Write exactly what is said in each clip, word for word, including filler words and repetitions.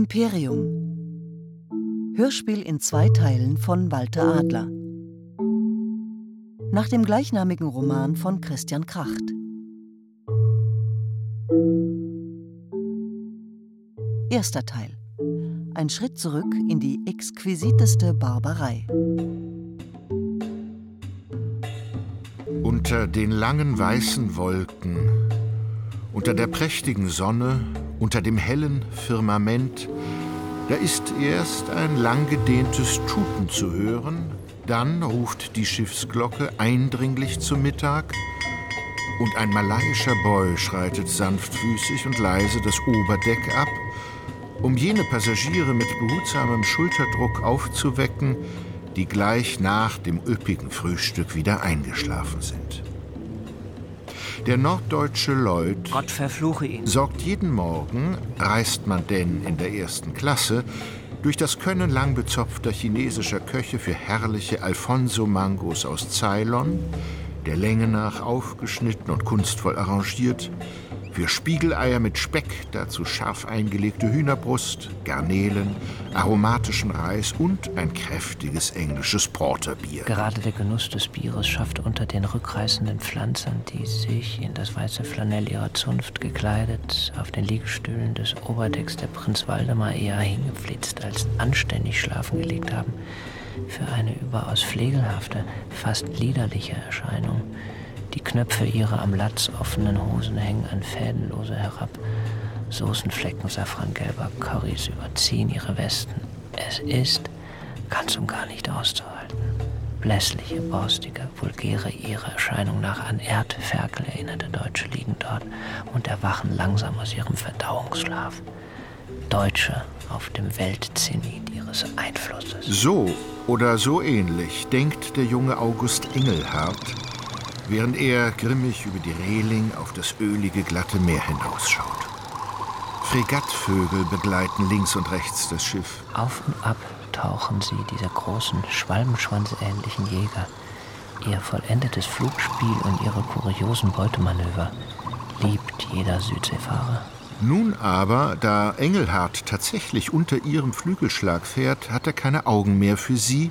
Imperium. Hörspiel in zwei Teilen von Walter Adler. Nach dem gleichnamigen Roman von Christian Kracht. Erster Teil. Ein Schritt zurück in die exquisiteste Barbarei. Unter den langen weißen Wolken, unter der prächtigen Sonne, unter dem hellen Firmament, da ist erst ein langgedehntes Tuten zu hören, dann ruft die Schiffsglocke eindringlich zum Mittag und ein malaiischer Boy schreitet sanftfüßig und leise das Oberdeck ab, um jene Passagiere mit behutsamem Schulterdruck aufzuwecken, die gleich nach dem üppigen Frühstück wieder eingeschlafen sind. Der norddeutsche Lloyd, Gott verfluche ihn, sorgt jeden Morgen, reist man denn in der ersten Klasse, durch das Können lang bezopfter chinesischer Köche für herrliche Alfonso-Mangos aus Ceylon, der Länge nach aufgeschnitten und kunstvoll arrangiert, für Spiegeleier mit Speck, dazu scharf eingelegte Hühnerbrust, Garnelen, aromatischen Reis und ein kräftiges englisches Porterbier. Gerade der Genuss des Bieres schafft unter den rückreißenden Pflanzern, die sich in das weiße Flanell ihrer Zunft gekleidet, auf den Liegestühlen des Oberdecks der Prinz Waldemar eher hingeflitzt als anständig schlafen gelegt haben, für eine überaus pflegelhafte, fast liederliche Erscheinung. Die Knöpfe ihrer am Latz offenen Hosen hängen an Fäden lose herab. Soßenflecken safrangelber Currys überziehen ihre Westen. Es ist ganz und gar nicht auszuhalten. Blässliche, borstige, vulgäre, ihrer Erscheinung nach an Erdferkel erinnerte Deutsche liegen dort und erwachen langsam aus ihrem Verdauungsschlaf. Deutsche auf dem Weltzenit ihres Einflusses. So oder so ähnlich denkt der junge August Engelhardt, während er grimmig über die Reling auf das ölige, glatte Meer hinausschaut. Fregattvögel begleiten links und rechts das Schiff. Auf und ab tauchen sie, diese großen, schwalbenschwanzähnlichen Jäger. Ihr vollendetes Flugspiel und ihre kuriosen Beutemanöver liebt jeder Südseefahrer. Nun aber, da Engelhardt tatsächlich unter ihrem Flügelschlag fährt, hat er keine Augen mehr für sie,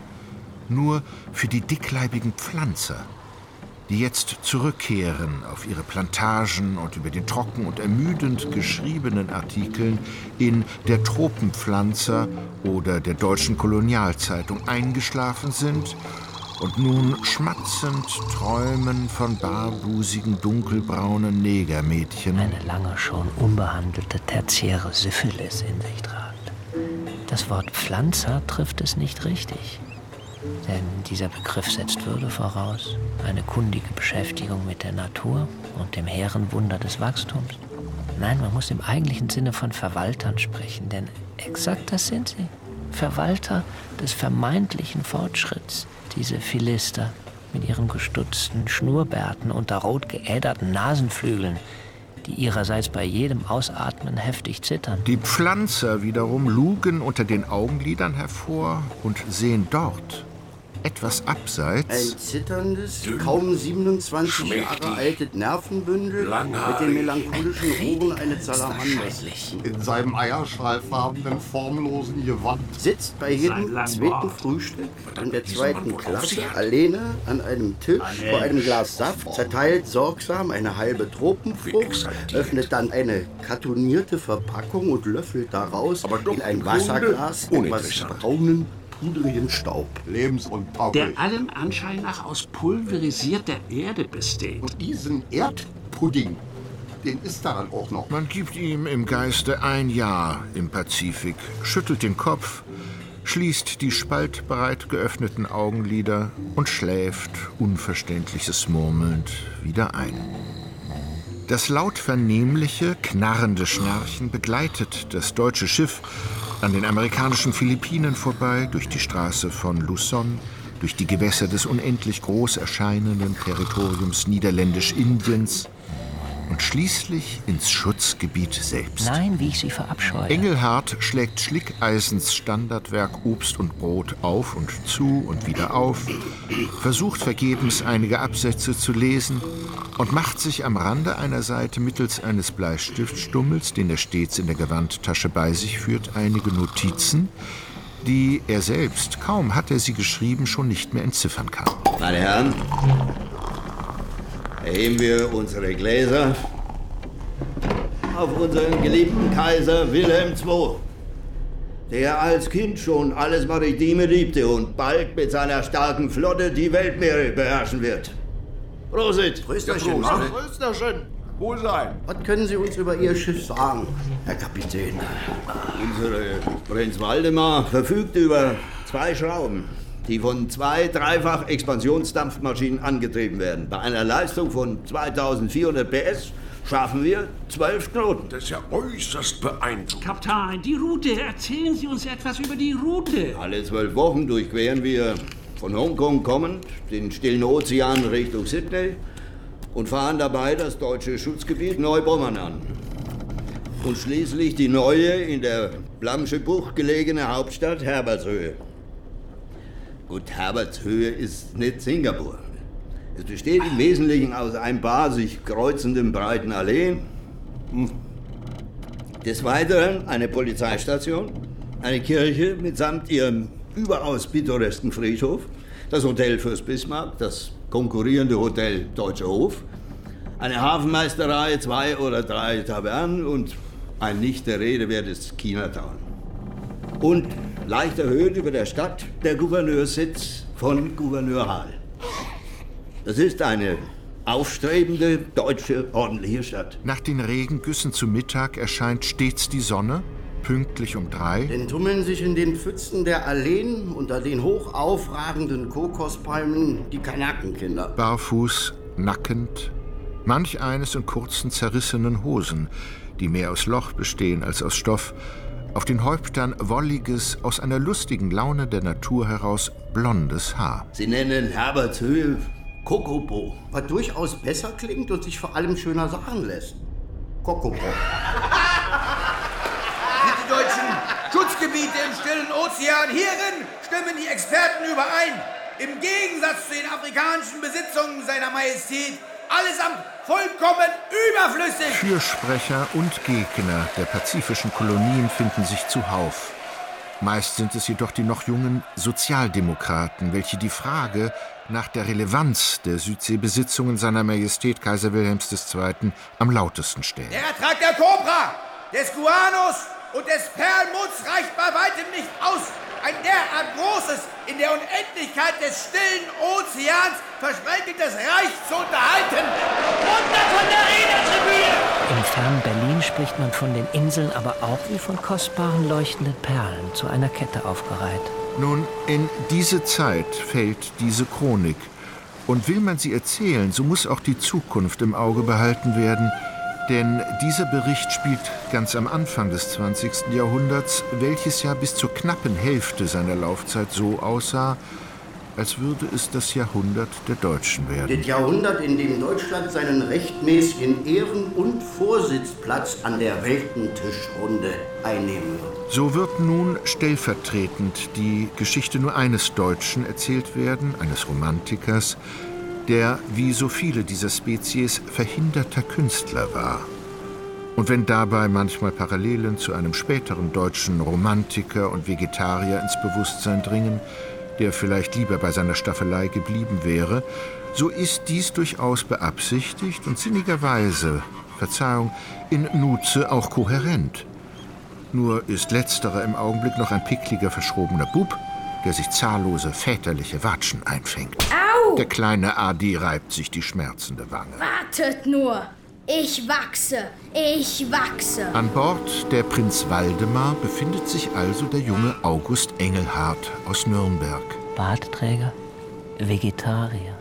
nur für die dickleibigen Pflanzer, die jetzt zurückkehren auf ihre Plantagen und über den trocken und ermüdend geschriebenen Artikeln in der Tropenpflanzer oder der Deutschen Kolonialzeitung eingeschlafen sind und nun schmatzend träumen von barbusigen, dunkelbraunen Negermädchen. Eine lange schon unbehandelte tertiäre Syphilis in sich tragt. Das Wort Pflanzer trifft es nicht richtig. Denn dieser Begriff setzt Würde voraus, eine kundige Beschäftigung mit der Natur und dem hehren Wunder des Wachstums. Nein, man muss im eigentlichen Sinne von Verwaltern sprechen, denn exakt das sind sie. Verwalter des vermeintlichen Fortschritts, diese Philister mit ihren gestutzten Schnurrbärten unter rot geäderten Nasenflügeln, die ihrerseits bei jedem Ausatmen heftig zittern. Die Pflanzer wiederum lugen unter den Augenlidern hervor und sehen dort, etwas abseits, ein zitterndes, kaum siebenundzwanzig Jahre altes Nervenbündel mit den melancholischen Rohren eines Salamanders. In seinem eierschallfarbenen, formlosen Gewand Sitzt bei jedem zweiten Frühstück in der zweiten Klasse alleine an einem Tisch vor einem Glas Saft, zerteilt sorgsam eine halbe Tropenfrucht, öffnet dann eine kartonierte Verpackung und löffelt daraus in ein Wasserglas etwas braunen, pudrigen Staub. lebensuntauglich. Der allem Anschein nach aus pulverisierter Erde besteht. Und diesen Erdpudding, den ist da dann auch noch. man gibt ihm im Geiste ein Jahr im Pazifik, schüttelt den Kopf, schließt die spaltbreit geöffneten Augenlider und schläft, Unverständliches murmelnd, wieder ein. Das laut vernehmliche, knarrende Schnarchen begleitet das deutsche Schiff an den amerikanischen Philippinen vorbei, durch die Straße von Luzon, durch die Gewässer des unendlich groß erscheinenden Territoriums Niederländisch-Indiens und und schließlich ins Schutzgebiet selbst. Nein, wie ich sie verabscheue. Engelhart schlägt Schlickeisens Standardwerk Obst und Brot auf und zu und wieder auf, versucht vergebens einige Absätze zu lesen und macht sich am Rande einer Seite mittels eines Bleistiftstummels, den er stets in der Gewandtasche bei sich führt, einige Notizen, die er selbst, kaum hat er sie geschrieben, schon nicht mehr entziffern kann. Meine Herren, erheben wir unsere Gläser auf unseren geliebten Kaiser Wilhelm der Zweite., der als Kind schon alles Maritime liebte und bald mit seiner starken Flotte die Weltmeere beherrschen wird. Prosit! Prösterchen, Ach, Prösterchen. Wohl sein. Was können Sie uns über Ihr Schiff sagen, Herr Kapitän? Unsere Prinz Waldemar verfügt über zwei Schrauben, die von zwei dreifach Expansionsdampfmaschinen angetrieben werden. Bei einer Leistung von zweitausendvierhundert P S schaffen wir zwölf Knoten. Das ist ja äußerst beeindruckend. Kapitän, die Route. Erzählen Sie uns etwas über die Route. Alle zwölf Wochen durchqueren wir von Hongkong kommend den Stillen Ozean Richtung Sydney und fahren dabei das deutsche Schutzgebiet Neubommen an. Und schließlich die neue, in der Blamsche Bucht gelegene Hauptstadt Herbertshöhe. Gut, Herbertshöhe ist nicht Singapur. Es besteht im Wesentlichen aus ein paar sich kreuzenden breiten Alleen. Des Weiteren eine Polizeistation, eine Kirche mitsamt ihrem überaus pittoresken Friedhof, das Hotel Fürst Bismarck, das konkurrierende Hotel Deutscher Hof, eine Hafenmeisterei, zwei oder drei Tavernen und ein nicht der Rede wertes Chinatown. Und leicht erhöht über der Stadt der Gouverneurssitz von Gouverneur Hall. Das ist eine aufstrebende, deutsche, ordentliche Stadt. Nach den Regengüssen zu Mittag erscheint stets die Sonne, pünktlich um drei. Denn tummeln sich in den Pfützen der Alleen unter den hoch aufragenden Kokospalmen die Kanakenkinder. Barfuß, nackend, manch eines in kurzen, zerrissenen Hosen, die mehr aus Loch bestehen als aus Stoff, auf den Häuptern wolliges, aus einer lustigen Laune der Natur heraus blondes Haar. Sie nennen Herbertshöhe Kokopo. Was durchaus besser klingt und sich vor allem schöner sagen lässt. Kokopo. Die deutschen Schutzgebiete im Stillen Ozean. Hierin stimmen die Experten überein. Im Gegensatz zu den afrikanischen Besitzungen seiner Majestät allesamt vollkommen überflüssig. Fürsprecher und Gegner der pazifischen Kolonien finden sich zuhauf. Meist sind es jedoch die noch jungen Sozialdemokraten, welche die Frage nach der Relevanz der Südseebesitzungen seiner Majestät Kaiser Wilhelms der Zweite. am lautesten stellen. Der Ertrag der Kobra, des Guanos und des Perlmutts reicht bei weitem nicht aus, ein derart großes, in der Unendlichkeit des stillen Ozeans versprenkeltes Reich zu unterhalten. Runter von der Rednertribüne! Im fernen Berlin spricht man von den Inseln aber auch wie von kostbaren leuchtenden Perlen, zu einer Kette aufgereiht. Nun, in diese Zeit fällt diese Chronik. Und will man sie erzählen, so muss auch die Zukunft im Auge behalten werden. Denn dieser Bericht spielt ganz am Anfang des zwanzigsten Jahrhunderts, welches ja bis zur knappen Hälfte seiner Laufzeit so aussah, als würde es das Jahrhundert der Deutschen werden. Das Jahrhundert, in dem Deutschland seinen rechtmäßigen Ehren- und Vorsitzplatz an der Weltentischrunde einnehmen wird. So wird nun stellvertretend die Geschichte nur eines Deutschen erzählt werden, eines Romantikers, der, wie so viele dieser Spezies, verhinderter Künstler war. Und wenn dabei manchmal Parallelen zu einem späteren deutschen Romantiker und Vegetarier ins Bewusstsein dringen, der vielleicht lieber bei seiner Staffelei geblieben wäre, so ist dies durchaus beabsichtigt und sinnigerweise, Verzeihung, in Nutze auch kohärent. Nur ist letzterer im Augenblick noch ein pickliger, verschrobener Bub, der sich zahllose väterliche Watschen einfängt. Au! Der kleine Adi reibt sich die schmerzende Wange. Wartet nur! Ich wachse! Ich wachse! An Bord der Prinz Waldemar befindet sich also der junge August Engelhart aus Nürnberg. Bartträger, Vegetarier,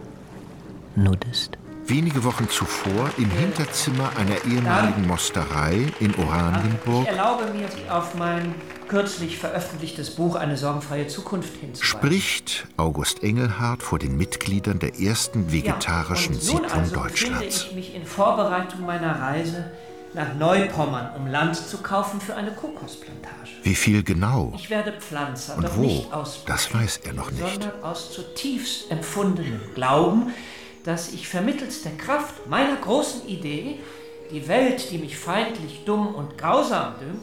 Nudist. Wenige Wochen zuvor im Hinterzimmer einer ehemaligen Mosterei in Oranienburg. Ich erlaube mir, Sie auf mein kürzlich veröffentlichtes Buch Eine sorgenfreie Zukunft hinzuweisen. Spricht August Engelhardt vor den Mitgliedern der ersten vegetarischen ja, und nun Siedlung also Deutschlands. befinde ich mich in Vorbereitung meiner Reise nach Neupommern, um Land zu kaufen für eine Kokosplantage. Wie viel genau? Ich werde Pflanzer, und doch wo? nicht aus Das weiß er noch nicht. sondern aus zutiefst empfundenem Glauben, dass ich vermittels der Kraft meiner großen Idee die Welt, die mich feindlich, dumm und grausam dünkt,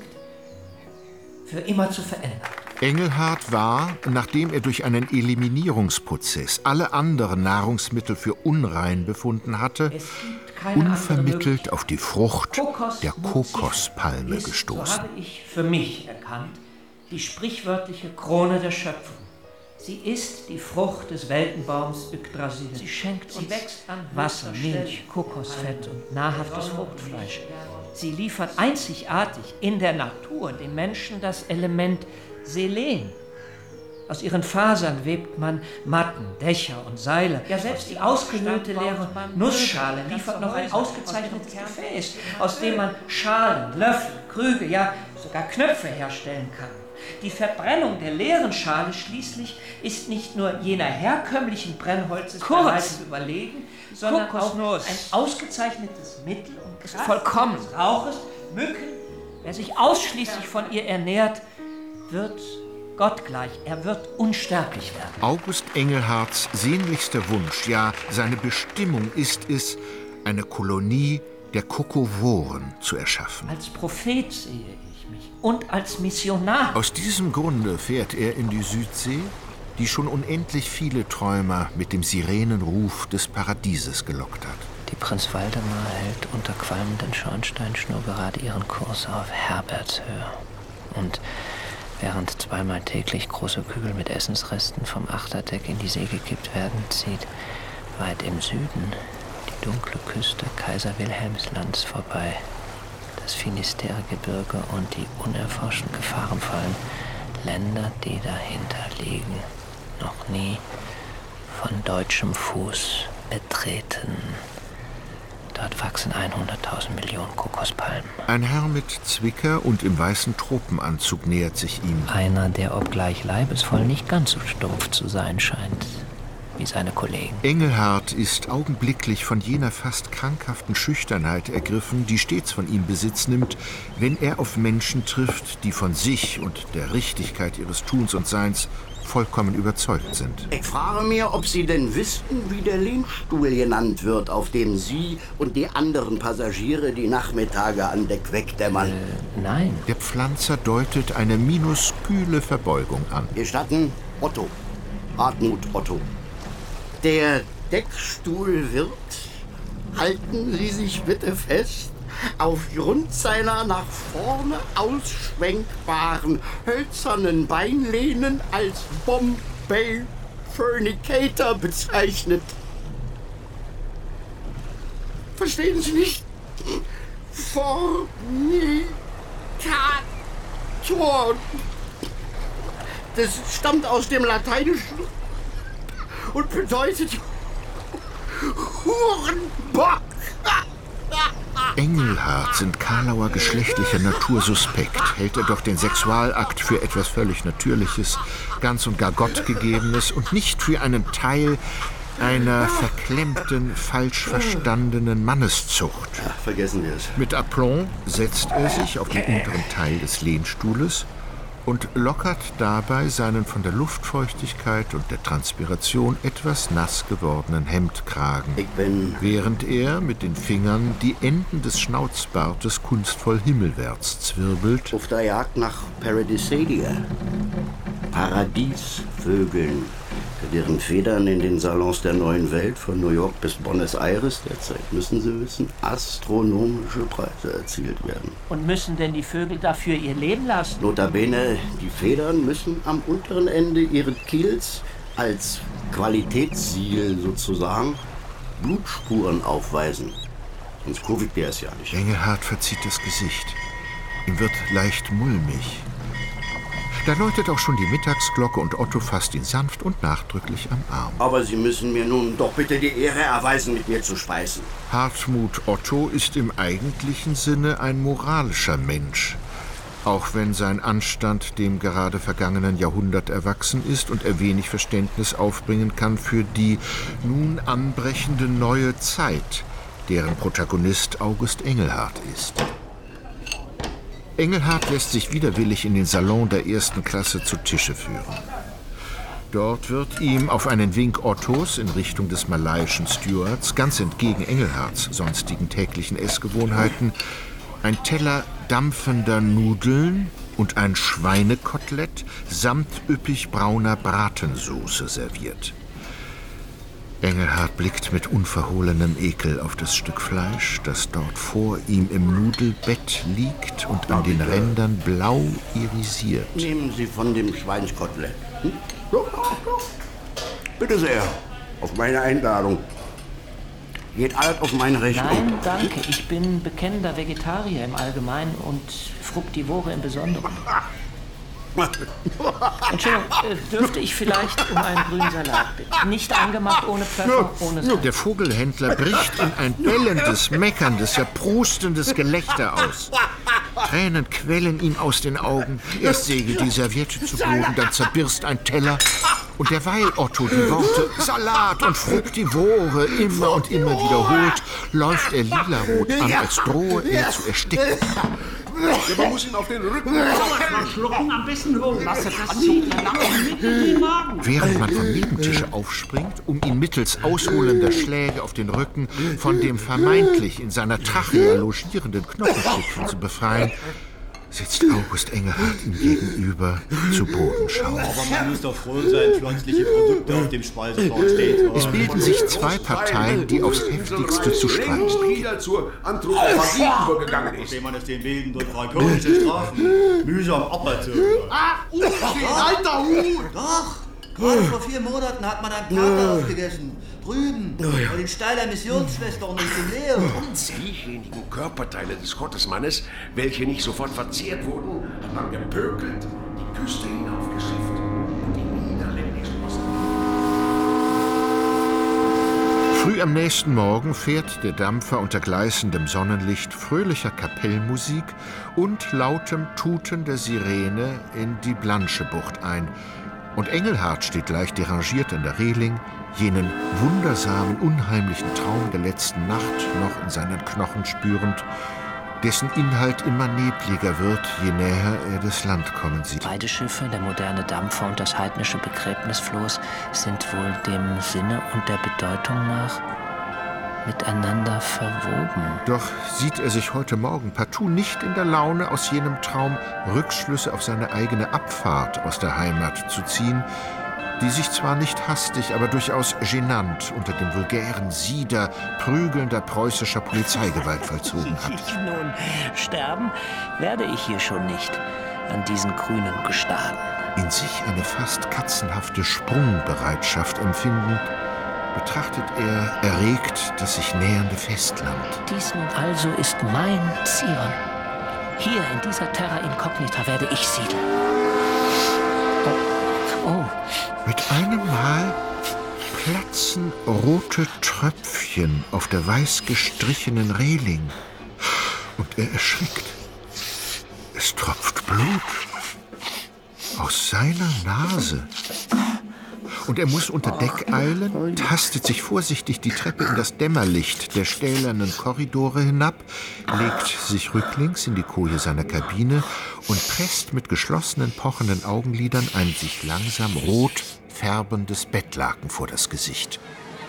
für immer zu verändern. Engelhardt war, nachdem er durch einen Eliminierungsprozess alle anderen Nahrungsmittel für unrein befunden hatte, unvermittelt auf die Frucht Kokos der Kokospalme ist, gestoßen. So habe ich für mich erkannt, die sprichwörtliche Krone der Schöpfung. Sie ist die Frucht des Weltenbaums Yggdrasil. Sie schenkt uns wächst an Wasser, Milch, Kokosfett und nahrhaftes Fruchtfleisch. Sie liefert einzigartig in der Natur dem Menschen das Element Selen. Aus ihren Fasern webt man Matten, Dächer und Seile. Ja, selbst die ausgehöhlte leere Nussschale liefert noch ein ausgezeichnetes Gefäß, aus dem man Schalen, Löffel, Krüge, ja sogar Knöpfe herstellen kann. Die Verbrennung der leeren Schale schließlich ist nicht nur jener herkömmlichen Brennholzes bereits überlegen, sondern auch ein ausgezeichnetes Mittel, um Kraft vollkommen des Rauches, Mücken, wer sich ausschließlich von ihr ernährt, wird gottgleich, er wird unsterblich werden. August Engelhardts sehnlichster Wunsch, ja seine Bestimmung ist es, eine Kolonie der Kokovoren zu erschaffen. Als Prophet sehe ich mich und als Missionar. Aus diesem Grunde fährt er in die Südsee, die schon unendlich viele Träumer mit dem Sirenenruf des Paradieses gelockt hat. Die Prinz Waldemar hält unter qualmenden Schornsteinschnur gerade ihren Kurs auf Herbertshöhe. Und während zweimal täglich große Kübel mit Essensresten vom Achterdeck in die See gekippt werden, zieht weit im Süden die dunkle Küste Kaiser Wilhelmslands vorbei. Das Finisterre-Gebirge und die unerforschten Gefahrenvollen Länder, die dahinter liegen, noch nie von deutschem Fuß betreten. Dort wachsen hunderttausend Millionen Kokospalmen. Ein Herr mit Zwicker und im weißen Tropenanzug nähert sich ihm. Einer, der obgleich leibesvoll nicht ganz so stumpf zu sein scheint wie seine Kollegen. Engelhardt ist augenblicklich von jener fast krankhaften Schüchternheit ergriffen, die stets von ihm Besitz nimmt, wenn er auf Menschen trifft, die von sich und der Richtigkeit ihres Tuns und Seins vollkommen überzeugt sind. Ich frage mich, ob Sie denn wüssten, wie der Lehnstuhl genannt wird, auf dem Sie und die anderen Passagiere die Nachmittage an Deck wegdämmern. Äh, nein. Der Pflanzer deutet eine minuskule Verbeugung an. Gestatten, Otto. Hartmut Otto. Der Deckstuhl wird, halten Sie sich bitte fest, aufgrund seiner nach vorne ausschwenkbaren hölzernen Beinlehnen als Bombay Furnicator bezeichnet. Verstehen Sie nicht? Fornicator. Das stammt aus dem Lateinischen und bedeutet Hurenbock. Engelhardt sind Karlauer geschlechtlicher Natur suspekt, hält er doch den Sexualakt für etwas völlig Natürliches, ganz und gar Gottgegebenes und nicht für einen Teil einer verklemmten, falsch verstandenen Manneszucht. Ja, vergessen wir es. Mit Aplomb setzt er sich auf den unteren Teil des Lehnstuhles und lockert dabei seinen von der Luftfeuchtigkeit und der Transpiration etwas nass gewordenen Hemdkragen, ich bin während er mit den Fingern die Enden des Schnauzbartes kunstvoll himmelwärts zwirbelt. Auf der Jagd nach Paradisalia, Paradiesvögeln, deren Federn in den Salons der neuen Welt von New York bis Buenos Aires derzeit, müssen Sie wissen, astronomische Preise erzielt werden. Und müssen denn die Vögel dafür ihr Leben lassen? Notabene, die Federn müssen am unteren Ende ihres Kiels als Qualitätssiegel sozusagen Blutspuren aufweisen. Sonst kaufe ich dir es ja nicht. Engelhardt verzieht das Gesicht. Ihm wird leicht mulmig. Da läutet auch schon die Mittagsglocke und Otto fasst ihn sanft und nachdrücklich am Arm. Aber Sie müssen mir nun doch bitte die Ehre erweisen, mit mir zu speisen. Hartmut Otto ist im eigentlichen Sinne ein moralischer Mensch. auch wenn sein Anstand dem gerade vergangenen Jahrhundert erwachsen ist und er wenig Verständnis aufbringen kann für die nun anbrechende neue Zeit, deren Protagonist August Engelhart ist. Engelhart lässt sich widerwillig in den Salon der ersten Klasse zu Tische führen. Dort wird ihm auf einen Wink Ottos in Richtung des malaiischen Stewards, ganz entgegen Engelharts sonstigen täglichen Essgewohnheiten, ein Teller dampfender Nudeln und ein Schweinekotelett samt üppig brauner Bratensoße serviert. Engelhart blickt mit unverhohlenem Ekel auf das Stück Fleisch, das dort vor ihm im Nudelbett liegt und an den Rändern blau irisiert. Nehmen Sie von dem Schweinekotelett. Hm? Bitte sehr, auf meine Einladung. Geht alles auf meine Rechnung. Nein, danke. Ich bin bekennender Vegetarier im Allgemeinen und Frugivore im Besonderen. Entschuldigung, äh, dürfte ich vielleicht um einen grünen Salat bitten? Nicht angemacht, ohne Pfeffer, ohne Salz. Der Vogelhändler bricht in ein bellendes, meckerndes, ja prustendes Gelächter aus. Tränen quellen ihm aus den Augen. Erst segelt die Serviette zu Boden, dann zerbirst ein Teller. Und derweil Otto die Worte Salat und Frugivore immer und immer wiederholt, läuft er lilarot an, als drohe er zu ersticken. Man muss ihn auf den Rücken schlucken, am besten hoch. Das zieht er lange mit in den Magen. Während man vom Nebentische aufspringt, um ihn mittels ausholender Schläge auf den Rücken von dem vermeintlich in seiner Trachea logierenden Knochenstückchen zu befreien, sitzt August Engelhart ihm gegenüber zu Boden schauend. Aber man muss doch froh sein, pflanzliche Produkte auf dem Speiseplan stehen. Es bilden sich zwei Parteien, die aufs Heftigste zu streiten. wieder zur Anthropophagi übergegangen ist. Nachdem man es den Wilden durch drakonische Strafen mühsam aberzogen hat. Ah, alter Hut! Doch, gerade vor vier Monaten hat man einen Kater aufgegessen. Drüben, bei den Steiler Missionsschwestern und dem Leo. Diejenigen Körperteile des Gottesmannes, welche nicht sofort verzehrt wurden, hat man gepökelt, die Küste hinaufgeschifft und die niederländischen Osten. Früh am nächsten Morgen fährt der Dampfer unter gleißendem Sonnenlicht, fröhlicher Kapellmusik und lautem Tuten der Sirene in die Blanchebucht ein. Und Engelhart steht leicht derangiert an der Reling, jenen wundersamen, unheimlichen Traum der letzten Nacht noch in seinen Knochen spürend, dessen Inhalt immer nebliger wird, je näher er das Land kommen sieht. Beide Schiffe, der moderne Dampfer und das heidnische Begräbnisfloß, sind wohl dem Sinne und der Bedeutung nach miteinander verwoben. Doch sieht er sich heute Morgen partout nicht in der Laune, aus jenem Traum Rückschlüsse auf seine eigene Abfahrt aus der Heimat zu ziehen, die sich zwar nicht hastig, aber durchaus genannt unter dem vulgären Sieder prügelnder preußischer Polizeigewalt vollzogen hat. Nun, sterben werde ich hier schon nicht an diesen grünen Gestaden. In sich eine fast katzenhafte Sprungbereitschaft empfindend, betrachtet er erregt das sich nähernde Festland. Dies nun also ist mein Zion. Hier in dieser Terra Incognita werde ich siedeln. Oh. oh. Mit einem Mal platzen rote Tröpfchen auf der weiß gestrichenen Reling. Und er erschrickt. Es tropft Blut aus seiner Nase. Und er muss unter Deck eilen, tastet sich vorsichtig die Treppe in das Dämmerlicht der stählernen Korridore hinab, legt sich rücklings in die Koje seiner Kabine und presst mit geschlossenen, pochenden Augenlidern ein sich langsam rot färbendes Bettlaken vor das Gesicht.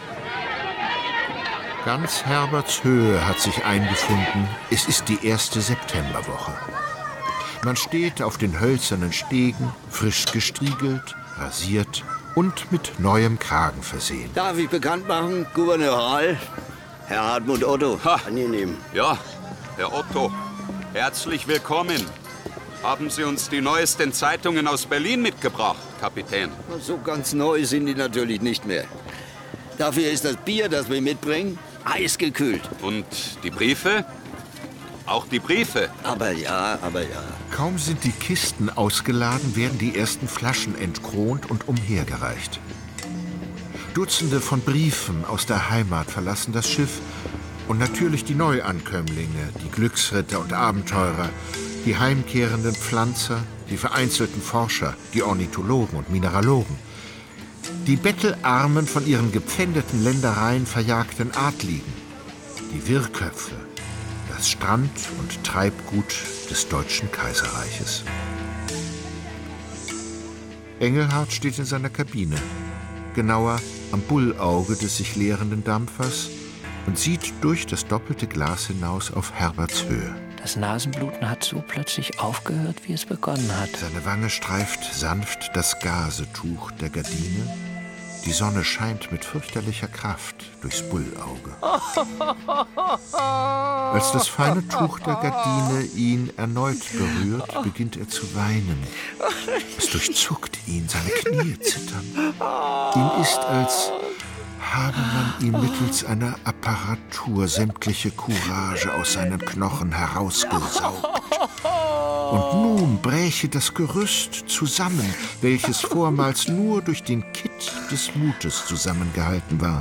Ganz Herberts Höhe hat sich eingefunden. Es ist die erste Septemberwoche. Man steht auf den hölzernen Stegen, frisch gestriegelt, rasiert und mit neuem Kragen versehen. Darf ich bekannt machen, Gouverneur Hall, Herr Hartmut Otto. Ha, angenehm. Ja, Herr Otto, herzlich willkommen. Haben Sie uns die neuesten Zeitungen aus Berlin mitgebracht, Kapitän? So ganz neu sind die natürlich nicht mehr. Dafür ist das Bier, das wir mitbringen, eisgekühlt. Und die Briefe? Auch die Briefe? Aber ja, aber ja. Kaum sind die Kisten ausgeladen, werden die ersten Flaschen entkront und umhergereicht. Dutzende von Briefen aus der Heimat verlassen das Schiff und natürlich die Neuankömmlinge, die Glücksritter und Abenteurer, Die heimkehrenden Pflanzer, die vereinzelten Forscher, die Ornithologen und Mineralogen. Die bettelarmen, von ihren gepfändeten Ländereien verjagten Adligen. Die Wirrköpfe, das Strand- und Treibgut des Deutschen Kaiserreiches. Engelhart steht in seiner Kabine, genauer am Bullauge des sich leerenden Dampfers, und sieht durch das doppelte Glas hinaus auf Herberts Höhe. Das Nasenbluten hat so plötzlich aufgehört, wie es begonnen hat. Seine Wange streift sanft das Gazetuch der Gardine. Die Sonne scheint mit fürchterlicher Kraft durchs Bullauge. Als das feine Tuch der Gardine ihn erneut berührt, beginnt er zu weinen. Es durchzuckt ihn, seine Knie zittern. Ihm ist, als habe man ihm mittels einer Apparatur sämtliche Courage aus seinen Knochen herausgesaugt. Und nun bräche das Gerüst zusammen, welches vormals nur durch den Kitt des Mutes zusammengehalten war.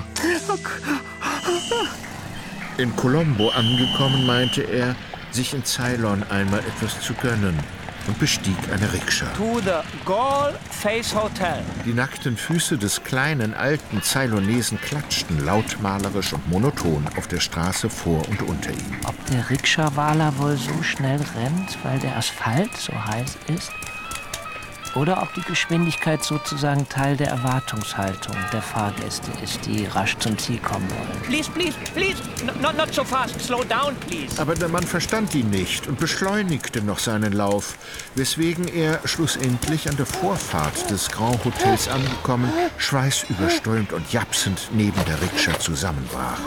In Colombo angekommen, meinte er, sich in Ceylon einmal etwas zu gönnen und bestieg eine Rikscha. To the Galle Face Hotel. Die nackten Füße des kleinen, alten Ceylonesen klatschten lautmalerisch und monoton auf der Straße vor und unter ihm. Ob der Rikscha-Wahler wohl so schnell rennt, weil der Asphalt so heiß ist? Oder ob die Geschwindigkeit sozusagen Teil der Erwartungshaltung der Fahrgäste ist, die rasch zum Ziel kommen wollen. Please, please, please, not, not so fast, slow down, please. Aber der Mann verstand ihn nicht und beschleunigte noch seinen Lauf, weswegen er schlussendlich an der Vorfahrt des Grand Hotels angekommen, schweißüberströmt und japsend neben der Rikscha zusammenbrach.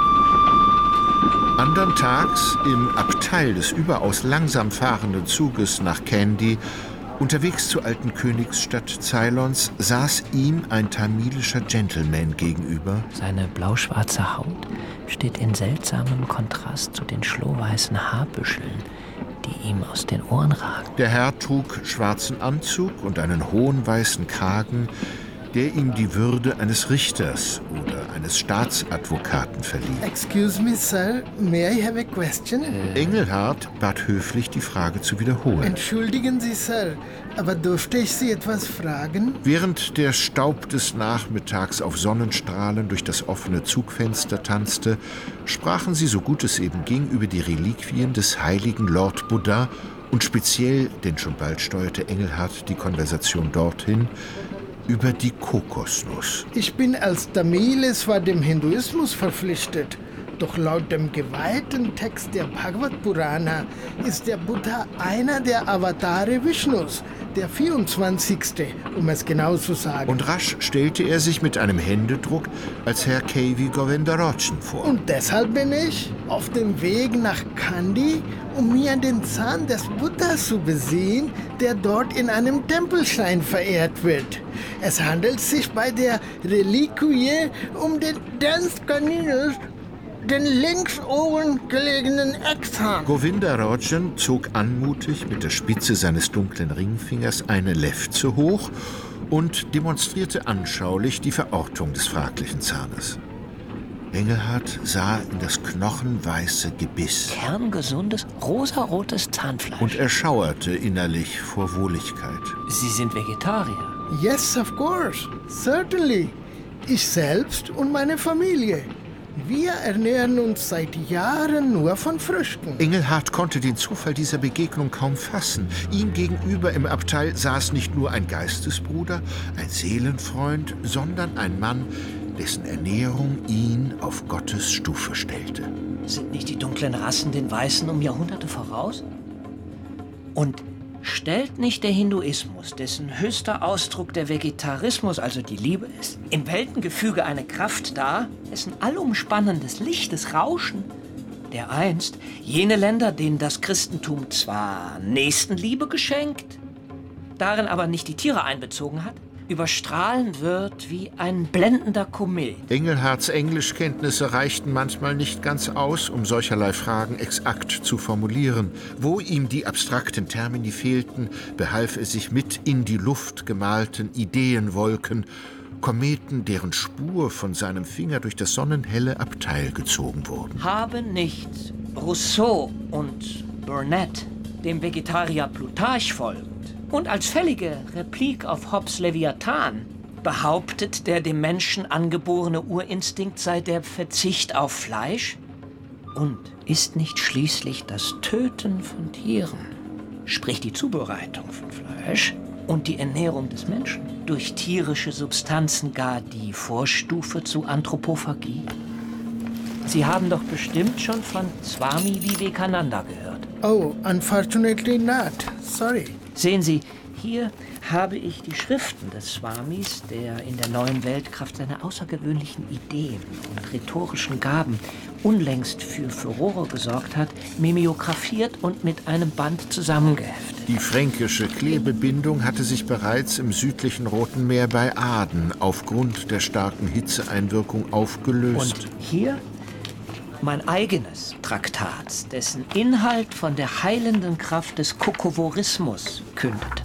Andern Tags, im Abteil des überaus langsam fahrenden Zuges nach Kandy, unterwegs zur alten Königsstadt Ceylons, saß ihm ein tamilischer Gentleman gegenüber. Seine blauschwarze Haut steht in seltsamem Kontrast zu den schlohweißen Haarbüscheln, die ihm aus den Ohren ragen. Der Herr trug schwarzen Anzug und einen hohen weißen Kragen, der ihm die Würde eines Richters oder eines Staatsadvokaten verlieh. Excuse me, sir, may I have a question? Äh. Engelhart bat höflich, die Frage zu wiederholen. Entschuldigen Sie, Sir, aber dürfte ich Sie etwas fragen? Während der Staub des Nachmittags auf Sonnenstrahlen durch das offene Zugfenster tanzte, sprachen sie, so gut es eben ging, über die Reliquien des heiligen Lord Buddha und speziell, denn schon bald steuerte Engelhart die Konversation dorthin, über die Kokosnuss. Ich bin als Tamile zwar dem Hinduismus verpflichtet, doch laut dem geweihten Text der Bhagavad Purana ist der Buddha einer der Avatare Vishnus, der vierundzwanzigste, um es genau zu sagen. Und rasch stellte er sich mit einem Händedruck als Herr K V Govindarojan vor. Und deshalb bin ich auf dem Weg nach Kandy, um mir den Zahn des Buddhas zu besehen, der dort in einem Tempelschrein verehrt wird. Es handelt sich bei der Reliquie um den Dance Canines, den links oben gelegenen Eckzahn. Govindarojan zog anmutig mit der Spitze seines dunklen Ringfingers eine Lefze hoch und demonstrierte anschaulich die Verortung des fraglichen Zahnes. Engelhart sah in das knochenweiße Gebiss. Kerngesundes, rosarotes Zahnfleisch. Und er schauerte innerlich vor Wohligkeit. Sie sind Vegetarier? Yes, of course. Certainly. Ich selbst und meine Familie. Wir ernähren uns seit Jahren nur von Früchten. Engelhart konnte den Zufall dieser Begegnung kaum fassen. Ihm gegenüber im Abteil saß nicht nur ein Geistesbruder, ein Seelenfreund, sondern ein Mann, dessen Ernährung ihn auf Gottes Stufe stellte. Sind nicht die dunklen Rassen den Weißen um Jahrhunderte voraus? Und stellt nicht der Hinduismus, dessen höchster Ausdruck der Vegetarismus, also die Liebe ist, im Weltengefüge eine Kraft dar, dessen allumspannendes lichtes Rauschen, der einst jene Länder, denen das Christentum zwar Nächstenliebe geschenkt, darin aber nicht die Tiere einbezogen hat, überstrahlen wird wie ein blendender Komet. Engelharts Englischkenntnisse reichten manchmal nicht ganz aus, um solcherlei Fragen exakt zu formulieren. Wo ihm die abstrakten Termini fehlten, behalf er sich mit in die Luft gemalten Ideenwolken, Kometen, deren Spur von seinem Finger durch das sonnenhelle Abteil gezogen wurden. Haben nicht Rousseau und Burnett, dem Vegetarier Plutarch folgend und als fällige Replik auf Hobbes' Leviathan, behauptet, der dem Menschen angeborene Urinstinkt sei der Verzicht auf Fleisch? Und ist nicht schließlich das Töten von Tieren, sprich die Zubereitung von Fleisch und die Ernährung des Menschen durch tierische Substanzen gar die Vorstufe zu Anthropophagie? Sie haben doch bestimmt schon von Swami Vivekananda gehört. Oh, unfortunately not. Sorry. Sehen Sie, hier habe ich die Schriften des Swamis, der in der neuen Welt Kraft seiner außergewöhnlichen Ideen und rhetorischen Gaben unlängst für Furore gesorgt hat, mimeographiert und mit einem Band zusammengeheftet. Die fränkische Klebebindung hatte sich bereits im südlichen Roten Meer bei Aden aufgrund der starken Hitzeeinwirkung aufgelöst. Und hier mein eigenes Traktat, dessen Inhalt von der heilenden Kraft des Kokovorismus kündet.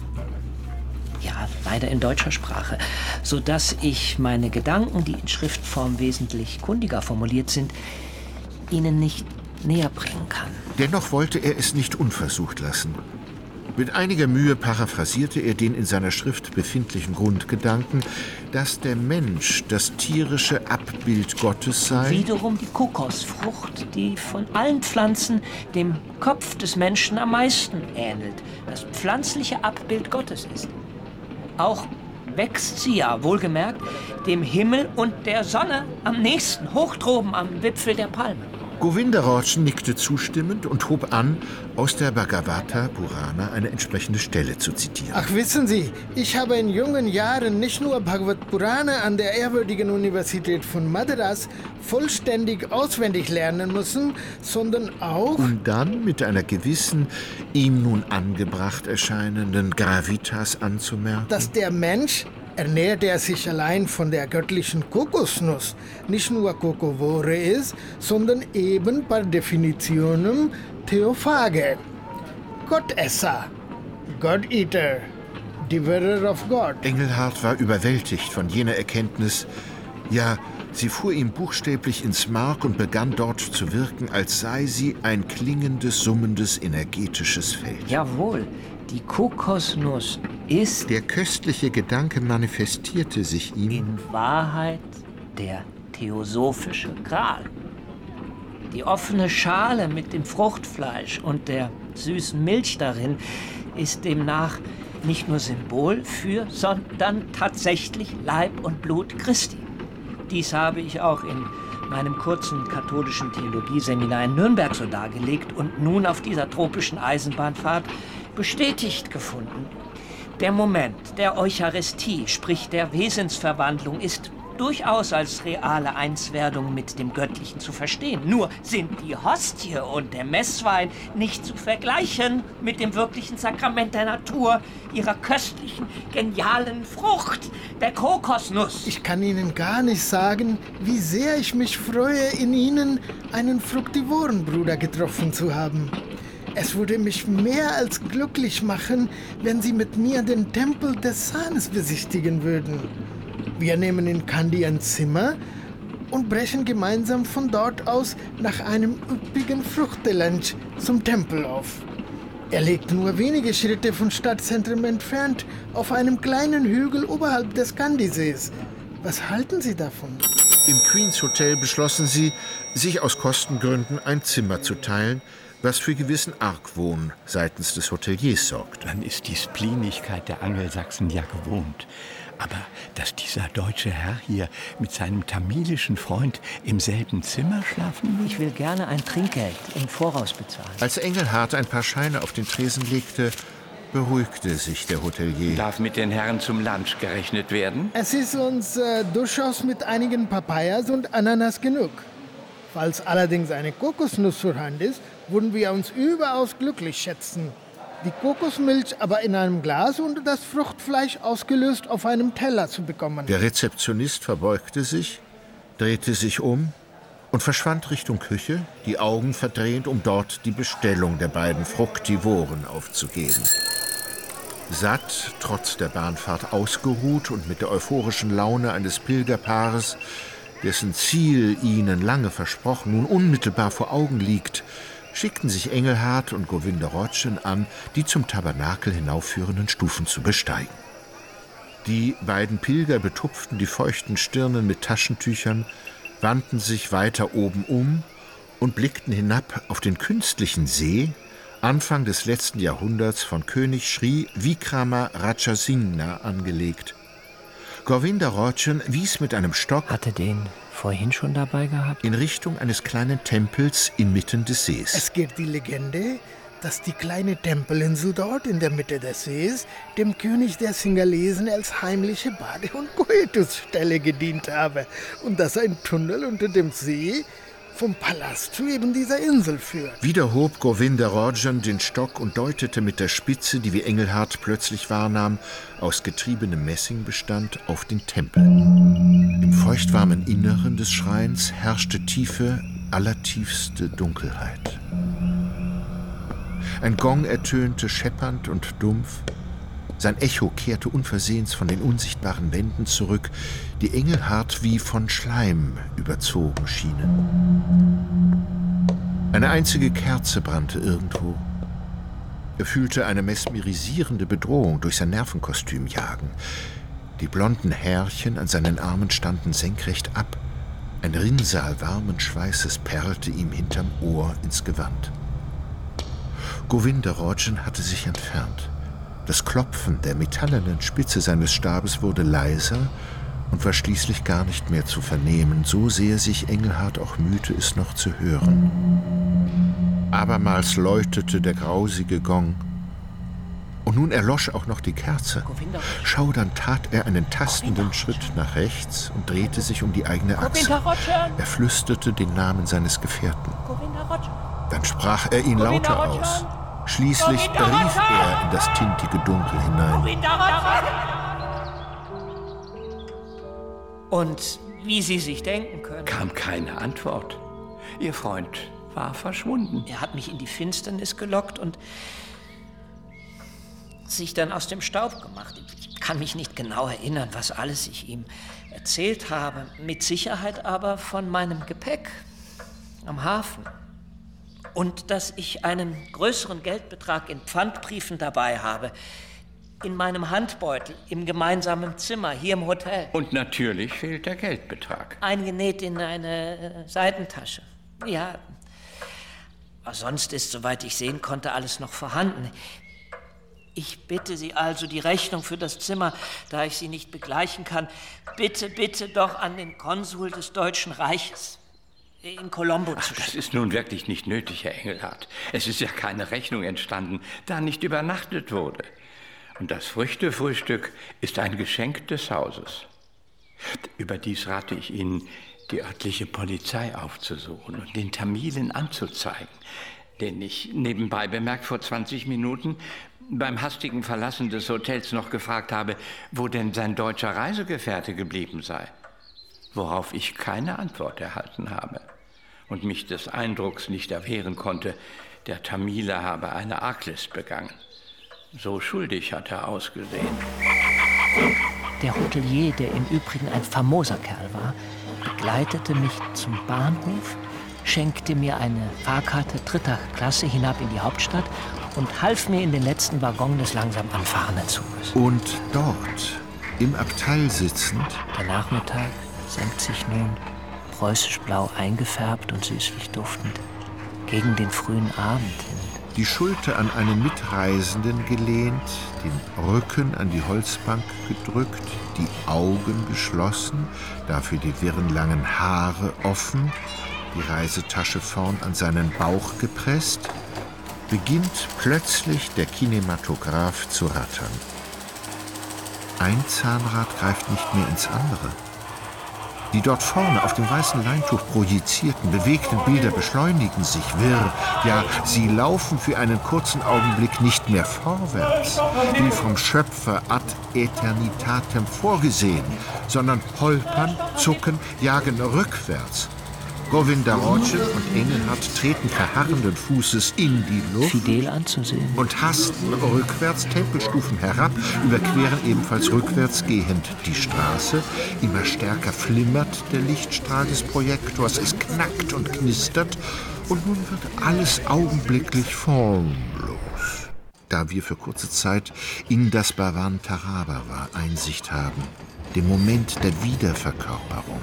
Ja, leider in deutscher Sprache, sodass ich meine Gedanken, die in Schriftform wesentlich kundiger formuliert sind, Ihnen nicht näher bringen kann. Dennoch wollte er es nicht unversucht lassen. Mit einiger Mühe paraphrasierte er den in seiner Schrift befindlichen Grundgedanken, dass der Mensch das tierische Abbild Gottes sei. Wiederum die Kokosfrucht, die von allen Pflanzen dem Kopf des Menschen am meisten ähnelt, das pflanzliche Abbild Gottes ist. Auch wächst sie ja, wohlgemerkt, dem Himmel und der Sonne am nächsten, hoch droben am Wipfel der Palme. Govindaraj nickte zustimmend und hob an, aus der Bhagavata Purana eine entsprechende Stelle zu zitieren. Ach, wissen Sie, ich habe in jungen Jahren nicht nur Bhagavad Purana an der ehrwürdigen Universität von Madras vollständig auswendig lernen müssen, sondern auch... Um dann mit einer gewissen, ihm nun angebracht erscheinenden Gravitas anzumerken, dass der Mensch, ernährt er sich allein von der göttlichen Kokosnuss, nicht nur Kokovore ist, sondern eben per Definitionem Theophage, Gottesser, God-Eater, Devourer of God. Engelhard war überwältigt von jener Erkenntnis, ja, sie fuhr ihm buchstäblich ins Mark und begann dort zu wirken, als sei sie ein klingendes, summendes, energetisches Feld. Jawohl, die Kokosnuss ist... Der köstliche Gedanke manifestierte sich ihm in Wahrheit der theosophische Gral. Die offene Schale mit dem Fruchtfleisch und der süßen Milch darin ist demnach nicht nur Symbol für, sondern tatsächlich Leib und Blut Christi. Dies habe ich auch in meinem kurzen katholischen Theologieseminar in Nürnberg so dargelegt und nun auf dieser tropischen Eisenbahnfahrt bestätigt gefunden. Der Moment der Eucharistie, sprich der Wesensverwandlung, ist durchaus als reale Einswerdung mit dem Göttlichen zu verstehen. Nur sind die Hostie und der Messwein nicht zu vergleichen mit dem wirklichen Sakrament der Natur, ihrer köstlichen, genialen Frucht, der Kokosnuss. Ich kann Ihnen gar nicht sagen, wie sehr ich mich freue, in Ihnen einen fruktivoren Bruder getroffen zu haben. Es würde mich mehr als glücklich machen, wenn Sie mit mir den Tempel des Sanes besichtigen würden. Wir nehmen in Kandy ein Zimmer und brechen gemeinsam von dort aus nach einem üppigen Früchtelunch zum Tempel auf. Er liegt nur wenige Schritte von Stadtzentrum entfernt, auf einem kleinen Hügel oberhalb des Kandysees. Was halten Sie davon? Im Queen's Hotel beschlossen sie, sich aus Kostengründen ein Zimmer zu teilen, was für gewissen Argwohn seitens des Hoteliers sorgt. Man ist die Spleenigkeit der Angelsachsen ja gewohnt. Aber dass dieser deutsche Herr hier mit seinem tamilischen Freund im selben Zimmer schlafen will? Ich will gerne ein Trinkgeld im Voraus bezahlen. Als Engelhard ein paar Scheine auf den Tresen legte, beruhigte sich der Hotelier. Darf mit den Herren zum Lunch gerechnet werden? Es ist uns äh, durchaus mit einigen Papayas und Ananas genug. Falls allerdings eine Kokosnuss vorhanden ist, würden wir uns überaus glücklich schätzen. Die Kokosmilch aber in einem Glas und das Fruchtfleisch ausgelöst auf einem Teller zu bekommen. Der Rezeptionist verbeugte sich, drehte sich um und verschwand Richtung Küche, die Augen verdrehend, um dort die Bestellung der beiden Fruktivoren aufzugeben. Satt, trotz der Bahnfahrt ausgeruht und mit der euphorischen Laune eines Pilgerpaares, dessen Ziel ihnen lange versprochen nun unmittelbar vor Augen liegt, schickten sich Engelhart und Govindarajan an, die zum Tabernakel hinaufführenden Stufen zu besteigen. Die beiden Pilger betupften die feuchten Stirnen mit Taschentüchern, wandten sich weiter oben um und blickten hinab auf den künstlichen See, Anfang des letzten Jahrhunderts von König Sri Vikrama Rajasingha angelegt. Govindarajan wies mit einem Stock, hatte den vorhin schon dabei gehabt, in Richtung eines kleinen Tempels inmitten des Sees. Es gibt die Legende, dass die kleine Tempelinsel dort in der Mitte des Sees dem König der Singalesen als heimliche Bade- und Koitusstelle gedient habe und dass ein Tunnel unter dem See vom Palast zu eben dieser Insel führt. Wieder hob Govindarajan den Stock und deutete mit der Spitze, die wie Engelhart plötzlich wahrnahm, aus getriebenem Messing bestand, auf den Tempel. Im feuchtwarmen Inneren des Schreins herrschte tiefe, allertiefste Dunkelheit. Ein Gong ertönte scheppernd und dumpf. Sein Echo kehrte unversehens von den unsichtbaren Wänden zurück, die Engelhart wie von Schleim überzogen schienen. Eine einzige Kerze brannte irgendwo. Er fühlte eine mesmerisierende Bedrohung durch sein Nervenkostüm jagen. Die blonden Härchen an seinen Armen standen senkrecht ab. Ein Rinnsal warmen Schweißes perlte ihm hinterm Ohr ins Gewand. Govindarajan hatte sich entfernt. Das Klopfen der metallenen Spitze seines Stabes wurde leiser und war schließlich gar nicht mehr zu vernehmen, so sehr sich Engelhart auch mühte, es noch zu hören. Abermals läutete der grausige Gong. Und nun erlosch auch noch die Kerze. Schaudernd tat er einen tastenden Schritt nach rechts und drehte sich um die eigene Achse. Er flüsterte den Namen seines Gefährten. Dann sprach er ihn lauter aus. Schließlich rief er in das tintige Dunkel hinein. Und wie Sie sich denken können, kam keine Antwort. Ihr Freund war verschwunden. Er hat mich in die Finsternis gelockt und sich dann aus dem Staub gemacht. Ich kann mich nicht genau erinnern, was alles ich ihm erzählt habe. Mit Sicherheit aber von meinem Gepäck am Hafen. Und dass ich einen größeren Geldbetrag in Pfandbriefen dabei habe. In meinem Handbeutel, im gemeinsamen Zimmer, hier im Hotel. Und natürlich fehlt der Geldbetrag. Eingenäht in eine Seitentasche. Ja, aber sonst ist, soweit ich sehen konnte, alles noch vorhanden. Ich bitte Sie also, die Rechnung für das Zimmer, da ich sie nicht begleichen kann, bitte, bitte doch an den Konsul des Deutschen Reiches in Colombo zu schicken. Das ist nun wirklich nicht nötig, Herr Engelhart. Es ist ja keine Rechnung entstanden, da nicht übernachtet wurde. Und das Früchtefrühstück ist ein Geschenk des Hauses. Überdies rate ich Ihnen, die örtliche Polizei aufzusuchen und den Tamilen anzuzeigen, den ich nebenbei bemerkt vor zwanzig Minuten beim hastigen Verlassen des Hotels noch gefragt habe, wo denn sein deutscher Reisegefährte geblieben sei. Worauf ich keine Antwort erhalten habe und mich des Eindrucks nicht erwehren konnte, der Tamile habe eine Arglist begangen. So schuldig hat er ausgesehen. Der Hotelier, der im Übrigen ein famoser Kerl war, begleitete mich zum Bahnhof, schenkte mir eine Fahrkarte dritter Klasse hinab in die Hauptstadt und half mir in den letzten Waggon des langsam anfahrenden Zuges. Und dort, im Abteil sitzend, der Nachmittag senkt sich nun, preußisch-blau eingefärbt und süßlich duftend, gegen den frühen Abend hin. Die Schulter an einen Mitreisenden gelehnt, den Rücken an die Holzbank gedrückt, die Augen geschlossen, dafür die wirren langen Haare offen, die Reisetasche vorn an seinen Bauch gepresst, beginnt plötzlich der Kinematograph zu rattern. Ein Zahnrad greift nicht mehr ins andere. Die dort vorne auf dem weißen Leintuch projizierten, bewegten Bilder beschleunigen sich wirr. Ja, sie laufen für einen kurzen Augenblick nicht mehr vorwärts, wie vom Schöpfer ad aeternitatem vorgesehen, sondern holpern, zucken, jagen rückwärts. Govindarajan und Engelhart treten verharrenden Fußes in die Luft, fidel anzusehen, und hasten rückwärts Tempelstufen herab, überqueren ebenfalls rückwärts gehend die Straße. Immer stärker flimmert der Lichtstrahl des Projektors, es knackt und knistert, Und nun wird alles augenblicklich formlos, da wir für kurze Zeit in das Bhavan Tarabhava Einsicht haben, dem Moment der Wiederverkörperung.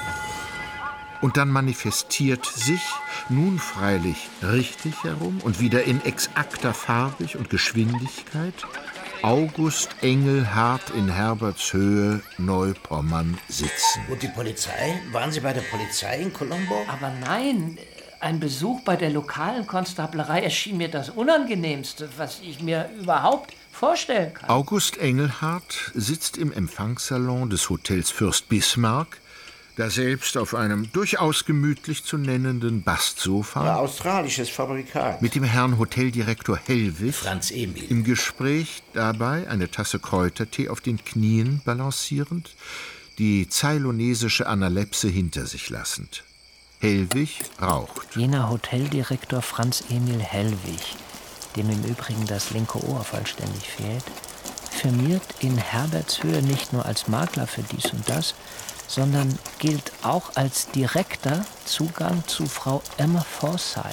Und dann manifestiert sich, nun freilich richtig herum und wieder in exakter Farbig und Geschwindigkeit, August Engelhardt in Herbertshöhe, Neupommern sitzen. Und die Polizei? Waren Sie bei der Polizei in Colombo? Aber nein, ein Besuch bei der lokalen Konstablerei erschien mir das Unangenehmste, was ich mir überhaupt vorstellen kann. August Engelhardt sitzt im Empfangssalon des Hotels Fürst Bismarck, daselbst auf einem durchaus gemütlich zu nennenden Bastsofa. Ein australisches Fabrikat. Mit dem Herrn Hoteldirektor Hellwig. Franz Emil. Im Gespräch dabei eine Tasse Kräutertee auf den Knien balancierend, die zeylonesische Analepse hinter sich lassend. Hellwig raucht. Jener Hoteldirektor Franz Emil Hellwig, dem im Übrigen das linke Ohr vollständig fehlt, firmiert in Herbertshöhe nicht nur als Makler für dies und das, sondern gilt auch als direkter Zugang zu Frau Emma Forsyth,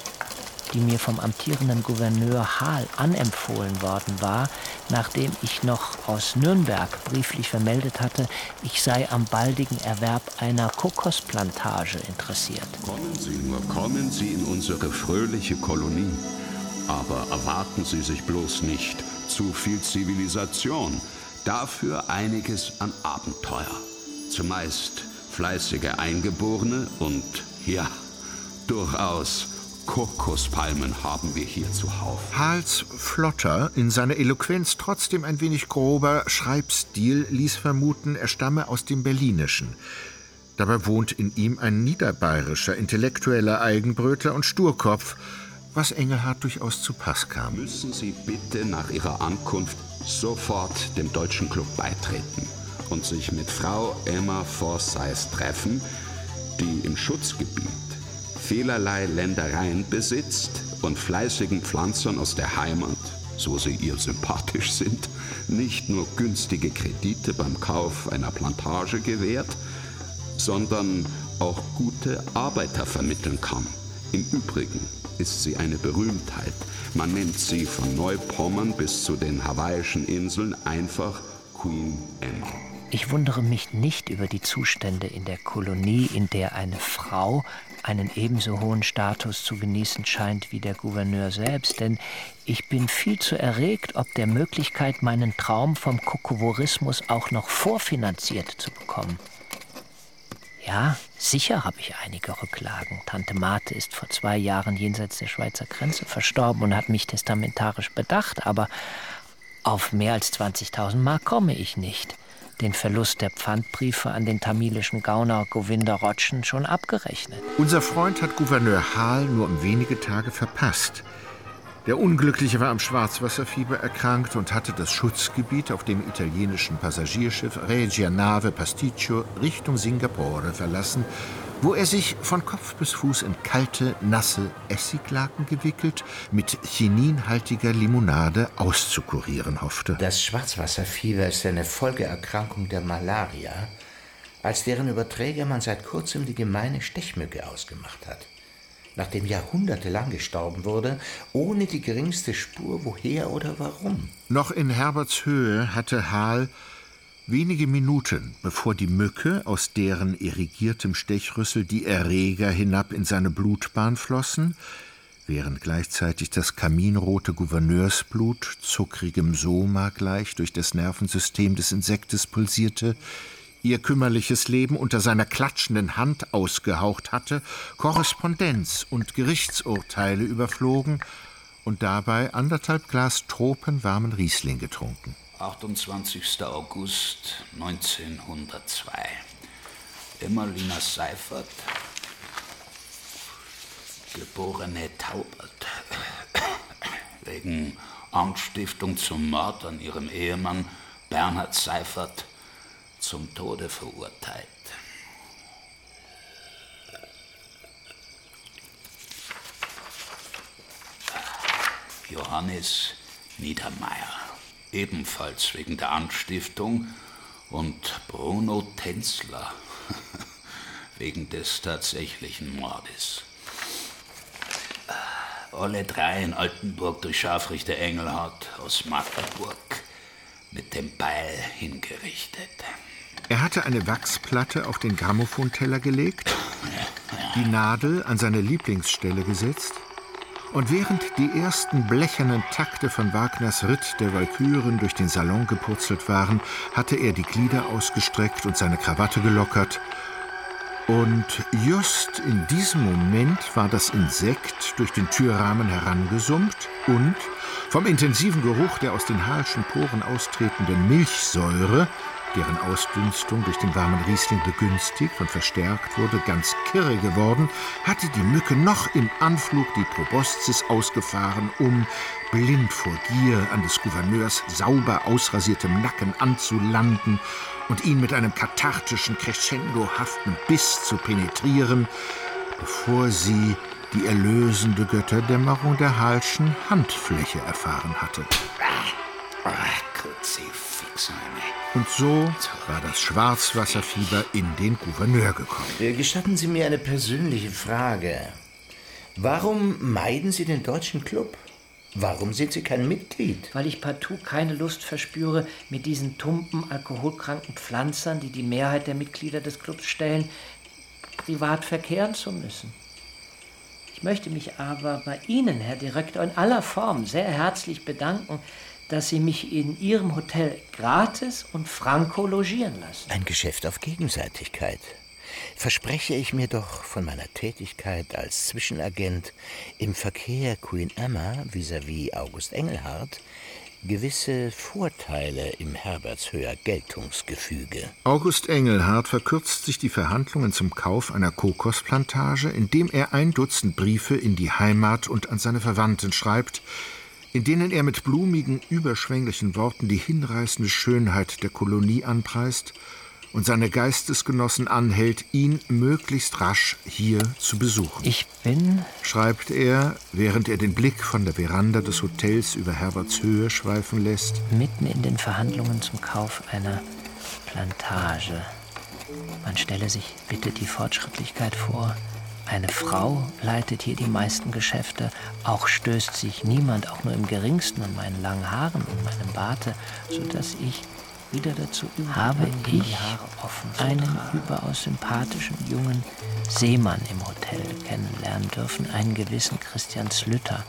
die mir vom amtierenden Gouverneur Hahl anempfohlen worden war, nachdem ich noch aus Nürnberg brieflich vermeldet hatte, ich sei am baldigen Erwerb einer Kokosplantage interessiert. Kommen Sie nur, kommen Sie in unsere fröhliche Kolonie. Aber erwarten Sie sich bloß nicht zu viel Zivilisation, dafür einiges an Abenteuer. Zumeist fleißige Eingeborene und, ja, durchaus Kokospalmen haben wir hier zuhauf. Hahls flotter, in seiner Eloquenz trotzdem ein wenig grober Schreibstil ließ vermuten, er stamme aus dem Berlinischen. Dabei wohnt in ihm ein niederbayerischer, intellektueller Eigenbrötler und Sturkopf, was Engelhardt durchaus zu Pass kam. Müssen Sie bitte nach Ihrer Ankunft sofort dem Deutschen Club beitreten und sich mit Frau Emma Forsyth treffen, die im Schutzgebiet vielerlei Ländereien besitzt und fleißigen Pflanzern aus der Heimat, so sie ihr sympathisch sind, nicht nur günstige Kredite beim Kauf einer Plantage gewährt, sondern auch gute Arbeiter vermitteln kann. Im Übrigen ist sie eine Berühmtheit. Man nennt sie von Neupommern bis zu den hawaiischen Inseln einfach Queen Emma. Ich wundere mich nicht über die Zustände in der Kolonie, in der eine Frau einen ebenso hohen Status zu genießen scheint wie der Gouverneur selbst, denn ich bin viel zu erregt, ob der Möglichkeit, meinen Traum vom Kokovorismus auch noch vorfinanziert zu bekommen. Ja, sicher habe ich einige Rücklagen. Tante Marthe ist vor zwei Jahren jenseits der Schweizer Grenze verstorben und hat mich testamentarisch bedacht, aber auf mehr als zwanzigtausend Mark komme ich nicht. Den Verlust der Pfandbriefe an den tamilischen Gauner Govinda Rotschen schon abgerechnet. Unser Freund hat Gouverneur Hahl nur um wenige Tage verpasst. Der Unglückliche war am Schwarzwasserfieber erkrankt und hatte das Schutzgebiet auf dem italienischen Passagierschiff Regia Nave Pasticcio Richtung Singapore verlassen, wo er sich von Kopf bis Fuß in kalte, nasse Essiglaken gewickelt mit chininhaltiger Limonade auszukurieren hoffte. Das Schwarzwasserfieber ist eine Folgeerkrankung der Malaria, als deren Überträger man seit kurzem die gemeine Stechmücke ausgemacht hat, nachdem jahrhundertelang gestorben wurde, ohne die geringste Spur, woher oder warum. Noch in Herbertshöhe hatte Hahl wenige Minuten, bevor die Mücke, aus deren irrigiertem Stechrüssel die Erreger hinab in seine Blutbahn flossen, während gleichzeitig das kaminrote Gouverneursblut zuckrigem Soma gleich durch das Nervensystem des Insektes pulsierte, ihr kümmerliches Leben unter seiner klatschenden Hand ausgehaucht hatte, Korrespondenz und Gerichtsurteile überflogen und dabei anderthalb Glas tropenwarmen Riesling getrunken. achtundzwanzigster August neunzehnhundertzwei. Emmalina Seifert, geborene Taubert, wegen Anstiftung zum Mord an ihrem Ehemann Bernhard Seifert zum Tode verurteilt. Johannes Niedermeyer, ebenfalls wegen der Anstiftung, und Bruno Tänzler wegen des tatsächlichen Mordes. alle drei in Altenburg durch Scharfrichter Engelhardt aus Magdeburg mit dem Beil hingerichtet. Er hatte eine Wachsplatte auf den Grammophonteller gelegt, die Nadel an seine Lieblingsstelle gesetzt, und während die ersten blechernen Takte von Wagners Ritt der Walküren durch den Salon gepurzelt waren, hatte er die Glieder ausgestreckt und seine Krawatte gelockert. Und just in diesem Moment war das Insekt durch den Türrahmen herangesummt und vom intensiven Geruch der aus den Halschen Poren austretenden Milchsäure, deren Ausdünstung durch den warmen Riesling begünstigt und verstärkt wurde, ganz kirre geworden, hatte die Mücke noch im Anflug die Proboscis ausgefahren, um, blind vor Gier, an des Gouverneurs sauber ausrasiertem Nacken anzulanden und ihn mit einem kathartischen, crescendohaften Biss zu penetrieren, bevor sie die erlösende Götterdämmerung der Halschen Handfläche erfahren hatte. Und so war das Schwarzwasserfieber in den Gouverneur gekommen. Gestatten Sie mir eine persönliche Frage. Warum meiden Sie den Deutschen Club? Warum sind Sie kein Mitglied? Weil ich partout keine Lust verspüre, mit diesen tumpen, alkoholkranken Pflanzern, die die Mehrheit der Mitglieder des Clubs stellen, privat verkehren zu müssen. Ich möchte mich aber bei Ihnen, Herr Direktor, in aller Form sehr herzlich bedanken, dass Sie mich in Ihrem Hotel gratis und franko logieren lassen. Ein Geschäft auf Gegenseitigkeit. Verspreche ich mir doch von meiner Tätigkeit als Zwischenagent im Verkehr Queen Emma vis-à-vis August Engelhardt gewisse Vorteile im Herbertshöher Geltungsgefüge. August Engelhardt verkürzt sich die Verhandlungen zum Kauf einer Kokosplantage, indem er ein Dutzend Briefe in die Heimat und an seine Verwandten schreibt, in denen er mit blumigen, überschwänglichen Worten die hinreißende Schönheit der Kolonie anpreist und seine Geistesgenossen anhält, ihn möglichst rasch hier zu besuchen. Ich bin, schreibt er, während er den Blick von der Veranda des Hotels über Herbertshöhe schweifen lässt, mitten in den Verhandlungen zum Kauf einer Plantage. Man stelle sich bitte die Fortschrittlichkeit vor. Eine Frau leitet hier die meisten Geschäfte. Auch stößt sich niemand, auch nur im Geringsten, an meinen langen Haaren und meinem Barte, sodass ich wieder dazu habe ich einen überaus sympathischen jungen Seemann im Hotel kennenlernen dürfen, einen gewissen Christian Slüter,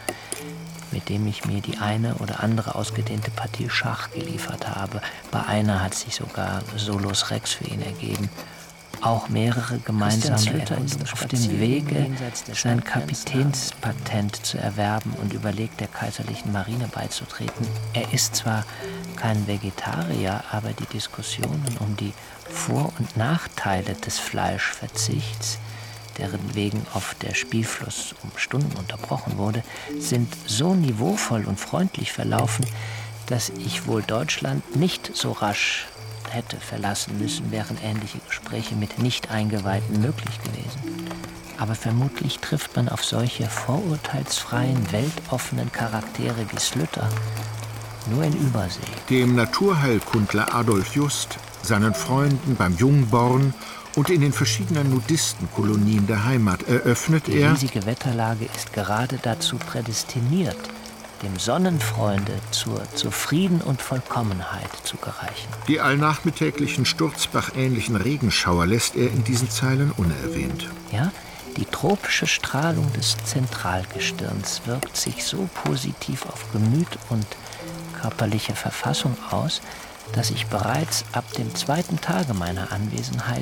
mit dem ich mir die eine oder andere ausgedehnte Partie Schach geliefert habe. Bei einer hat sich sogar Solus Rex für ihn ergeben. Auch mehrere gemeinsame Erkundungen auf dem Wege, sein Kapitänspatent zu erwerben und überlegt, der kaiserlichen Marine beizutreten. Er ist zwar kein Vegetarier, aber die Diskussionen um die Vor- und Nachteile des Fleischverzichts, deren wegen oft der Spielfluss um Stunden unterbrochen wurde, sind so niveauvoll und freundlich verlaufen, dass ich wohl Deutschland nicht so rasch hätte verlassen müssen, wären ähnliche Gespräche mit Nicht-Eingeweihten möglich gewesen. Aber vermutlich trifft man auf solche vorurteilsfreien, weltoffenen Charaktere wie Slüter nur in Übersee. Dem Naturheilkundler Adolf Just, seinen Freunden beim Jungborn und in den verschiedenen Nudistenkolonien der Heimat eröffnet Die er... Die riesige Wetterlage ist gerade dazu prädestiniert, dem Sonnenfreunde zur Zufrieden und Vollkommenheit zu gereichen. Die allnachmittäglichen Sturzbach-ähnlichen Regenschauer lässt er in diesen Zeilen unerwähnt. Ja, die tropische Strahlung des Zentralgestirns wirkt sich so positiv auf Gemüt und körperliche Verfassung aus, dass ich bereits ab dem zweiten Tage meiner Anwesenheit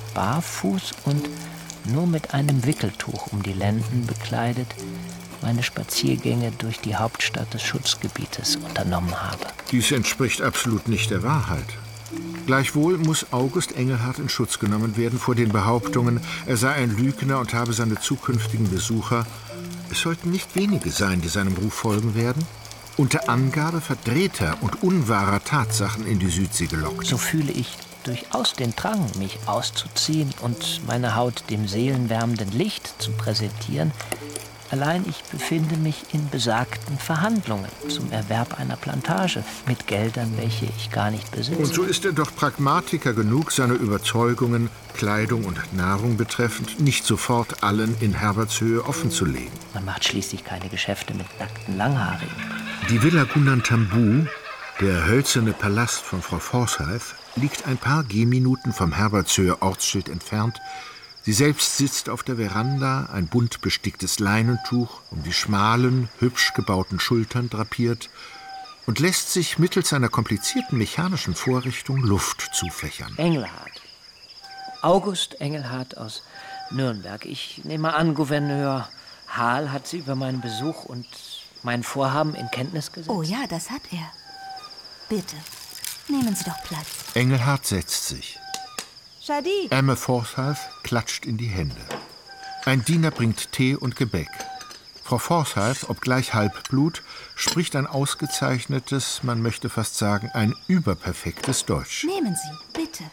barfuß und nur mit einem Wickeltuch um die Lenden bekleidet meine Spaziergänge durch die Hauptstadt des Schutzgebietes unternommen habe. Dies entspricht absolut nicht der Wahrheit. Gleichwohl muss August Engelhardt in Schutz genommen werden vor den Behauptungen, er sei ein Lügner und habe seine zukünftigen Besucher, es sollten nicht wenige sein, die seinem Ruf folgen werden, unter Angabe verdrehter und unwahrer Tatsachen in die Südsee gelockt. So fühle ich durchaus den Drang, mich auszuziehen und meine Haut dem seelenwärmenden Licht zu präsentieren, Allein ich befinde mich in besagten Verhandlungen zum Erwerb einer Plantage mit Geldern, welche ich gar nicht besitze. Und so ist er doch Pragmatiker genug, seine Überzeugungen, Kleidung und Nahrung betreffend, nicht sofort allen in Herbertshöhe offenzulegen. Man macht schließlich keine Geschäfte mit nackten Langhaarigen. Die Villa Gunantambu, der hölzerne Palast von Frau Forsyth, liegt ein paar Gehminuten vom Herbertshöher Ortsschild entfernt. Sie selbst sitzt auf der Veranda, ein bunt besticktes Leinentuch um die schmalen, hübsch gebauten Schultern drapiert und lässt sich mittels einer komplizierten mechanischen Vorrichtung Luft zufächern. Engelhardt. August Engelhardt aus Nürnberg. Ich nehme an, Gouverneur Hahl hat Sie über meinen Besuch und mein Vorhaben in Kenntnis gesetzt. Oh ja, das hat er. Bitte, nehmen Sie doch Platz. Engelhardt setzt sich. Shadi! Emma Forsyth klatscht in die Hände. Ein Diener bringt Tee und Gebäck. Frau Forsyth, obgleich Halbblut, spricht ein ausgezeichnetes, man möchte fast sagen, ein überperfektes Deutsch. Nehmen Sie, bitte.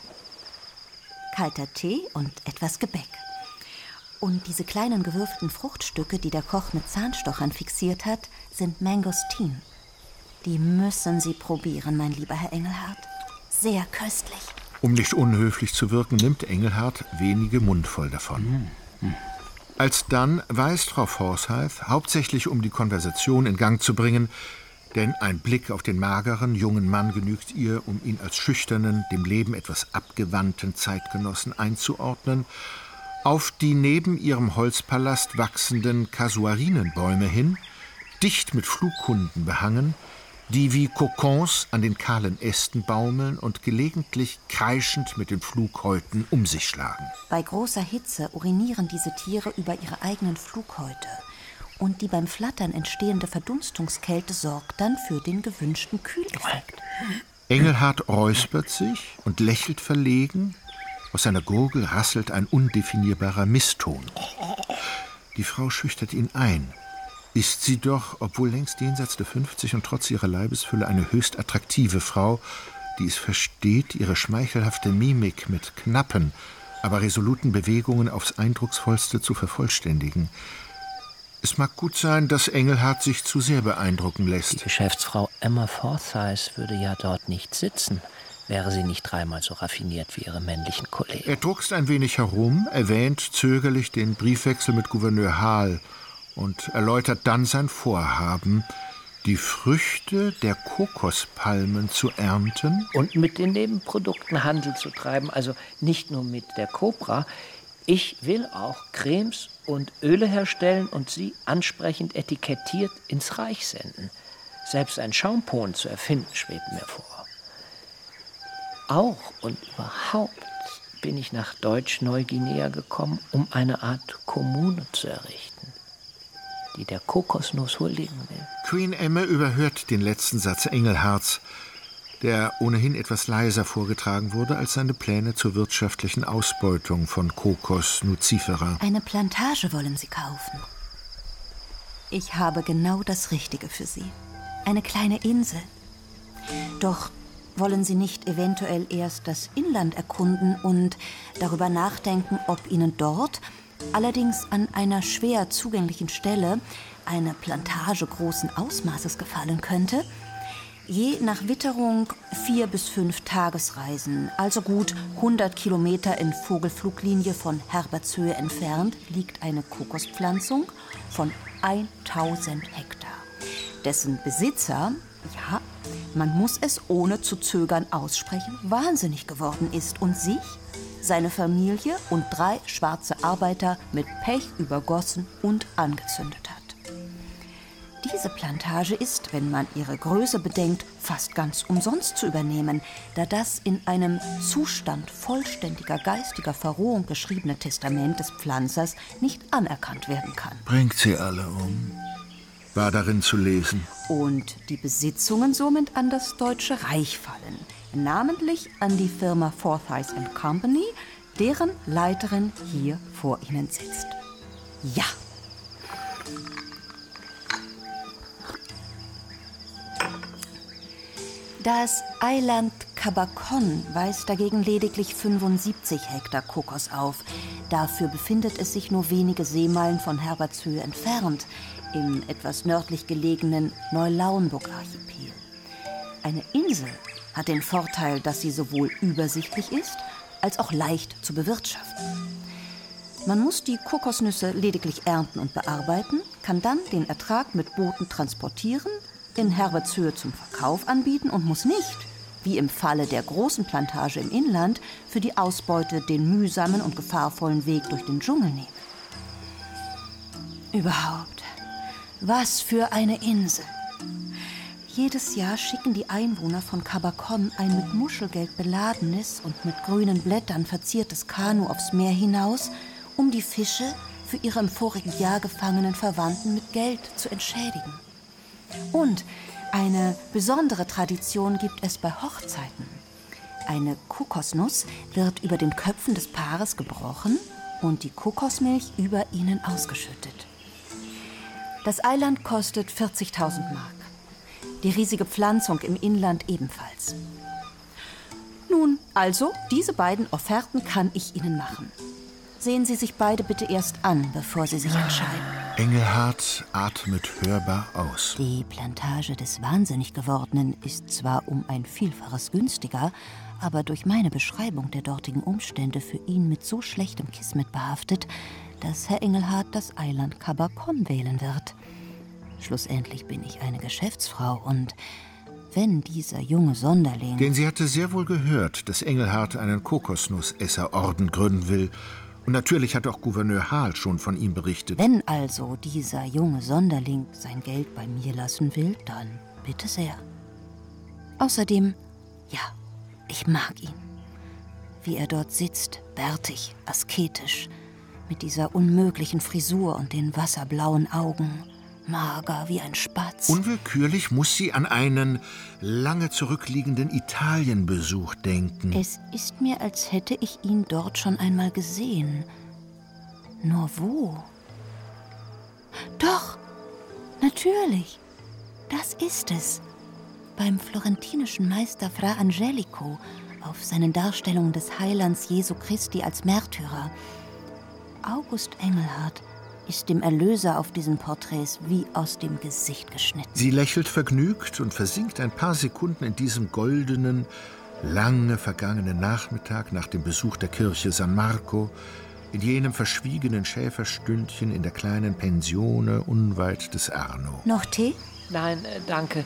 Kalter Tee und etwas Gebäck. Und diese kleinen gewürfelten Fruchtstücke, die der Koch mit Zahnstochern fixiert hat, sind Mangostin. Die müssen Sie probieren, mein lieber Herr Engelhardt. Sehr köstlich. Um nicht unhöflich zu wirken, nimmt Engelhardt wenige mundvoll davon. Mhm. Alsdann weist Frau Forsyth, hauptsächlich um die Konversation in Gang zu bringen, denn ein Blick auf den mageren, jungen Mann genügt ihr, um ihn als schüchternen, dem Leben etwas abgewandten Zeitgenossen einzuordnen, auf die neben ihrem Holzpalast wachsenden Kasuarinenbäume hin, dicht mit Flughunden behangen, die wie Kokons an den kahlen Ästen baumeln und gelegentlich kreischend mit den Flughäuten um sich schlagen. Bei großer Hitze urinieren diese Tiere über ihre eigenen Flughäute. Und die beim Flattern entstehende Verdunstungskälte sorgt dann für den gewünschten Kühleffekt. Engelhardt räuspert sich und lächelt verlegen. Aus seiner Gurgel rasselt ein undefinierbarer Misston. Die Frau schüchtert ihn ein. Ist sie doch, obwohl längst jenseits der fünfzig und trotz ihrer Leibesfülle, eine höchst attraktive Frau, die es versteht, ihre schmeichelhafte Mimik mit knappen, aber resoluten Bewegungen aufs Eindrucksvollste zu vervollständigen. Es mag gut sein, dass Engelhardt sich zu sehr beeindrucken lässt. Die Geschäftsfrau Emma Forsyth würde ja dort nicht sitzen, wäre sie nicht dreimal so raffiniert wie ihre männlichen Kollegen. Er druckst ein wenig herum, erwähnt zögerlich den Briefwechsel mit Gouverneur Hahl und erläutert dann sein Vorhaben, die Früchte der Kokospalmen zu ernten und mit den Nebenprodukten Handel zu treiben, also nicht nur mit der Copra. Ich will auch Cremes und Öle herstellen und sie ansprechend etikettiert ins Reich senden. Selbst ein Schaumpoen zu erfinden, schwebt mir vor. Auch und überhaupt bin ich nach Deutsch-Neuguinea gekommen, um eine Art Kommune zu errichten, die der Kokosnuss huldigen will. Queen Emma überhört den letzten Satz Engelhardts, der ohnehin etwas leiser vorgetragen wurde als seine Pläne zur wirtschaftlichen Ausbeutung von Cocos nucifera. Eine Plantage wollen Sie kaufen. Ich habe genau das Richtige für Sie. Eine kleine Insel. Doch wollen Sie nicht eventuell erst das Inland erkunden und darüber nachdenken, ob Ihnen dort, allerdings an einer schwer zugänglichen Stelle, eine Plantage großen Ausmaßes gefallen könnte? Je nach Witterung vier bis fünf Tagesreisen, also gut hundert Kilometer in Vogelfluglinie von Herbertshöhe entfernt, liegt eine Kokospflanzung von tausend Hektar. Dessen Besitzer, ja, man muss es ohne zu zögern aussprechen, wahnsinnig geworden ist und sich, seine Familie und drei schwarze Arbeiter mit Pech übergossen und angezündet hat. Diese Plantage ist, wenn man ihre Größe bedenkt, fast ganz umsonst zu übernehmen, da das in einem Zustand vollständiger geistiger Verrohung geschriebene Testament des Pflanzers nicht anerkannt werden kann. Bringt sie alle um, war darin zu lesen. Und die Besitzungen somit an das Deutsche Reich fallen, namentlich an die Firma Forsyth and Company, deren Leiterin hier vor Ihnen sitzt. Ja! Das Eiland Cabacon weist dagegen lediglich fünfundsiebzig Hektar Kokos auf. Dafür befindet es sich nur wenige Seemeilen von Herbertshöhe entfernt, im etwas nördlich gelegenen Neulauenburg-Archipel. Eine Insel hat den Vorteil, dass sie sowohl übersichtlich ist, als auch leicht zu bewirtschaften. Man muss die Kokosnüsse lediglich ernten und bearbeiten, kann dann den Ertrag mit Booten transportieren, in Herbertshöhe zum Verkauf anbieten und muss nicht, wie im Falle der großen Plantage im Inland, für die Ausbeute den mühsamen und gefahrvollen Weg durch den Dschungel nehmen. Überhaupt, was für eine Insel! Jedes Jahr schicken die Einwohner von Cabacon ein mit Muschelgeld beladenes und mit grünen Blättern verziertes Kanu aufs Meer hinaus, um die Fische für ihre im vorigen Jahr gefangenen Verwandten mit Geld zu entschädigen. Und eine besondere Tradition gibt es bei Hochzeiten. Eine Kokosnuss wird über den Köpfen des Paares gebrochen und die Kokosmilch über ihnen ausgeschüttet. Das Eiland kostet vierzigtausend Mark. Die riesige Pflanzung im Inland ebenfalls. Nun, also, diese beiden Offerten kann ich Ihnen machen. Sehen Sie sich beide bitte erst an, bevor Sie sich entscheiden. Engelhart atmet hörbar aus. Die Plantage des wahnsinnig Gewordenen ist zwar um ein Vielfaches günstiger, aber durch meine Beschreibung der dortigen Umstände für ihn mit so schlechtem Kismet behaftet, dass Herr Engelhart das Eiland Cabacon wählen wird. Schlussendlich bin ich eine Geschäftsfrau und wenn dieser junge Sonderling... Denn sie hatte sehr wohl gehört, dass Engelhart einen Kokosnussesserorden gründen will. Und natürlich hat auch Gouverneur Hall schon von ihm berichtet. Wenn also dieser junge Sonderling sein Geld bei mir lassen will, dann bitte sehr. Außerdem, ja, ich mag ihn. Wie er dort sitzt, bärtig, asketisch, mit dieser unmöglichen Frisur und den wasserblauen Augen, mager wie ein Spatz. Unwillkürlich muss sie an einen lange zurückliegenden Italienbesuch denken. Es ist mir, als hätte ich ihn dort schon einmal gesehen. Nur wo? Doch, natürlich. Das ist es. Beim florentinischen Meister Fra Angelico auf seinen Darstellungen des Heilands Jesu Christi als Märtyrer. August Engelhart ist dem Erlöser auf diesen Porträts wie aus dem Gesicht geschnitten. Sie lächelt vergnügt und versinkt ein paar Sekunden in diesem goldenen, lange vergangenen Nachmittag nach dem Besuch der Kirche San Marco, in jenem verschwiegenen Schäferstündchen in der kleinen Pensione unweit des Arno. Noch Tee? Nein, äh, danke.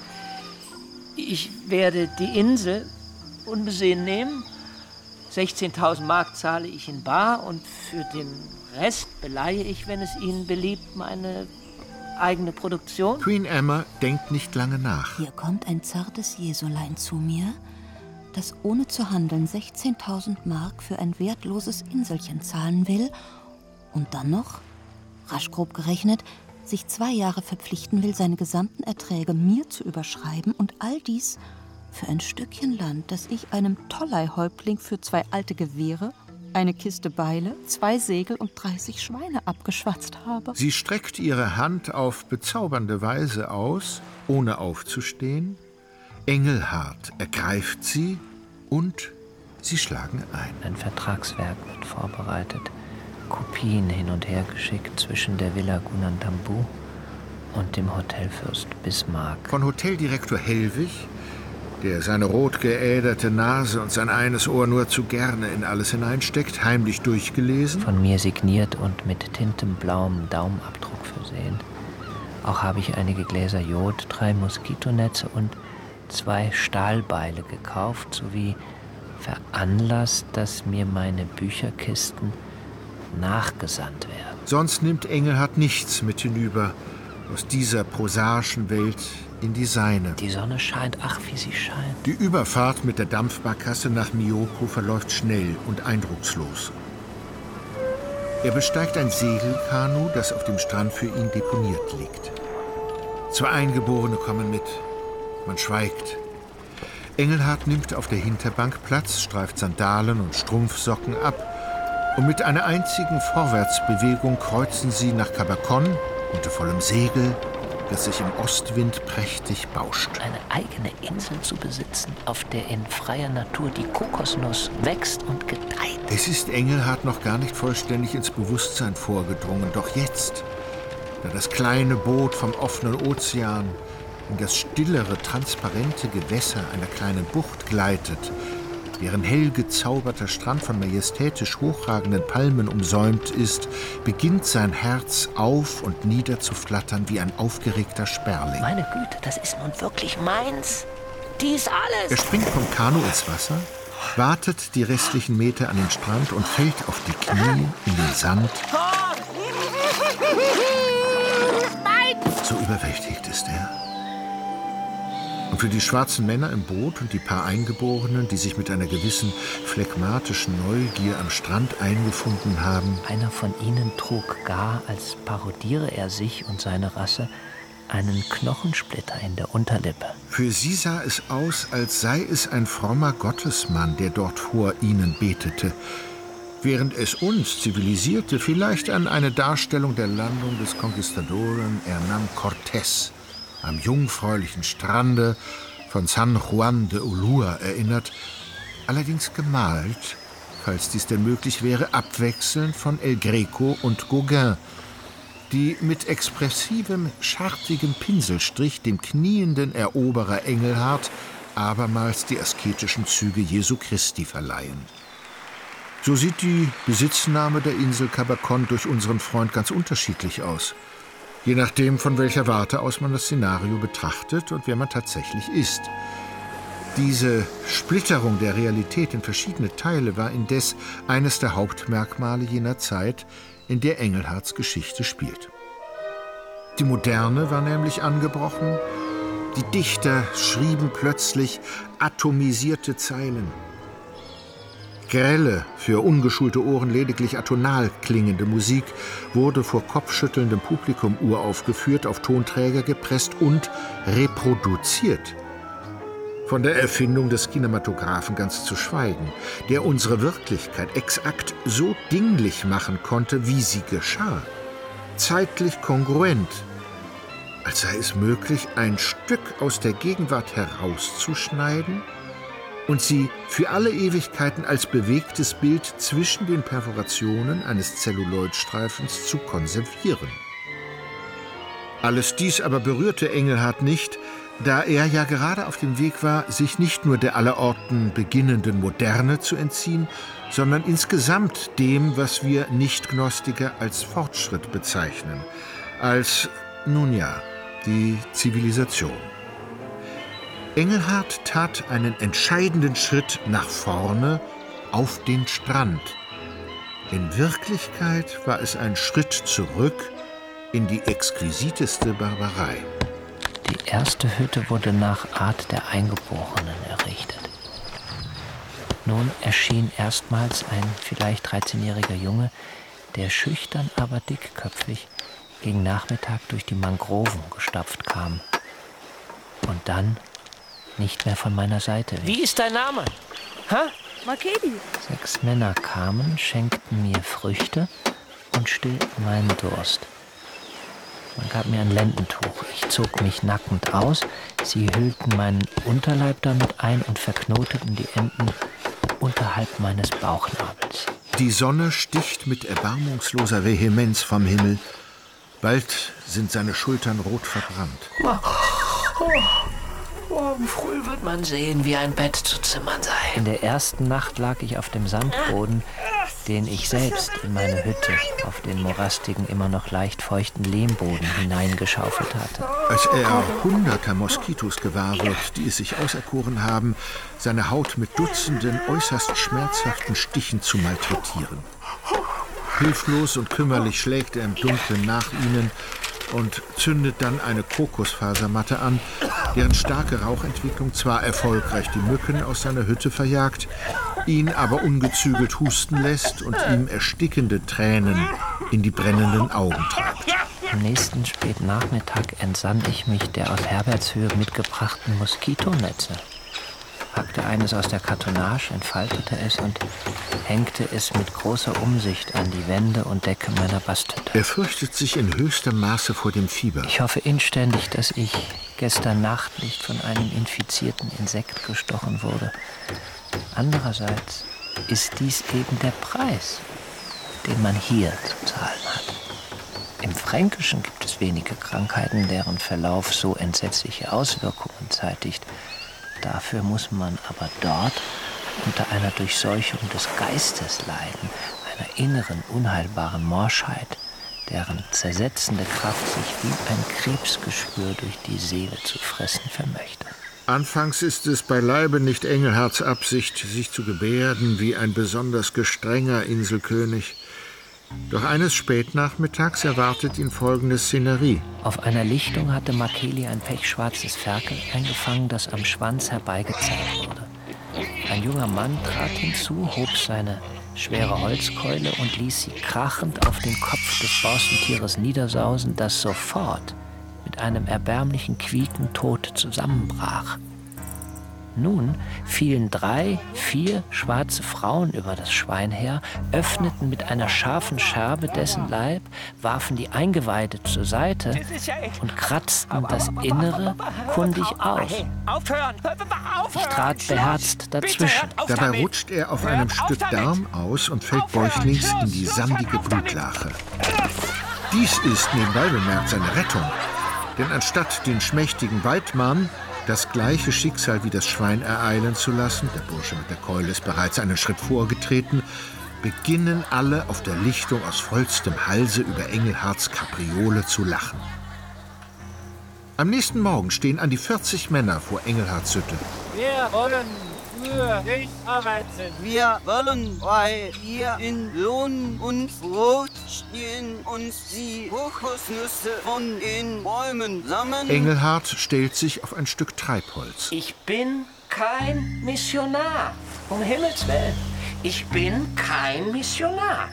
Ich werde die Insel unbesehen nehmen. sechzehntausend Mark zahle ich in bar und für den Rest beleihe ich, wenn es Ihnen beliebt, meine eigene Produktion. Queen Emma denkt nicht lange nach. Hier kommt ein zartes Jesulein zu mir, das ohne zu handeln sechzehntausend Mark für ein wertloses Inselchen zahlen will und dann noch, rasch grob gerechnet, sich zwei Jahre verpflichten will, seine gesamten Erträge mir zu überschreiben und all dies für ein Stückchen Land, das ich einem Tolleihäuptling für zwei alte Gewehre, eine Kiste Beile, zwei Segel und dreißig Schweine abgeschwatzt habe. Sie streckt ihre Hand auf bezaubernde Weise aus, ohne aufzustehen. Engelhart ergreift sie und sie schlagen ein. Ein Vertragswerk wird vorbereitet, Kopien hin und her geschickt zwischen der Villa Gunantambu und dem Hotel Fürst Bismarck. Von Hoteldirektor Hellwig, der seine rot geäderte Nase und sein eines Ohr nur zu gerne in alles hineinsteckt, heimlich durchgelesen. Von mir signiert und mit tintenblauem Daumenabdruck versehen. Auch habe ich einige Gläser Jod, drei Moskitonetze und zwei Stahlbeile gekauft, sowie veranlasst, dass mir meine Bücherkisten nachgesandt werden. Sonst nimmt Engelhart nichts mit hinüber aus dieser prosaischen Welt in die seine. Die Sonne scheint, ach wie sie scheint. Die Überfahrt mit der Dampfbarkasse nach Miyoko verläuft schnell und eindruckslos. Er besteigt ein Segelkanu, das auf dem Strand für ihn deponiert liegt. Zwei Eingeborene kommen mit. Man schweigt. Engelhart nimmt auf der Hinterbank Platz, streift Sandalen und Strumpfsocken ab und mit einer einzigen Vorwärtsbewegung kreuzen sie nach Cabacon unter vollem Segel das sich im Ostwind prächtig bauscht. Eine eigene Insel zu besitzen, auf der in freier Natur die Kokosnuss wächst und gedeiht. Es ist Engelhard noch gar nicht vollständig ins Bewusstsein vorgedrungen. Doch jetzt, da das kleine Boot vom offenen Ozean in das stillere, transparente Gewässer einer kleinen Bucht gleitet, deren hell gezauberter Strand von majestätisch hochragenden Palmen umsäumt ist, beginnt sein Herz auf und nieder zu flattern wie ein aufgeregter Sperling. Meine Güte, das ist nun wirklich meins. Dies alles. Er springt vom Kanu ins Wasser, wartet die restlichen Meter an den Strand und fällt auf die Knie in den Sand. So überwältigt ist er. Und für die schwarzen Männer im Boot und die paar Eingeborenen, die sich mit einer gewissen phlegmatischen Neugier am Strand eingefunden haben. Einer von ihnen trug gar, als parodiere er sich und seine Rasse, einen Knochensplitter in der Unterlippe. Für sie sah es aus, als sei es ein frommer Gottesmann, der dort vor ihnen betete. Während es uns, Zivilisierte, vielleicht an eine Darstellung der Landung des Conquistadoren Hernán Cortés am jungfräulichen Strande von San Juan de Ulúa erinnert, allerdings gemalt, falls dies denn möglich wäre, abwechselnd von El Greco und Gauguin, die mit expressivem, schartigem Pinselstrich dem knienden Eroberer Engelhard abermals die asketischen Züge Jesu Christi verleihen. So sieht die Besitznahme der Insel Cabacon durch unseren Freund ganz unterschiedlich aus. Je nachdem, von welcher Warte aus man das Szenario betrachtet und wer man tatsächlich ist. Diese Splitterung der Realität in verschiedene Teile war indes eines der Hauptmerkmale jener Zeit, in der Engelhards Geschichte spielt. Die Moderne war nämlich angebrochen. Die Dichter schrieben plötzlich atomisierte Zeilen. Grelle, für ungeschulte Ohren lediglich atonal klingende Musik wurde vor kopfschüttelndem Publikum uraufgeführt, auf Tonträger gepresst und reproduziert. Von der Erfindung des Kinematographen ganz zu schweigen, der unsere Wirklichkeit exakt so dinglich machen konnte, wie sie geschah. Zeitlich kongruent, als sei es möglich, ein Stück aus der Gegenwart herauszuschneiden und sie für alle Ewigkeiten als bewegtes Bild zwischen den Perforationen eines Zelluloidstreifens zu konservieren. Alles dies aber berührte Engelhard nicht, da er ja gerade auf dem Weg war, sich nicht nur der allerorten beginnenden Moderne zu entziehen, sondern insgesamt dem, was wir Nicht-Gnostiker als Fortschritt bezeichnen, als, nun ja, die Zivilisation. Engelhard tat einen entscheidenden Schritt nach vorne auf den Strand. In Wirklichkeit war es ein Schritt zurück in die exquisiteste Barbarei. Die erste Hütte wurde nach Art der Eingeborenen errichtet. Nun erschien erstmals ein vielleicht dreizehnjähriger Junge, der schüchtern, aber dickköpfig gegen Nachmittag durch die Mangroven gestapft kam. Und dann nicht mehr von meiner Seite weg. Wie ist dein Name? Ha? Makedi. Sechs Männer kamen, schenkten mir Früchte und stillten meinen Durst. Man gab mir ein Lendentuch. Ich zog mich nackend aus. Sie hüllten meinen Unterleib damit ein und verknoteten die Enden unterhalb meines Bauchnabels. Die Sonne sticht mit erbarmungsloser Vehemenz vom Himmel. Bald sind seine Schultern rot verbrannt. Oh. Morgen früh wird man sehen, wie ein Bett zu zimmern sei. In der ersten Nacht lag ich auf dem Sandboden, den ich selbst in meine Hütte auf den morastigen, immer noch leicht feuchten Lehmboden hineingeschaufelt hatte. Als er hunderter Moskitos gewahr wird, die es sich auserkoren haben, seine Haut mit Dutzenden äußerst schmerzhaften Stichen zu malträtieren. Hilflos und kümmerlich schlägt er im Dunkeln nach ihnen und zündet dann eine Kokosfasermatte an, deren starke Rauchentwicklung zwar erfolgreich die Mücken aus seiner Hütte verjagt, ihn aber ungezügelt husten lässt und ihm erstickende Tränen in die brennenden Augen treibt. Am nächsten Spätnachmittag entsann ich mich der aus Herbertshöhe mitgebrachten Moskitonetze. packte eines aus der Kartonage, entfaltete es und hängte es mit großer Umsicht an die Wände und Decke meiner Basthütte. Er fürchtet sich in höchstem Maße vor dem Fieber. Ich hoffe inständig, dass ich gestern Nacht nicht von einem infizierten Insekt gestochen wurde. Andererseits ist dies eben der Preis, den man hier zu zahlen hat. Im Fränkischen gibt es wenige Krankheiten, deren Verlauf so entsetzliche Auswirkungen zeitigt. Dafür muss man aber dort unter einer Durchseuchung des Geistes leiden, einer inneren, unheilbaren Morschheit, deren zersetzende Kraft sich wie ein Krebsgeschwür durch die Seele zu fressen vermöchte. Anfangs ist es beileibe nicht Engelharts Absicht, sich zu gebärden wie ein besonders gestrenger Inselkönig. Doch eines Spätnachmittags erwartet ihn folgende Szenerie. Auf einer Lichtung hatte Makeli ein pechschwarzes Ferkel eingefangen, das am Schwanz herbeigezerrt wurde. Ein junger Mann trat hinzu, hob seine schwere Holzkeule und ließ sie krachend auf den Kopf des Borstentieres niedersausen, das sofort mit einem erbärmlichen Quieken tot zusammenbrach. Nun fielen drei, vier schwarze Frauen über das Schwein her, öffneten mit einer scharfen Scherbe dessen Leib, warfen die Eingeweide zur Seite und kratzten das Innere kundig aus. Ich trat beherzt dazwischen. Dabei rutscht er auf einem Stück Darm aus und fällt bäuchlings in die sandige Blutlache. Dies ist nebenbei bemerkt seine Rettung, denn anstatt den schmächtigen Weidmann das gleiche Schicksal wie das Schwein ereilen zu lassen, der Bursche mit der Keule ist bereits einen Schritt vorgetreten, beginnen alle auf der Lichtung aus vollstem Halse über Engelharts Kapriole zu lachen. Am nächsten Morgen stehen an die vierzig Männer vor Engelharts Hütte. Wir wollen für dich arbeiten. Wir wollen bei dir in Lohn und Brot stehen und die Kokosnüsse von den Bäumen sammeln. Engelhart stellt sich auf ein Stück Treibholz. Ich bin kein Missionar. Um Himmels Willen. Ich bin kein Missionar.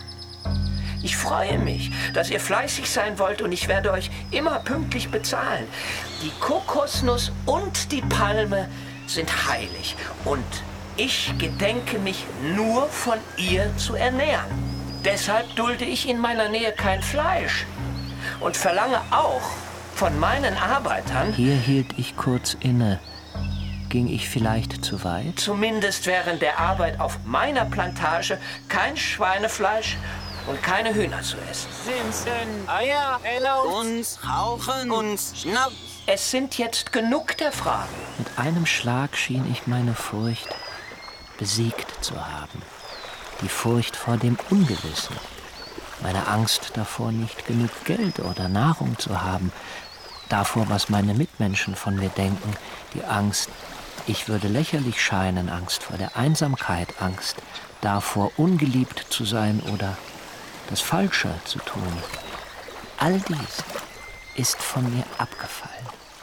Ich freue mich, dass ihr fleißig sein wollt und ich werde euch immer pünktlich bezahlen. Die Kokosnuss und die Palme sind heilig und ich gedenke mich nur von ihr zu ernähren. Deshalb dulde ich in meiner Nähe kein Fleisch und verlange auch von meinen Arbeitern... Hier hielt ich kurz inne. Ging ich vielleicht zu weit? Zumindest während der Arbeit auf meiner Plantage kein Schweinefleisch und keine Hühner zu essen. Sind denn Eier erlaubt? Und Rauchen und Schnaps? Es sind jetzt genug der Fragen. Mit einem Schlag schien ich meine Furcht besiegt zu haben. Die Furcht vor dem Ungewissen. Meine Angst davor, nicht genug Geld oder Nahrung zu haben. Davor, was meine Mitmenschen von mir denken. Die Angst, ich würde lächerlich scheinen. Angst vor der Einsamkeit. Angst davor, ungeliebt zu sein oder das Falsche zu tun. All dies ist von mir abgefallen.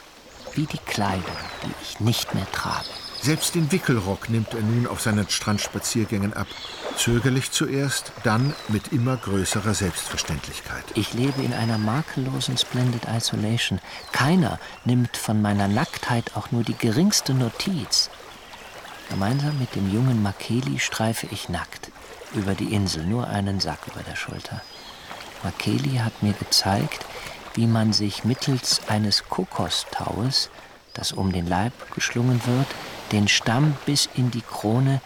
Wie die Kleidung, die ich nicht mehr trage. Selbst den Wickelrock nimmt er nun auf seinen Strandspaziergängen ab. Zögerlich zuerst, dann mit immer größerer Selbstverständlichkeit. Ich lebe in einer makellosen Splendid Isolation. Keiner nimmt von meiner Nacktheit auch nur die geringste Notiz. Gemeinsam mit dem jungen Makeli streife ich nackt über die Insel, nur einen Sack über der Schulter. Makeli hat mir gezeigt, wie man sich mittels eines Kokostaues, das um den Leib geschlungen wird, den Stamm bis in die Krone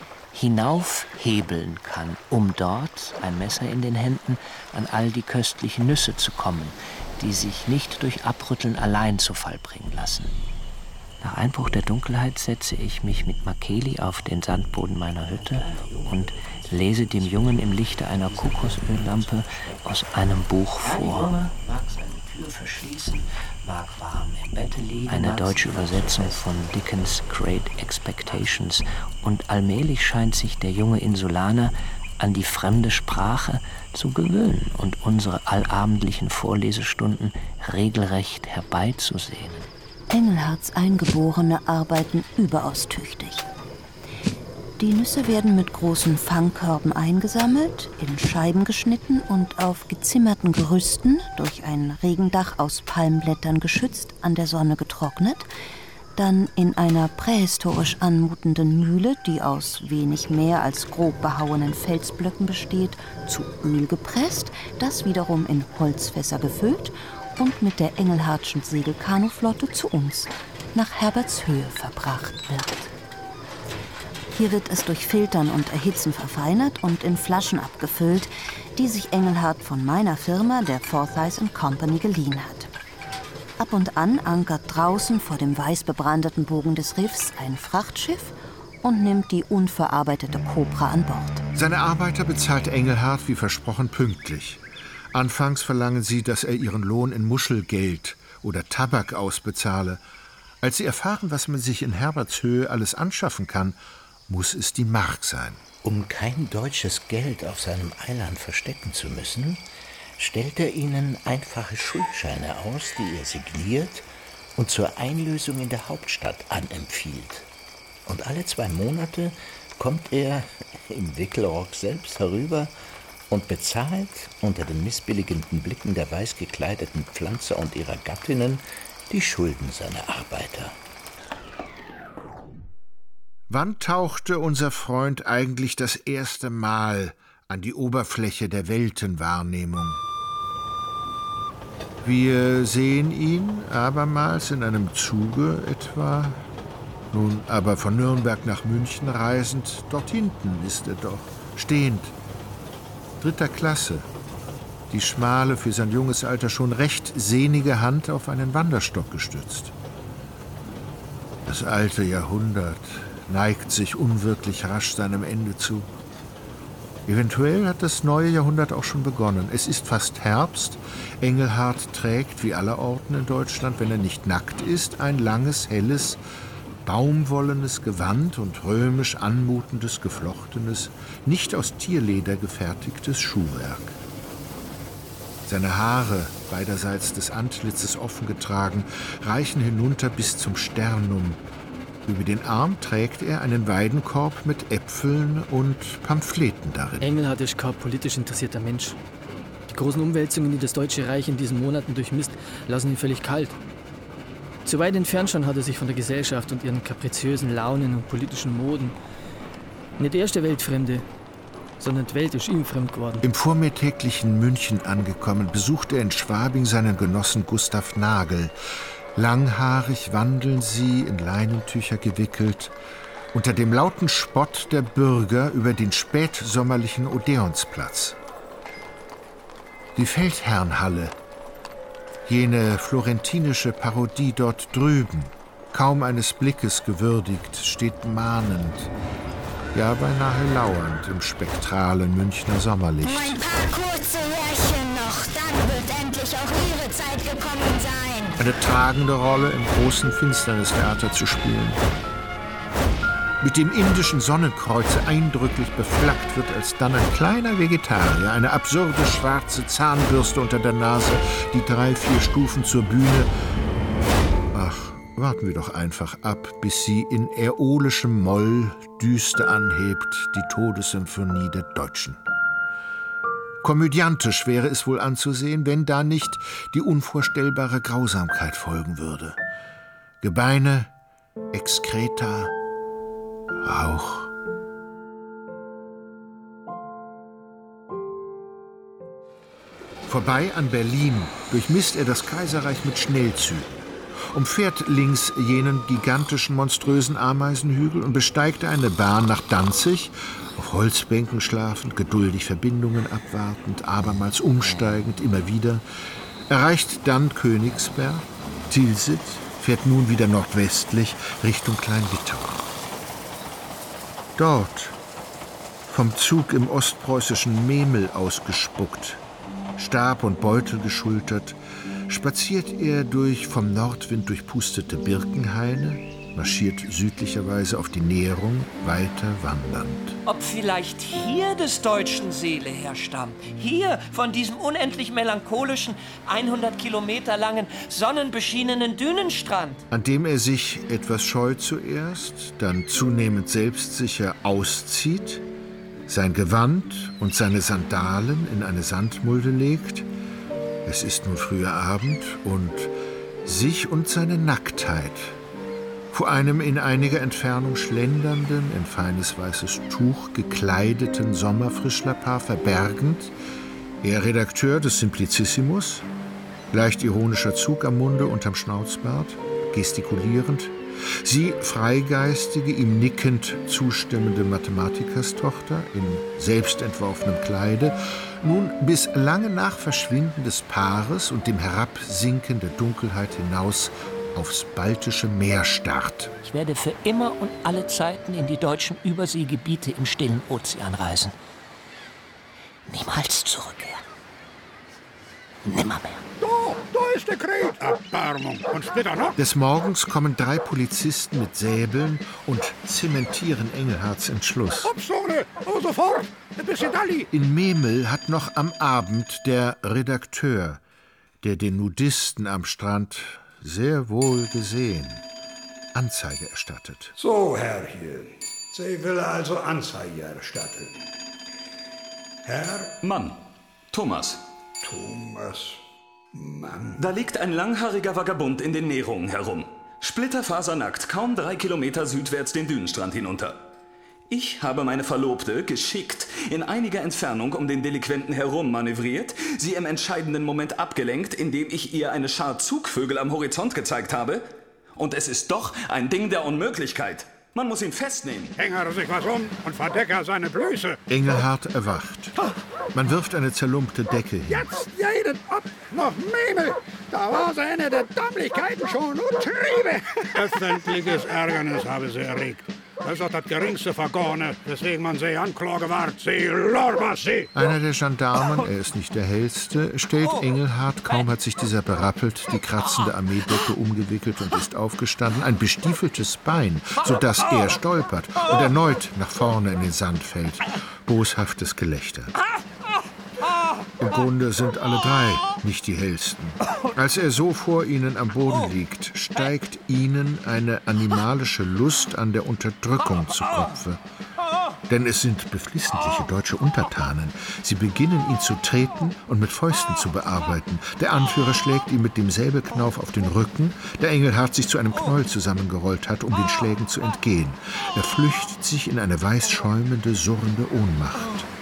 hinaufhebeln kann, um dort, ein Messer in den Händen, an all die köstlichen Nüsse zu kommen, die sich nicht durch Abrütteln allein zu Fall bringen lassen. Nach Einbruch der Dunkelheit setze ich mich mit Makeli auf den Sandboden meiner Hütte und lese dem Jungen im Lichte einer Kokosöllampe aus einem Buch vor. Tür verschließen, mag warm im Bette liegen. Eine deutsche Übersetzung von Dickens' Great Expectations. Und allmählich scheint sich der junge Insulaner an die fremde Sprache zu gewöhnen und unsere allabendlichen Vorlesestunden regelrecht herbeizusehnen. Engelharts Eingeborene arbeiten überaus tüchtig. Die Nüsse werden mit großen Fangkörben eingesammelt, in Scheiben geschnitten und auf gezimmerten Gerüsten, durch ein Regendach aus Palmblättern geschützt, an der Sonne getrocknet, dann in einer prähistorisch anmutenden Mühle, die aus wenig mehr als grob behauenen Felsblöcken besteht, zu Öl gepresst, das wiederum in Holzfässer gefüllt und mit der Engelhardtschen Segelkanuflotte zu uns, nach Herbertshöhe, verbracht wird. Hier wird es durch Filtern und Erhitzen verfeinert und in Flaschen abgefüllt, die sich Engelhardt von meiner Firma, der Forsyth and Company, geliehen hat. Ab und an ankert draußen vor dem weiß bebrandeten Bogen des Riffs ein Frachtschiff und nimmt die unverarbeitete Kobra an Bord. Seine Arbeiter bezahlt Engelhardt wie versprochen pünktlich. Anfangs verlangen sie, dass er ihren Lohn in Muschelgeld oder Tabak ausbezahle. Als sie erfahren, was man sich in Herbertshöhe alles anschaffen kann, muss es die Mark sein. Um kein deutsches Geld auf seinem Eiland verstecken zu müssen, stellt er ihnen einfache Schuldscheine aus, die er signiert und zur Einlösung in der Hauptstadt anempfiehlt. Und alle zwei Monate kommt er im Wickelrock selbst herüber und bezahlt unter den missbilligenden Blicken der weiß gekleideten Pflanzer und ihrer Gattinnen die Schulden seiner Arbeiter. Wann tauchte unser Freund eigentlich das erste Mal an die Oberfläche der Weltenwahrnehmung? Wir sehen ihn abermals in einem Zuge etwa, nun aber von Nürnberg nach München reisend, dort hinten ist er doch, stehend, dritter Klasse, die schmale, für sein junges Alter schon recht sehnige Hand auf einen Wanderstock gestützt. Das alte Jahrhundert neigt sich unwirklich rasch seinem Ende zu. Eventuell hat das neue Jahrhundert auch schon begonnen. Es ist fast Herbst. Engelhardt trägt, wie allerorten in Deutschland, wenn er nicht nackt ist, ein langes, helles, baumwollenes Gewand und römisch anmutendes, geflochtenes, nicht aus Tierleder gefertigtes Schuhwerk. Seine Haare, beiderseits des Antlitzes offen getragen, reichen hinunter bis zum Sternum. Über den Arm trägt er einen Weidenkorb mit Äpfeln und Pamphleten darin. Engelhardt ist kein politisch interessierter Mensch. Die großen Umwälzungen, die das Deutsche Reich in diesen Monaten durchmisst, lassen ihn völlig kalt. Zu weit entfernt schon hat er sich von der Gesellschaft und ihren kapriziösen Launen und politischen Moden. Nicht er ist der Weltfremde, sondern die Welt ist ihm fremd geworden. Im vormittäglichen München angekommen, besucht er in Schwabing seinen Genossen Gustav Nagel. Langhaarig wandeln sie, in Leinentücher gewickelt, unter dem lauten Spott der Bürger über den spätsommerlichen Odeonsplatz. Die Feldherrnhalle, jene florentinische Parodie dort drüben, kaum eines Blickes gewürdigt, steht mahnend, ja beinahe lauernd im spektralen Münchner Sommerlicht. Ein paar kurze Jährchen noch, dann wird endlich auch Ihre Zeit gekommen sein. Eine tragende Rolle im großen Finsternistheater zu spielen. Mit dem indischen Sonnenkreuze eindrücklich beflaggt wird alsdann ein kleiner Vegetarier, eine absurde schwarze Zahnbürste unter der Nase, die drei, vier Stufen zur Bühne. Ach, warten wir doch einfach ab, bis sie in äolischem Moll düster anhebt, die Todessymphonie der Deutschen. Komödiantisch wäre es wohl anzusehen, wenn da nicht die unvorstellbare Grausamkeit folgen würde. Gebeine, Exkreta, Rauch. Vorbei an Berlin durchmisst er das Kaiserreich mit Schnellzügen, umfährt links jenen gigantischen, monströsen Ameisenhügel und besteigt eine Bahn nach Danzig, auf Holzbänken schlafend, geduldig Verbindungen abwartend, abermals umsteigend, immer wieder, erreicht dann Königsberg, Tilsit, fährt nun wieder nordwestlich Richtung Kleinwittau. Dort, vom Zug im ostpreußischen Memel ausgespuckt, Stab und Beutel geschultert, spaziert er durch vom Nordwind durchpustete Birkenhaine, marschiert südlicherweise auf die Näherung, weiter wandernd. Ob vielleicht hier des Deutschen Seele herstammt, hier von diesem unendlich melancholischen, hundert Kilometer langen, sonnenbeschienenen Dünenstrand. An dem er sich etwas scheu zuerst, dann zunehmend selbstsicher auszieht, sein Gewand und seine Sandalen in eine Sandmulde legt, es ist nun früher Abend, und sich und seine Nacktheit Vor einem in einiger Entfernung schlendernden, in feines weißes Tuch gekleideten Sommerfrischlerpaar verbergend, er Redakteur des Simplicissimus, leicht ironischer Zug am Munde unterm Schnauzbart, gestikulierend, sie freigeistige, ihm nickend zustimmende Mathematiterstochter in selbstentworfenem Kleide, nun bis lange nach Verschwinden des Paares und dem Herabsinken der Dunkelheit hinaus aufs Baltische Meer starrt. Ich werde für immer und alle Zeiten in die deutschen Überseegebiete im stillen Ozean reisen. Niemals zurückkehren. Nimmermehr. Da, da ist der Krieg. Erbarmung und Splitter noch. Des Morgens kommen drei Polizisten mit Säbeln und zementieren Engelharts Entschluss. Obsone, aber sofort. Ein bisschen Dalli. In Memel hat noch am Abend der Redakteur, der den Nudisten am Strand sehr wohl gesehen, Anzeige erstattet. So, Herr hier. Sie will also Anzeige erstatten. Herr? Mann. Thomas. Thomas. Mann. Da liegt ein langhaariger Vagabund in den Meerungen herum. Splitterfasernackt, kaum drei Kilometer südwärts den Dünenstrand hinunter. Ich habe meine Verlobte geschickt in einiger Entfernung um den Delinquenten herum manövriert, sie im entscheidenden Moment abgelenkt, indem ich ihr eine Schar Zugvögel am Horizont gezeigt habe. Und es ist doch ein Ding der Unmöglichkeit. Man muss ihn festnehmen. Hänger sich was um und verdecker seine Blöße. Engelhart erwacht. Man wirft eine zerlumpte Decke hin. Jetzt jedet ab noch Memel. Da war seine der Dammlichkeiten schon und Triebe. Öffentliches Ärgernis habe sie erregt. Das ist doch das geringste Vergorne, weswegen man sie Anklage wahrt. Sie lorbas sie. Einer der Gendarmen, er ist nicht der hellste, stellt Engelhart, kaum hat sich dieser berappelt, die kratzende Armeedecke umgewickelt und ist aufgestanden, ein bestiefeltes Bein, sodass er stolpert und erneut nach vorne in den Sand fällt. Boshaftes Gelächter. Im Grunde sind alle drei nicht die hellsten. Als er so vor ihnen am Boden liegt, steigt ihnen eine animalische Lust an der Unterdrückung zu Kopfe. Denn es sind beflissentliche deutsche Untertanen. Sie beginnen, ihn zu treten und mit Fäusten zu bearbeiten. Der Anführer schlägt ihm mit dem Säbelknauf auf den Rücken, der Engelhart sich zu einem Knäuel zusammengerollt hat, um den Schlägen zu entgehen. Er flüchtet sich in eine weiß schäumende, surrende Ohnmacht.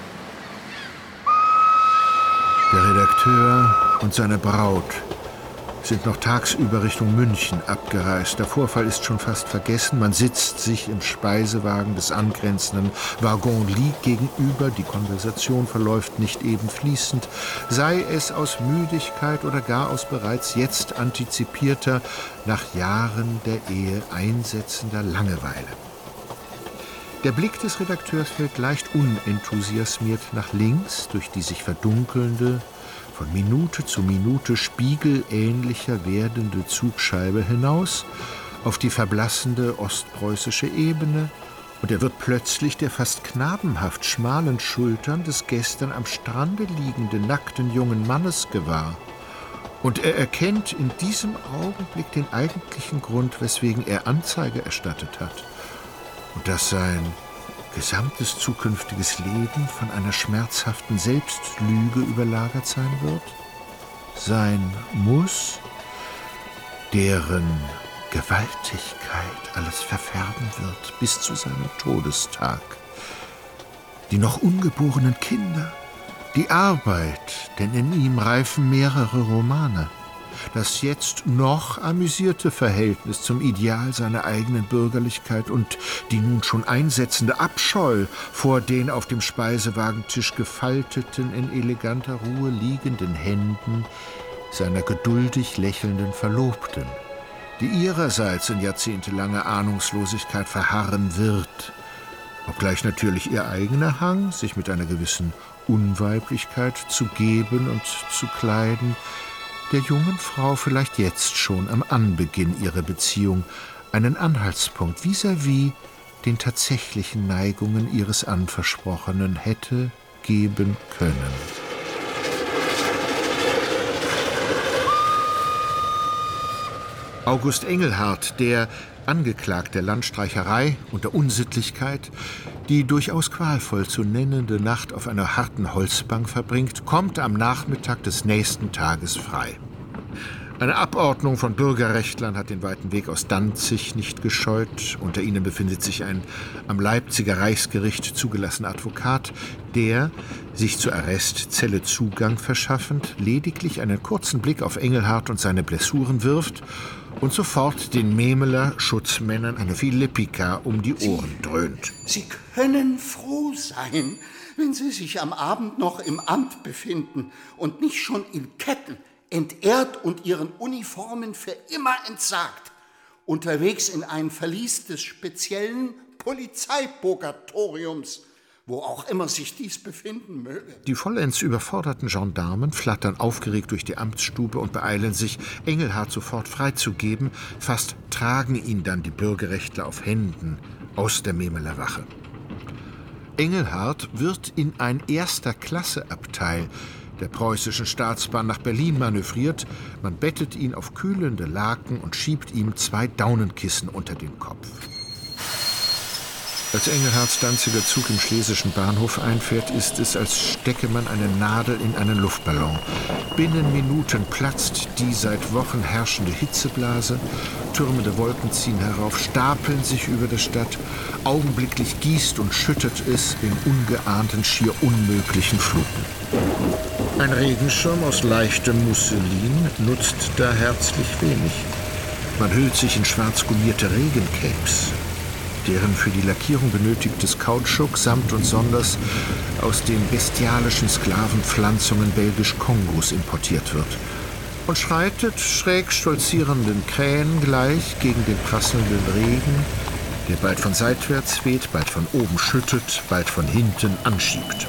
Der Redakteur und seine Braut sind noch tagsüber Richtung München abgereist. Der Vorfall ist schon fast vergessen. Man sitzt sich im Speisewagen des angrenzenden Waggon Lit gegenüber. Die Konversation verläuft nicht eben fließend, sei es aus Müdigkeit oder gar aus bereits jetzt antizipierter, nach Jahren der Ehe einsetzender Langeweile. Der Blick des Redakteurs fällt leicht unenthusiasmiert nach links durch die sich verdunkelnde, von Minute zu Minute spiegelähnlicher werdende Zugscheibe hinaus auf die verblassende ostpreußische Ebene, und er wird plötzlich der fast knabenhaft schmalen Schultern des gestern am Strande liegenden nackten jungen Mannes gewahr. Und er erkennt in diesem Augenblick den eigentlichen Grund, weswegen er Anzeige erstattet hat. Und dass sein gesamtes zukünftiges Leben von einer schmerzhaften Selbstlüge überlagert sein wird? Sein Muss, deren Gewaltigkeit alles verfärben wird bis zu seinem Todestag. Die noch ungeborenen Kinder, die Arbeit, denn in ihm reifen mehrere Romane. Das jetzt noch amüsierte Verhältnis zum Ideal seiner eigenen Bürgerlichkeit und die nun schon einsetzende Abscheu vor den auf dem Speisewagentisch gefalteten, in eleganter Ruhe liegenden Händen seiner geduldig lächelnden Verlobten, die ihrerseits in jahrzehntelanger Ahnungslosigkeit verharren wird, obgleich natürlich ihr eigener Hang, sich mit einer gewissen Unweiblichkeit zu geben und zu kleiden, der jungen Frau vielleicht jetzt schon am Anbeginn ihrer Beziehung einen Anhaltspunkt vis-à-vis den tatsächlichen Neigungen ihres Anversprochenen hätte geben können. August Engelhart, der angeklagt der Landstreicherei und der Unsittlichkeit, die durchaus qualvoll zu nennende Nacht auf einer harten Holzbank verbringt, kommt am Nachmittag des nächsten Tages frei. Eine Abordnung von Bürgerrechtlern hat den weiten Weg aus Danzig nicht gescheut. Unter ihnen befindet sich ein am Leipziger Reichsgericht zugelassener Advokat, der, sich zur Arrestzelle Zugang verschaffend, lediglich einen kurzen Blick auf Engelhart und seine Blessuren wirft und sofort den Memeler Schutzmännern eine Philippika um die Ohren dröhnt. Sie können froh sein, wenn Sie sich am Abend noch im Amt befinden und nicht schon in Ketten, entehrt und ihren Uniformen für immer entsagt, unterwegs in ein Verlies des speziellen Polizeipurgatoriums, wo auch immer sich dies befinden möge. Die vollends überforderten Gendarmen flattern aufgeregt durch die Amtsstube und beeilen sich, Engelhart sofort freizugeben. Fast tragen ihn dann die Bürgerrechtler auf Händen aus der Memeler Wache. Engelhart wird in ein Erster-Klasse-Abteil der preußischen Staatsbahn nach Berlin manövriert. Man bettet ihn auf kühlende Laken und schiebt ihm zwei Daunenkissen unter den Kopf. Als Engelharts Danziger Zug im Schlesischen Bahnhof einfährt, ist es, als stecke man eine Nadel in einen Luftballon. Binnen Minuten platzt die seit Wochen herrschende Hitzeblase. Türmende Wolken ziehen herauf, stapeln sich über der Stadt. Augenblicklich gießt und schüttet es in ungeahnten, schier unmöglichen Fluten. Ein Regenschirm aus leichtem Musselin nutzt da herzlich wenig. Man hüllt sich in schwarz gummierte Regencapes, deren für die Lackierung benötigtes Kautschuk samt und sonders aus den bestialischen Sklavenpflanzungen Belgisch-Kongos importiert wird, und schreitet schräg stolzierenden Krähen gleich gegen den prasselnden Regen, der bald von seitwärts weht, bald von oben schüttet, bald von hinten anschiebt.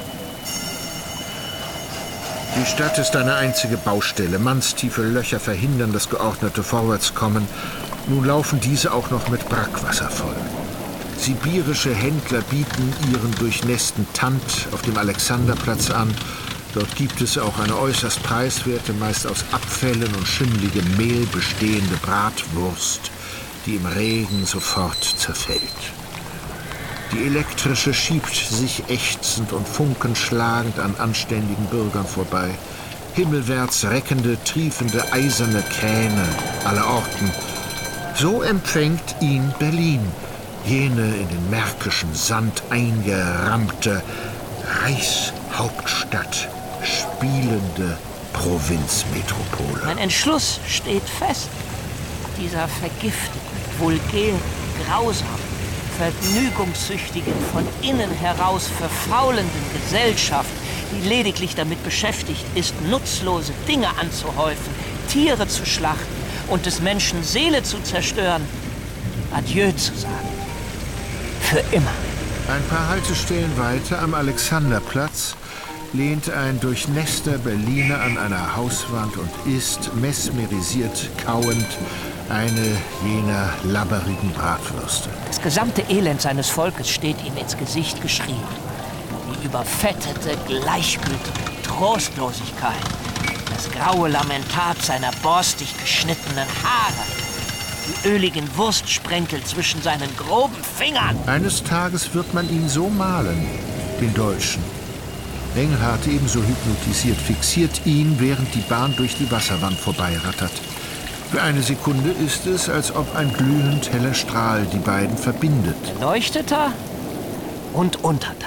Die Stadt ist eine einzige Baustelle. Mannstiefe Löcher verhindern das geordnete Vorwärtskommen. Nun laufen diese auch noch mit Brackwasser voll. Sibirische Händler bieten ihren durchnässten Tand auf dem Alexanderplatz an. Dort gibt es auch eine äußerst preiswerte, meist aus Abfällen und schimmligem Mehl bestehende Bratwurst, die im Regen sofort zerfällt. Die elektrische schiebt sich ächzend und funkenschlagend an anständigen Bürgern vorbei. Himmelwärts reckende, triefende, eiserne Kräne aller Orten. So empfängt ihn Berlin, jene in den märkischen Sand eingerammte Reichshauptstadt, spielende Provinzmetropole. Mein Entschluss steht fest. Dieser vergifteten, vulgären, grausamen, vergnügungssüchtigen, von innen heraus verfaulenden Gesellschaft, die lediglich damit beschäftigt ist, nutzlose Dinge anzuhäufen, Tiere zu schlachten und des Menschen Seele zu zerstören, Adieu zu sagen. Für immer. Ein paar Haltestellen weiter am Alexanderplatz lehnt ein durchnässter Berliner an einer Hauswand und isst, mesmerisiert kauend, eine jener labberigen Bratwürste. Das gesamte Elend seines Volkes steht ihm ins Gesicht geschrieben. Die überfettete, gleichgültige Trostlosigkeit, das graue Lamentat seiner borstig geschnittenen Haare, die öligen Wurstsprenkel zwischen seinen groben Fingern. Eines Tages wird man ihn so malen, den Deutschen. Engelhart, ebenso hypnotisiert, fixiert ihn, während die Bahn durch die Wasserwand vorbeirattert. Für eine Sekunde ist es, als ob ein glühend heller Strahl die beiden verbindet. Erleuchteter und untertan.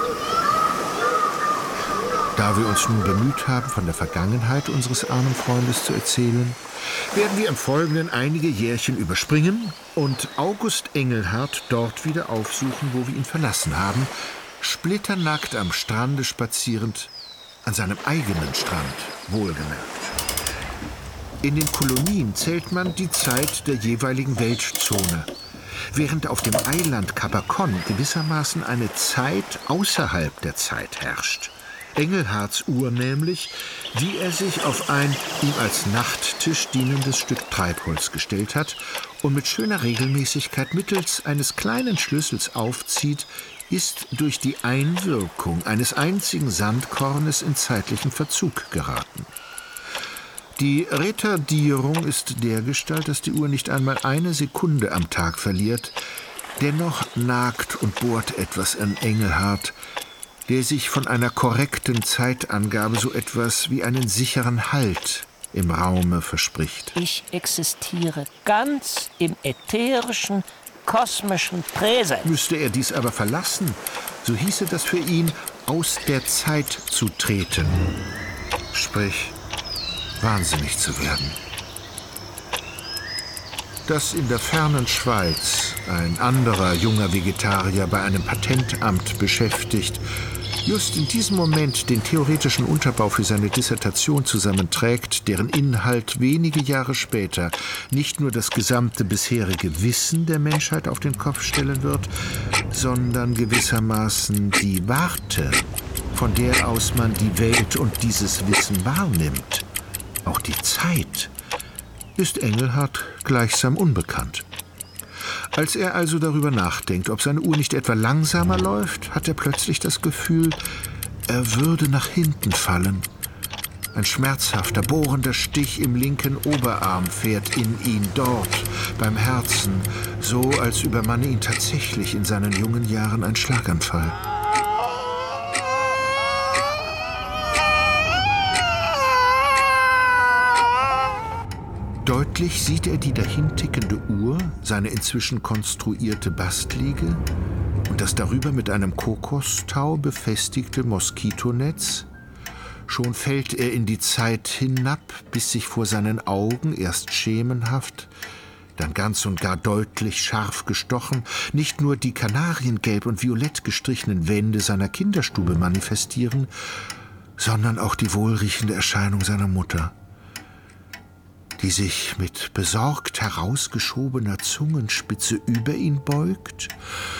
Da wir uns nun bemüht haben, von der Vergangenheit unseres armen Freundes zu erzählen, werden wir im Folgenden einige Jährchen überspringen und August Engelhart dort wieder aufsuchen, wo wir ihn verlassen haben, splitternackt am Strande spazierend, an seinem eigenen Strand, wohlgemerkt. In den Kolonien zählt man die Zeit der jeweiligen Weltzone, während auf dem Eiland Capacon gewissermaßen eine Zeit außerhalb der Zeit herrscht. Engelharts Uhr nämlich, wie er sich auf ein ihm als Nachttisch dienendes Stück Treibholz gestellt hat und mit schöner Regelmäßigkeit mittels eines kleinen Schlüssels aufzieht, ist durch die Einwirkung eines einzigen Sandkornes in zeitlichen Verzug geraten. Die Retardierung ist dergestalt, dass die Uhr nicht einmal eine Sekunde am Tag verliert. Dennoch nagt und bohrt etwas an Engelhart, der sich von einer korrekten Zeitangabe so etwas wie einen sicheren Halt im Raume verspricht. Ich existiere ganz im ätherischen, kosmischen Präsens. Müsste er dies aber verlassen, so hieße das für ihn, aus der Zeit zu treten. Sprich, wahnsinnig zu werden. Dass in der fernen Schweiz ein anderer junger Vegetarier bei einem Patentamt beschäftigt, just in diesem Moment den theoretischen Unterbau für seine Dissertation zusammenträgt, deren Inhalt wenige Jahre später nicht nur das gesamte bisherige Wissen der Menschheit auf den Kopf stellen wird, sondern gewissermaßen die Warte, von der aus man die Welt und dieses Wissen wahrnimmt, auch die Zeit, ist Engelhardt gleichsam unbekannt. Als er also darüber nachdenkt, ob seine Uhr nicht etwa langsamer läuft, hat er plötzlich das Gefühl, er würde nach hinten fallen. Ein schmerzhafter, bohrender Stich im linken Oberarm fährt in ihn dort, beim Herzen, so als übermanne ihn tatsächlich in seinen jungen Jahren ein Schlaganfall. Deutlich sieht er die dahintickende Uhr, seine inzwischen konstruierte Bastliege und das darüber mit einem Kokostau befestigte Moskitonetz. Schon fällt er in die Zeit hinab, bis sich vor seinen Augen erst schemenhaft, dann ganz und gar deutlich scharf gestochen, nicht nur die kanariengelb und violett gestrichenen Wände seiner Kinderstube manifestieren, sondern auch die wohlriechende Erscheinung seiner Mutter, die sich mit besorgt herausgeschobener Zungenspitze über ihn beugt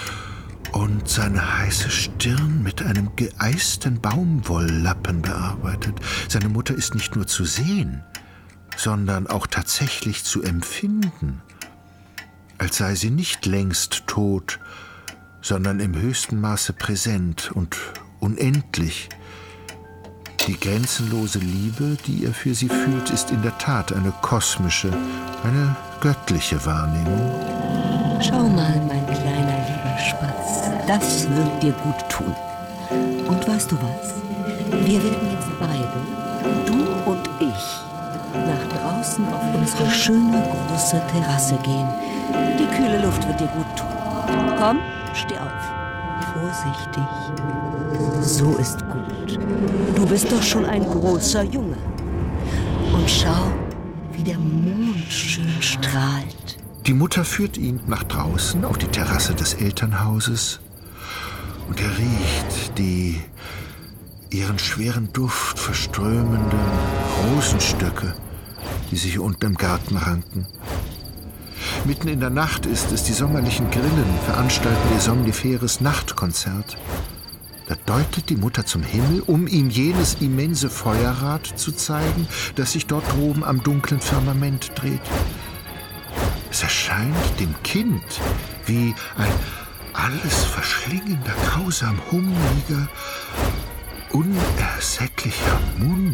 und seine heiße Stirn mit einem geeisten Baumwolllappen bearbeitet. Seine Mutter ist nicht nur zu sehen, sondern auch tatsächlich zu empfinden, als sei sie nicht längst tot, sondern im höchsten Maße präsent und unendlich. Die grenzenlose Liebe, die er für sie fühlt, ist in der Tat eine kosmische, eine göttliche Wahrnehmung. Schau mal, mein kleiner lieber Spatz, das wird dir gut tun. Und weißt du was? Wir werden jetzt beide, du und ich, nach draußen auf unsere schöne große Terrasse gehen. Die kühle Luft wird dir gut tun. Komm, steh auf. Vorsichtig. So ist gut. Du bist doch schon ein großer Junge. Und schau, wie der Mond schön strahlt. Die Mutter führt ihn nach draußen auf die Terrasse des Elternhauses und er riecht die ihren schweren Duft verströmenden Rosenstöcke, die sich unten im Garten ranken. Mitten in der Nacht ist es, die sommerlichen Grillen veranstalten ihr somnifères Nachtkonzert. Da deutet die Mutter zum Himmel, um ihm jenes immense Feuerrad zu zeigen, das sich dort droben am dunklen Firmament dreht. Es erscheint dem Kind wie ein alles verschlingender, grausam hungriger, unersättlicher Mund.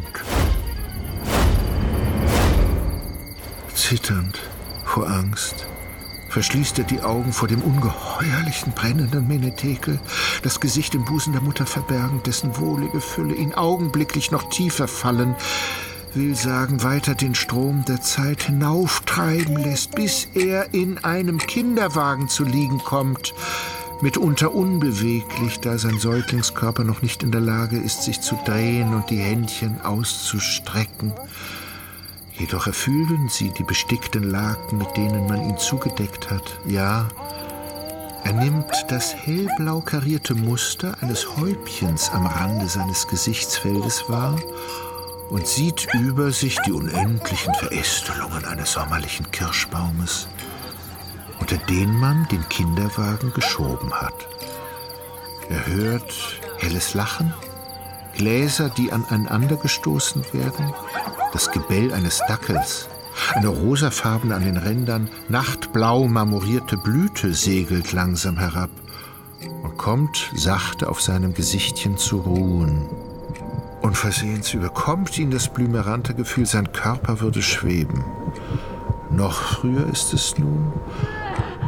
Zitternd vor Angst verschließt er die Augen vor dem ungeheuerlichen brennenden Menetekel, das Gesicht im Busen der Mutter verbergend, dessen wohlige Fülle ihn augenblicklich noch tiefer fallen, will sagen, weiter den Strom der Zeit hinauftreiben lässt, bis er in einem Kinderwagen zu liegen kommt, mitunter unbeweglich, da sein Säuglingskörper noch nicht in der Lage ist, sich zu drehen und die Händchen auszustrecken. Jedoch erfüllen sie die bestickten Laken, mit denen man ihn zugedeckt hat. Ja, er nimmt das hellblau karierte Muster eines Häubchens am Rande seines Gesichtsfeldes wahr und sieht über sich die unendlichen Verästelungen eines sommerlichen Kirschbaumes, unter den man den Kinderwagen geschoben hat. Er hört helles Lachen, Gläser, die aneinander gestoßen werden, das Gebell eines Dackels, eine rosafarbene an den Rändern, nachtblau marmorierte Blüte segelt langsam herab und kommt sachte auf seinem Gesichtchen zu ruhen. Unversehens überkommt ihn das blümerante Gefühl, sein Körper würde schweben. Noch früher ist es nun,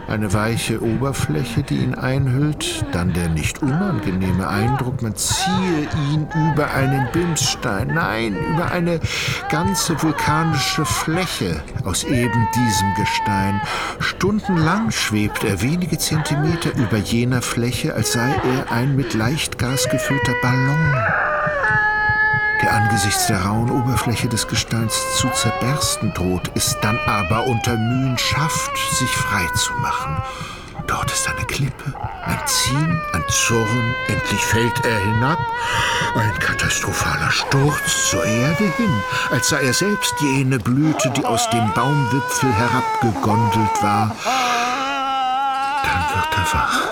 Eine weiche Oberfläche, die ihn einhüllt, dann der nicht unangenehme Eindruck, man ziehe ihn über einen Bimsstein, nein, über eine ganze vulkanische Fläche aus eben diesem Gestein. Stundenlang schwebt er wenige Zentimeter über jener Fläche, als sei er ein mit Leichtgas gefüllter Ballon, der angesichts der rauen Oberfläche des Gesteins zu zerbersten droht, es dann aber unter Mühen schafft, sich frei zu machen. Dort ist eine Klippe, ein Ziehen, ein Zurren, endlich fällt er hinab. Ein katastrophaler Sturz zur Erde hin, als sei er selbst jene Blüte, die aus dem Baumwipfel herabgegondelt war. Dann wird er wach.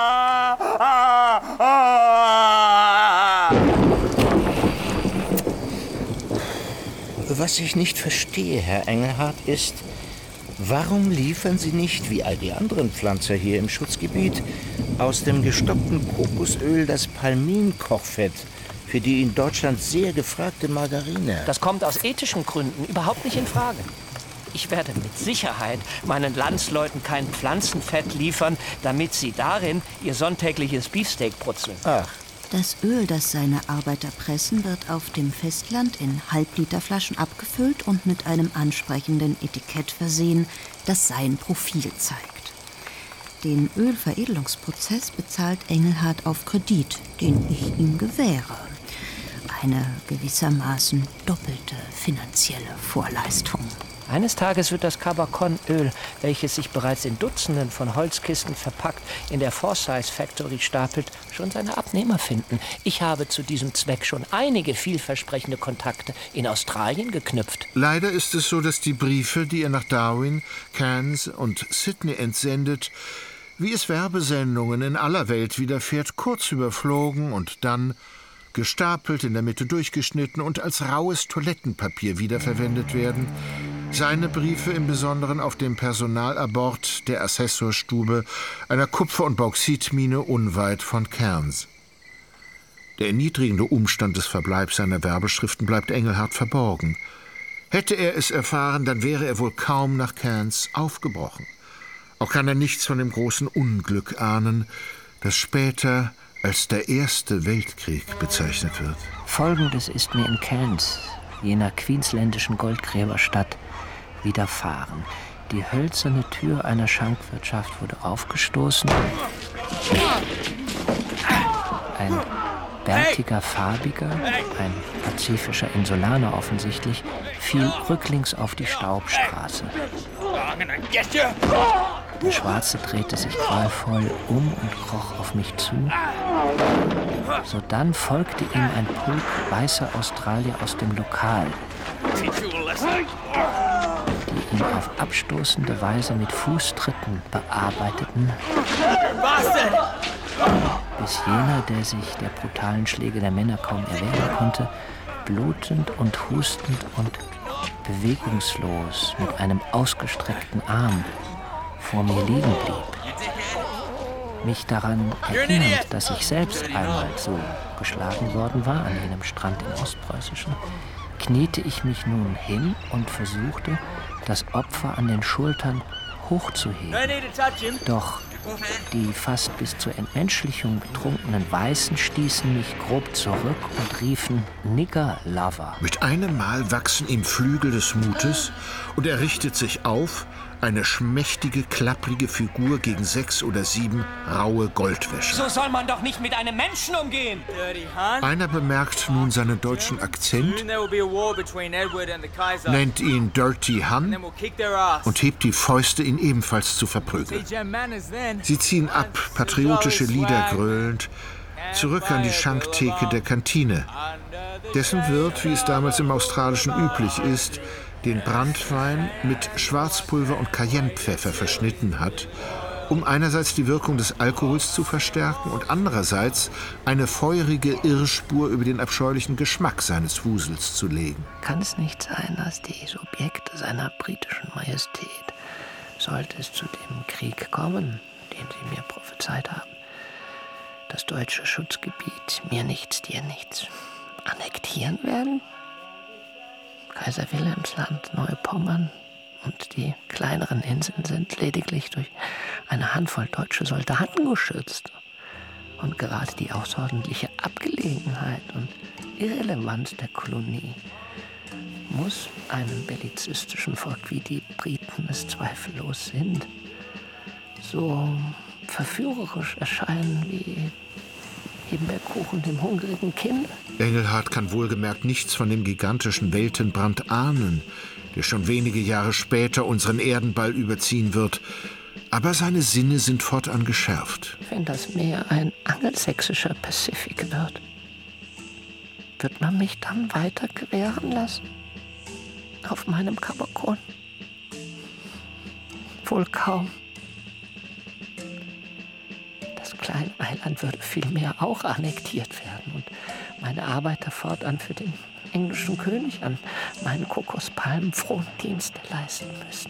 Was ich nicht verstehe, Herr Engelhardt, ist, warum liefern Sie nicht, wie all die anderen Pflanzer hier im Schutzgebiet, aus dem gestoppten Kokosöl das Palmin-Kochfett für die in Deutschland sehr gefragte Margarine? Das kommt aus ethischen Gründen überhaupt nicht in Frage. Ich werde mit Sicherheit meinen Landsleuten kein Pflanzenfett liefern, damit sie darin ihr sonntägliches Beefsteak brutzeln. Ach. Das Öl, das seine Arbeiter pressen, wird auf dem Festland in Halbliterflaschen abgefüllt und mit einem ansprechenden Etikett versehen, das sein Profil zeigt. Den Ölveredelungsprozess bezahlt Engelhardt auf Kredit, den ich ihm gewähre. Eine gewissermaßen doppelte finanzielle Vorleistung. Eines Tages wird das Cabacon-Öl, welches sich bereits in Dutzenden von Holzkisten verpackt in der Forsyth Factory stapelt, schon seine Abnehmer finden. Ich habe zu diesem Zweck schon einige vielversprechende Kontakte in Australien geknüpft. Leider ist es so, dass die Briefe, die er nach Darwin, Cairns und Sydney entsendet, wie es Werbesendungen in aller Welt widerfährt, kurz überflogen und dann gestapelt, in der Mitte durchgeschnitten und als raues Toilettenpapier wiederverwendet werden. Seine Briefe im Besonderen auf dem Personalabort der Assessorstube einer Kupfer- und Bauxitmine unweit von Cairns. Der erniedrigende Umstand des Verbleibs seiner Werbeschriften bleibt Engelhardt verborgen. Hätte er es erfahren, dann wäre er wohl kaum nach Cairns aufgebrochen. Auch kann er nichts von dem großen Unglück ahnen, das später als der Erste Weltkrieg bezeichnet wird. Folgendes ist mir in Cairns, jener queensländischen Goldgräberstadt, widerfahren. Die hölzerne Tür einer Schankwirtschaft wurde aufgestoßen. Ein bärtiger Farbiger, ein pazifischer Insulaner offensichtlich, fiel rücklings auf die Staubstraße. Der Schwarze drehte sich qualvoll um und kroch auf mich zu. Sodann folgte ihm ein Pulk weißer Australier aus dem Lokal, die ihn auf abstoßende Weise mit Fußtritten bearbeiteten, bis jener, der sich der brutalen Schläge der Männer kaum erwehren konnte, blutend und hustend und bewegungslos mit einem ausgestreckten Arm vor mir liegen blieb. Mich daran erinnernd, dass ich selbst einmal so geschlagen worden war an jenem Strand im Ostpreußischen, kniete ich mich nun hin und versuchte, das Opfer an den Schultern hochzuheben. Doch die fast bis zur Entmenschlichung betrunkenen Weißen stießen mich grob zurück und riefen Nigger Lover. Mit einem Mal wachsen ihm Flügel des Mutes und er richtet sich auf, eine schmächtige, klapprige Figur gegen sechs oder sieben raue Goldwäscher. So soll man doch nicht mit einem Menschen umgehen! Einer bemerkt nun seinen deutschen Akzent, nennt ihn Dirty Han und hebt die Fäuste, ihn ebenfalls zu verprügeln. Sie ziehen ab, patriotische Lieder gröhlend, zurück an die Schanktheke der Kantine. Dessen Wirt, wie es damals im Australischen üblich ist, den Branntwein mit Schwarzpulver und Cayennepfeffer verschnitten hat, um einerseits die Wirkung des Alkohols zu verstärken und andererseits eine feurige Irrspur über den abscheulichen Geschmack seines Wusels zu legen. Kann es nicht sein, dass die Subjekte seiner britischen Majestät, sollte es zu dem Krieg kommen, den sie mir prophezeit haben, das deutsche Schutzgebiet mir nichts, dir nichts annektieren werden? Kaiser Wilhelmsland, Neupommern und die kleineren Inseln sind lediglich durch eine Handvoll deutsche Soldaten geschützt. Und gerade die außerordentliche Abgelegenheit und Irrelevanz der Kolonie muss einem bellizistischen Volk, wie die Briten es zweifellos sind, so verführerisch erscheinen wie Himbeerkuchen dem hungrigen Kind. Engelhart kann wohlgemerkt nichts von dem gigantischen Weltenbrand ahnen, der schon wenige Jahre später unseren Erdenball überziehen wird. Aber seine Sinne sind fortan geschärft. Wenn das Meer ein angelsächsischer Pazifik wird, wird man mich dann weiter gewähren lassen? Auf meinem Kabakon? Wohl kaum. Das kleine Eiland würde vielmehr auch annektiert werden und meine Arbeiter fortan für den englischen König an meinen Kokospalmen Frondienste leisten müssen.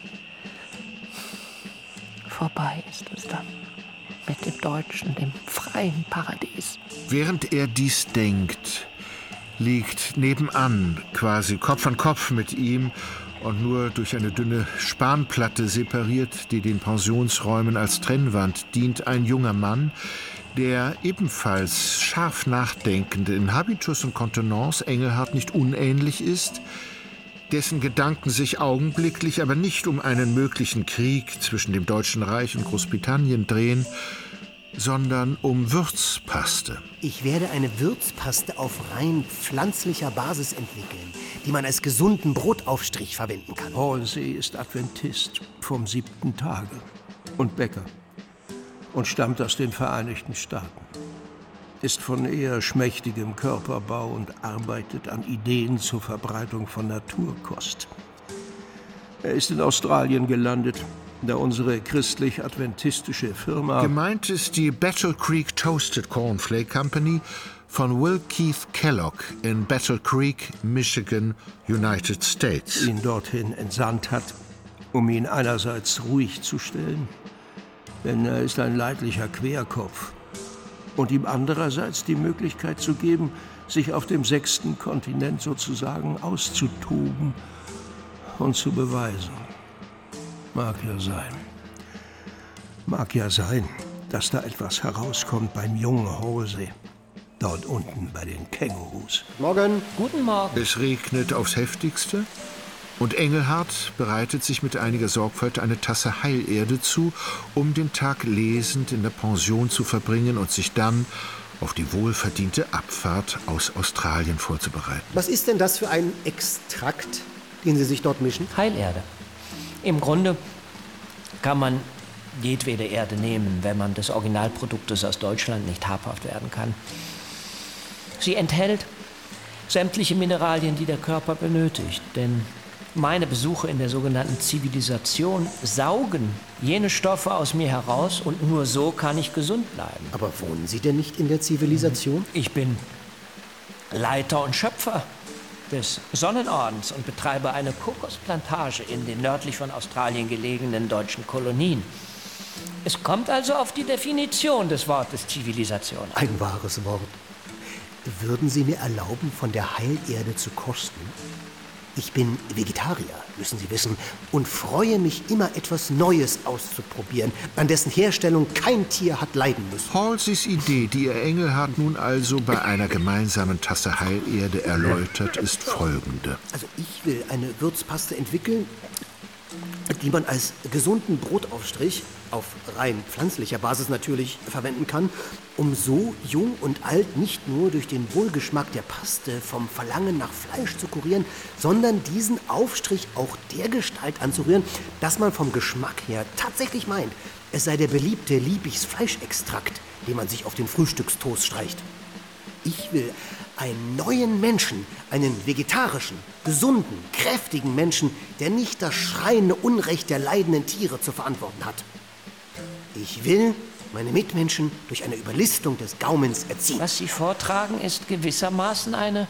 Vorbei ist es dann mit dem deutschen, dem freien Paradies. Während er dies denkt, liegt nebenan, quasi Kopf an Kopf mit ihm und nur durch eine dünne Spanplatte separiert, die den Pensionsräumen als Trennwand dient, ein junger Mann, der ebenfalls scharf nachdenkende in Habitus und Kontenance Engelhart nicht unähnlich ist, dessen Gedanken sich augenblicklich aber nicht um einen möglichen Krieg zwischen dem Deutschen Reich und Großbritannien drehen, sondern um Würzpaste. Ich werde eine Würzpaste auf rein pflanzlicher Basis entwickeln, die man als gesunden Brotaufstrich verwenden kann. Halsey ist Adventist vom siebten Tage und Bäcker und stammt aus den Vereinigten Staaten. Ist von eher schmächtigem Körperbau und arbeitet an Ideen zur Verbreitung von Naturkost. Er ist in Australien gelandet, da unsere christlich-adventistische Firma... Gemeint ist die Battle Creek Toasted Cornflake Company von Will Keith Kellogg in Battle Creek, Michigan, United States. ...ihn dorthin entsandt hat, um ihn einerseits ruhig zu stellen, denn er ist ein leidlicher Querkopf, und ihm andererseits die Möglichkeit zu geben, sich auf dem sechsten Kontinent sozusagen auszutoben und zu beweisen. Mag ja sein. Mag ja sein, dass da etwas herauskommt beim jungen Halsey. Dort unten bei den Kängurus. Morgen. Guten Morgen. Es regnet aufs Heftigste und Engelhart bereitet sich mit einiger Sorgfalt eine Tasse Heilerde zu, um den Tag lesend in der Pension zu verbringen und sich dann auf die wohlverdiente Abfahrt aus Australien vorzubereiten. Was ist denn das für ein Extrakt, den Sie sich dort mischen? Heilerde. Im Grunde kann man jedwede Erde nehmen, wenn man des Originalproduktes aus Deutschland nicht habhaft werden kann. Sie enthält sämtliche Mineralien, die der Körper benötigt, denn meine Besuche in der sogenannten Zivilisation saugen jene Stoffe aus mir heraus und nur so kann ich gesund bleiben. Aber wohnen Sie denn nicht in der Zivilisation? Ich bin Leiter und Schöpfer des Sonnenordens und betreibe eine Kokosplantage in den nördlich von Australien gelegenen deutschen Kolonien. Es kommt also auf die Definition des Wortes Zivilisation an. Ein wahres Wort. Würden Sie mir erlauben, von der Heilerde zu kosten? Ich bin Vegetarier, müssen Sie wissen, und freue mich immer, etwas Neues auszuprobieren, an dessen Herstellung kein Tier hat leiden müssen. Halseys Idee, die ihr Engelhart nun also bei einer gemeinsamen Tasse Heilerde erläutert, ist folgende. Also ich will eine Würzpaste entwickeln, die man als gesunden Brotaufstrich auf rein pflanzlicher Basis natürlich verwenden kann, um so jung und alt nicht nur durch den Wohlgeschmack der Paste vom Verlangen nach Fleisch zu kurieren, sondern diesen Aufstrich auch dergestalt anzurühren, dass man vom Geschmack her tatsächlich meint, es sei der beliebte Liebigs Fleischextrakt, den man sich auf den Frühstückstoast streicht. Ich will einen neuen Menschen, einen vegetarischen, gesunden, kräftigen Menschen, der nicht das schreiende Unrecht der leidenden Tiere zu verantworten hat. Ich will meine Mitmenschen durch eine Überlistung des Gaumens erziehen. Was Sie vortragen, ist gewissermaßen eine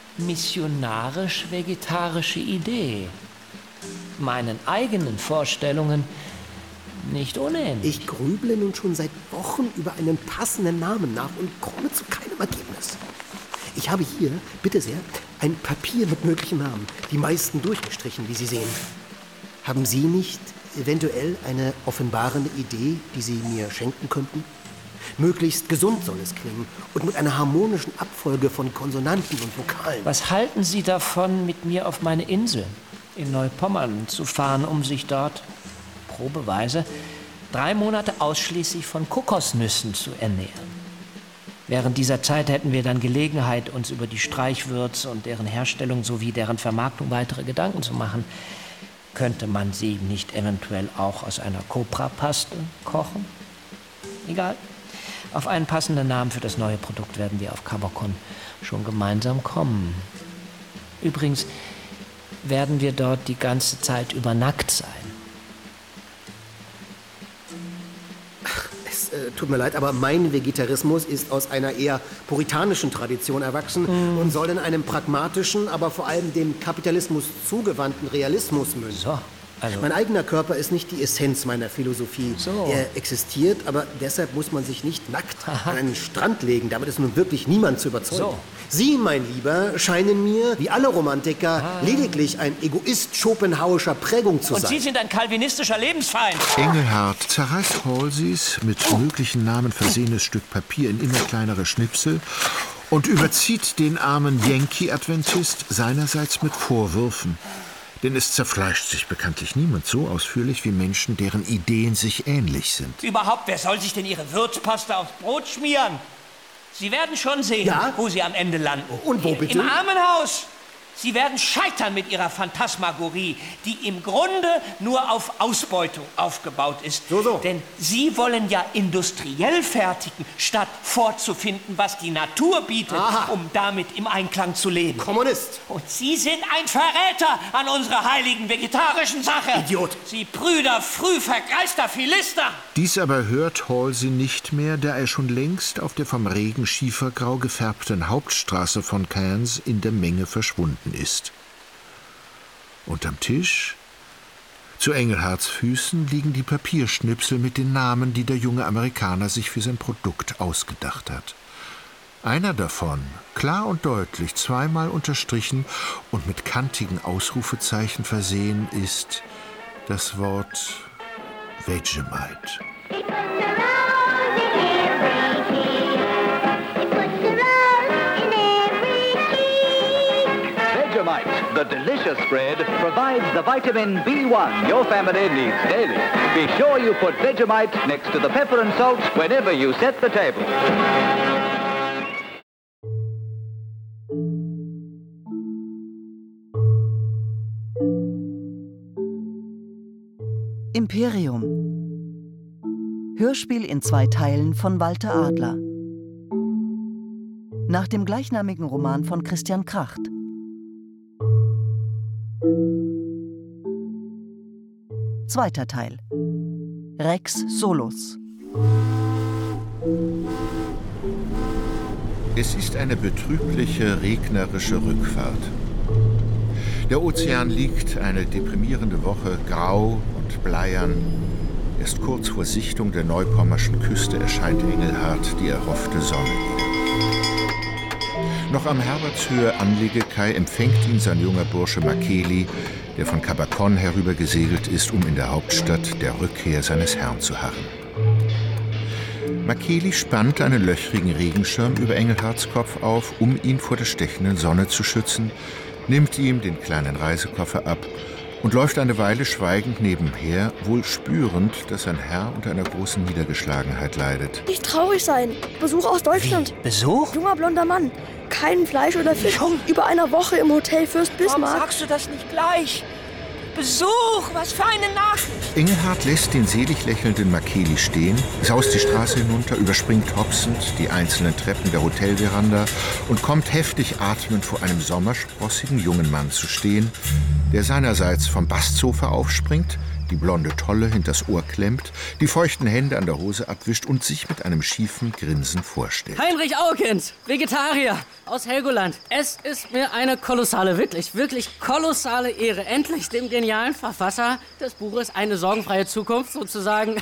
missionarisch-vegetarische Idee. Meinen eigenen Vorstellungen nicht unähnlich. Ich grüble nun schon seit Wochen über einen passenden Namen nach und komme zu keinem Ergebnis. Ich habe hier, bitte sehr, ein Papier mit möglichen Namen. Die meisten durchgestrichen, wie Sie sehen. Haben Sie nicht eventuell eine offenbarende Idee, die Sie mir schenken könnten? Möglichst gesund soll es klingen und mit einer harmonischen Abfolge von Konsonanten und Vokalen. Was halten Sie davon, mit mir auf meine Insel in Neupommern zu fahren, um sich dort probeweise drei Monate ausschließlich von Kokosnüssen zu ernähren? Während dieser Zeit hätten wir dann Gelegenheit, uns über die Streichwürze und deren Herstellung sowie deren Vermarktung weitere Gedanken zu machen. Könnte man sie nicht eventuell auch aus einer Koprapaste kochen? Egal. Auf einen passenden Namen für das neue Produkt werden wir auf Cabocon schon gemeinsam kommen. Übrigens werden wir dort die ganze Zeit über nackt sein. Es äh, tut mir leid, aber mein Vegetarismus ist aus einer eher puritanischen Tradition erwachsen mm. und soll in einem pragmatischen, aber vor allem dem Kapitalismus zugewandten Realismus münden. So. Also mein eigener Körper ist nicht die Essenz meiner Philosophie. So. Er existiert, aber deshalb muss man sich nicht nackt Aha. an einen Strand legen. Damit ist nun wirklich niemand zu überzeugen. So. Sie, mein Lieber, scheinen mir, wie alle Romantiker, ah. lediglich ein Egoist schopenhauischer Prägung zu Und sein. Sie sind ein kalvinistischer Lebensfeind. Engelhart zerreißt Halseys mit möglichen Namen versehenes Stück Papier in immer kleinere Schnipsel und überzieht den armen Yankee-Adventist seinerseits mit Vorwürfen. Denn es zerfleischt sich bekanntlich niemand so ausführlich wie Menschen, deren Ideen sich ähnlich sind. Überhaupt, wer soll sich denn Ihre Würzpaste aufs Brot schmieren? Sie werden schon sehen, ja? wo Sie am Ende landen. Und wo bitte? Im Armenhaus. Sie werden scheitern mit Ihrer Phantasmagorie, die im Grunde nur auf Ausbeutung aufgebaut ist. So, so. Denn Sie wollen ja industriell fertigen, statt vorzufinden, was die Natur bietet, Aha. um damit im Einklang zu leben. Kommunist. Und Sie sind ein Verräter an unserer heiligen vegetarischen Sache. Idiot. Sie Brüder früh vergreister Philister. Dies aber hört Halsey nicht mehr, da er schon längst auf der vom Regen schiefergrau gefärbten Hauptstraße von Cannes in der Menge verschwunden ist. Unterm Tisch, zu Engelharts Füßen, liegen die Papierschnipsel mit den Namen, die der junge Amerikaner sich für sein Produkt ausgedacht hat. Einer davon, klar und deutlich, zweimal unterstrichen und mit kantigen Ausrufezeichen versehen, ist das Wort Vegemite. Vegemite, the delicious spread, provides the vitamin B one your family needs daily. Be sure you put Vegemite next to the pepper and salt whenever you set the table. Imperium. Hörspiel in zwei Teilen von Walter Adler. Nach dem gleichnamigen Roman von Christian Kracht. Zweiter Teil. Rex Solus. Es ist eine betrübliche, regnerische Rückfahrt. Der Ozean liegt eine deprimierende Woche grau und bleiern. Erst kurz vor Sichtung der neupommerschen Küste erscheint Engelhart die erhoffte Sonne wieder. Noch am Herbertshöhe Anlegekai empfängt ihn sein junger Bursche Makeli, der von Cabocon herübergesegelt ist, um in der Hauptstadt der Rückkehr seines Herrn zu harren. Makeli spannt einen löchrigen Regenschirm über Engelharts Kopf auf, um ihn vor der stechenden Sonne zu schützen, nimmt ihm den kleinen Reisekoffer ab und läuft eine Weile schweigend nebenher, wohl spürend, dass sein Herr unter einer großen Niedergeschlagenheit leidet. Nicht traurig sein. Besuch aus Deutschland. Wie? Besuch? Junger blonder Mann. Kein Fleisch oder Fisch. Über einer Woche im Hotel Fürst Bismarck. Warum sagst du das nicht gleich? Besuch, was für eine Nachricht. Engelhart lässt den selig lächelnden Makeli stehen, saust die Straße hinunter, überspringt hopsend die einzelnen Treppen der Hotelveranda und kommt heftig atmend vor einem sommersprossigen jungen Mann zu stehen, der seinerseits vom Bastsofa aufspringt, die blonde Tolle hinters Ohr klemmt, die feuchten Hände an der Hose abwischt und sich mit einem schiefen Grinsen vorstellt. Heinrich Aukens, Vegetarier aus Helgoland. Es ist mir eine kolossale, wirklich, wirklich kolossale Ehre, endlich dem genialen Verfasser des Buches Eine sorgenfreie Zukunft sozusagen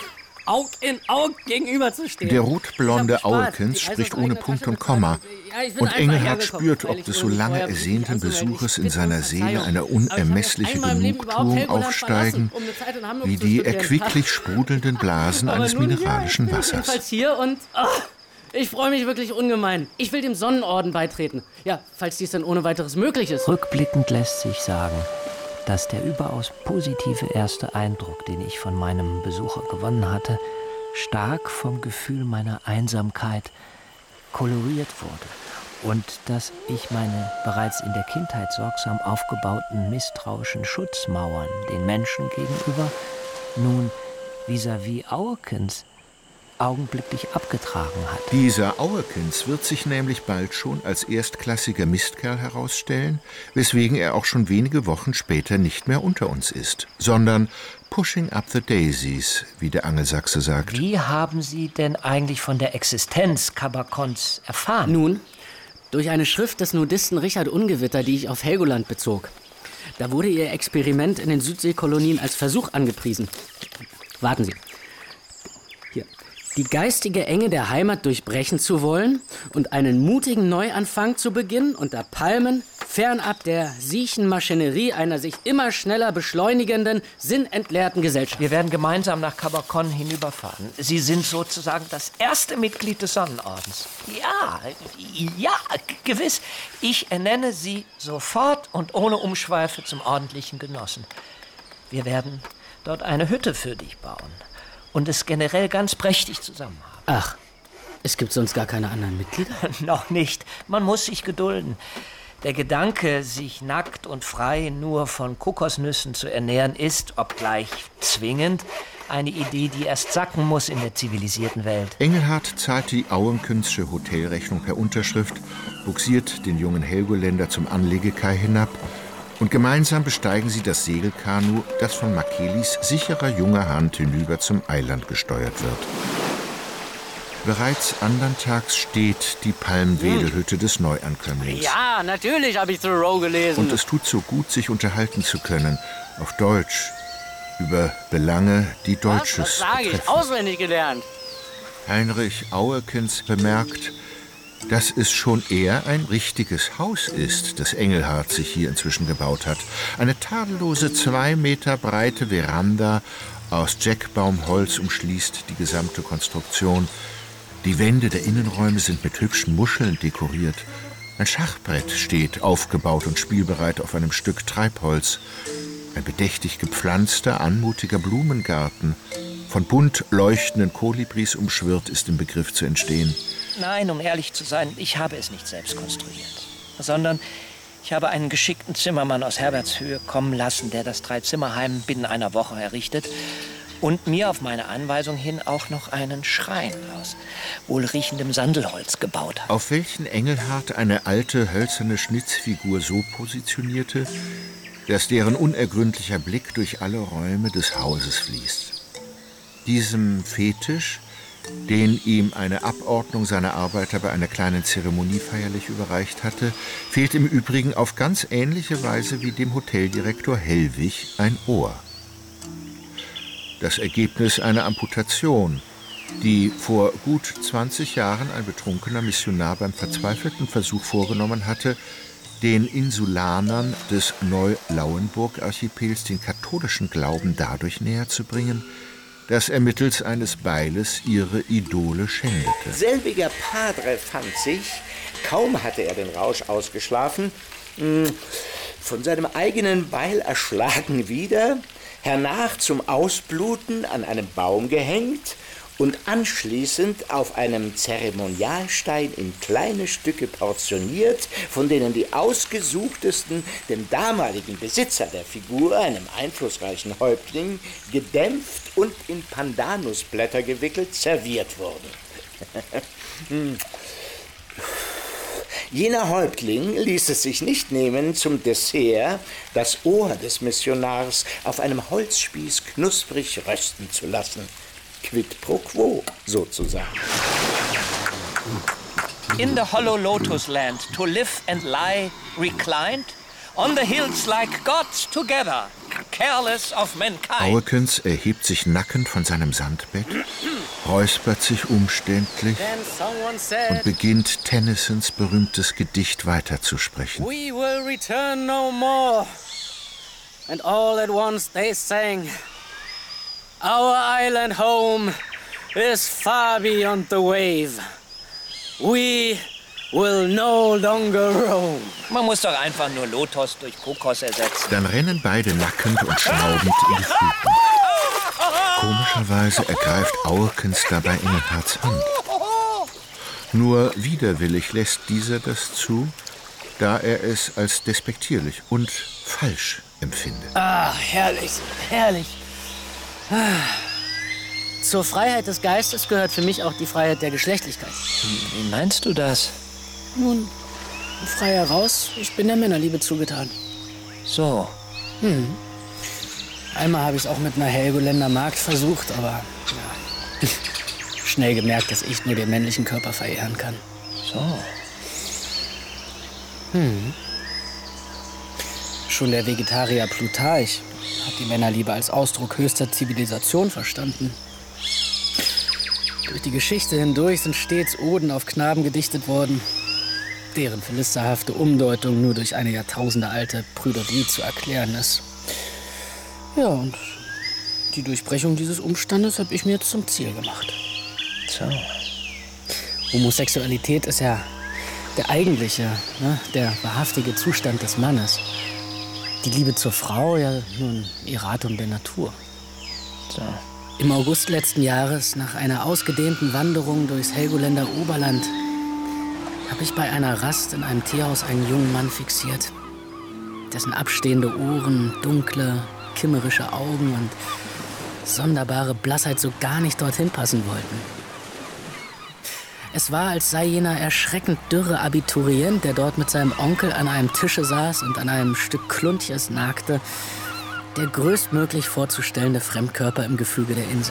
Aug in Aug gegenüberzustehen. Der rotblonde Aukens spricht ohne Punkt und Komma. Und Engelhardt spürt, ob des so lange ersehnten Besuches in seiner Seele eine unermessliche Genugtuung aufsteigen, wie die erquicklich sprudelnden Blasen eines mineralischen Wassers. Jedenfalls hier und ach, ich freue mich wirklich ungemein. Ich will dem Sonnenorden beitreten. Ja, falls dies dann ohne weiteres möglich ist. Rückblickend lässt sich sagen, dass der überaus positive erste Eindruck, den ich von meinem Besucher gewonnen hatte, stark vom Gefühl meiner Einsamkeit koloriert wurde und dass ich meine bereits in der Kindheit sorgsam aufgebauten misstrauischen Schutzmauern den Menschen gegenüber nun vis-à-vis Aukens augenblicklich abgetragen hat. Dieser Auekens wird sich nämlich bald schon als erstklassiger Mistkerl herausstellen, weswegen er auch schon wenige Wochen später nicht mehr unter uns ist, sondern pushing up the daisies, wie der Angelsachse sagt. Wie haben Sie denn eigentlich von der Existenz Cabacons erfahren? Nun, durch eine Schrift des Nudisten Richard Ungewitter, die ich auf Helgoland bezog. Da wurde Ihr Experiment in den Südseekolonien als Versuch angepriesen. Warten Sie. Hier. Die geistige Enge der Heimat durchbrechen zu wollen und einen mutigen Neuanfang zu beginnen unter Palmen, fernab der siechen Maschinerie einer sich immer schneller beschleunigenden, sinnentleerten Gesellschaft. Wir werden gemeinsam nach Cabacon hinüberfahren. Sie sind sozusagen das erste Mitglied des Sonnenordens. Ja, ja, gewiss. Ich ernenne Sie sofort und ohne Umschweife zum ordentlichen Genossen. Wir werden dort eine Hütte für dich bauen und es generell ganz prächtig zusammen haben. Ach, es gibt sonst gar keine anderen Mitglieder? Noch nicht. Man muss sich gedulden. Der Gedanke, sich nackt und frei nur von Kokosnüssen zu ernähren, ist, obgleich zwingend, eine Idee, die erst sacken muss in der zivilisierten Welt. Engelhardt zahlt die Auenkensche Hotelrechnung per Unterschrift, buxiert den jungen Helgoländer zum Anlegekai hinab und gemeinsam besteigen sie das Segelkanu, das von Makelis sicherer junger Hand hinüber zum Eiland gesteuert wird. Bereits andern Tags steht die Palmwedelhütte des Neuankömmlings. Ja, natürlich habe ich Thoreau gelesen. Und es tut so gut, sich unterhalten zu können, auf Deutsch, über Belange, die Deutsches Was, was sage ich? betreffen. Auswendig gelernt. Heinrich Auekens bemerkt, dass es schon eher ein richtiges Haus ist, das Engelhardt sich hier inzwischen gebaut hat. Eine tadellose, zwei Meter breite Veranda aus Jackbaumholz umschließt die gesamte Konstruktion. Die Wände der Innenräume sind mit hübschen Muscheln dekoriert. Ein Schachbrett steht aufgebaut und spielbereit auf einem Stück Treibholz. Ein bedächtig gepflanzter, anmutiger Blumengarten, von bunt leuchtenden Kolibris umschwirrt, ist im Begriff zu entstehen. Nein, um ehrlich zu sein, ich habe es nicht selbst konstruiert, sondern ich habe einen geschickten Zimmermann aus Herbertshöhe kommen lassen, der das Dreizimmerheim binnen einer Woche errichtet und mir auf meine Anweisung hin auch noch einen Schrein aus wohlriechendem Sandelholz gebaut hat. Auf welchen Engelhardt eine alte, hölzerne Schnitzfigur so positionierte, dass deren unergründlicher Blick durch alle Räume des Hauses fließt. Diesem Fetisch, den ihm eine Abordnung seiner Arbeiter bei einer kleinen Zeremonie feierlich überreicht hatte, fehlt im Übrigen auf ganz ähnliche Weise wie dem Hoteldirektor Hellwig ein Ohr. Das Ergebnis einer Amputation, die vor gut zwanzig Jahren ein betrunkener Missionar beim verzweifelten Versuch vorgenommen hatte, den Insulanern des Neu-Lauenburg-Archipels den katholischen Glauben dadurch näher zu bringen, dass er mittels eines Beiles ihre Idole schändete. Selbiger Padre fand sich, kaum hatte er den Rausch ausgeschlafen, von seinem eigenen Beil erschlagen wieder, hernach zum Ausbluten an einem Baum gehängt und anschließend auf einem Zeremonialstein in kleine Stücke portioniert, von denen die ausgesuchtesten dem damaligen Besitzer der Figur, einem einflussreichen Häuptling, gedämpft und in Pandanusblätter gewickelt serviert wurden. Jener Häuptling ließ es sich nicht nehmen, zum Dessert das Ohr des Missionars auf einem Holzspieß knusprig rösten zu lassen. Quid pro quo, sozusagen. In the hollow lotus land, to live and lie reclined, on the hills like gods together, careless of mankind. Auekens erhebt sich nackend von seinem Sandbett, räuspert sich umständlich und beginnt Tennysons berühmtes Gedicht weiterzusprechen. We will return no more. And all at once they sang, our island home is far beyond the wave. We will no longer roam. Man muss doch einfach nur Lotos durch Kokos ersetzen. Dann rennen beide nackend und schnaubend in die Fluten. Komischerweise ergreift Auekens dabei Engelharts Hand. Nur widerwillig lässt dieser das zu, da er es als despektierlich und falsch empfindet. Ah, herrlich, herrlich. Ah. Zur Freiheit des Geistes gehört für mich auch die Freiheit der Geschlechtlichkeit. Wie meinst du das? Nun, frei heraus, ich bin der Männerliebe zugetan. So. Hm. Einmal habe ich es auch mit einer Helgoländer Magd versucht, aber ja, schnell gemerkt, dass ich nur den männlichen Körper verehren kann. So. Hm. Schon der Vegetarier Plutarch hat die Männerliebe als Ausdruck höchster Zivilisation verstanden. Durch die Geschichte hindurch sind stets Oden auf Knaben gedichtet worden, deren philisterhafte Umdeutung nur durch eine jahrtausendealte Prüderie zu erklären ist. Ja, und die Durchbrechung dieses Umstandes habe ich mir jetzt zum Ziel gemacht. So. Homosexualität ist ja der eigentliche, ne, der wahrhaftige Zustand des Mannes. Die Liebe zur Frau ja nur ein Erratum der Natur. So. Im August letzten Jahres, nach einer ausgedehnten Wanderung durchs Helgoländer Oberland, habe ich bei einer Rast in einem Teehaus einen jungen Mann fixiert, dessen abstehende Ohren, dunkle, kimmerische Augen und sonderbare Blassheit so gar nicht dorthin passen wollten. Es war, als sei jener erschreckend dürre Abiturient, der dort mit seinem Onkel an einem Tische saß und an einem Stück Kluntjes nagte, der größtmöglich vorzustellende Fremdkörper im Gefüge der Insel.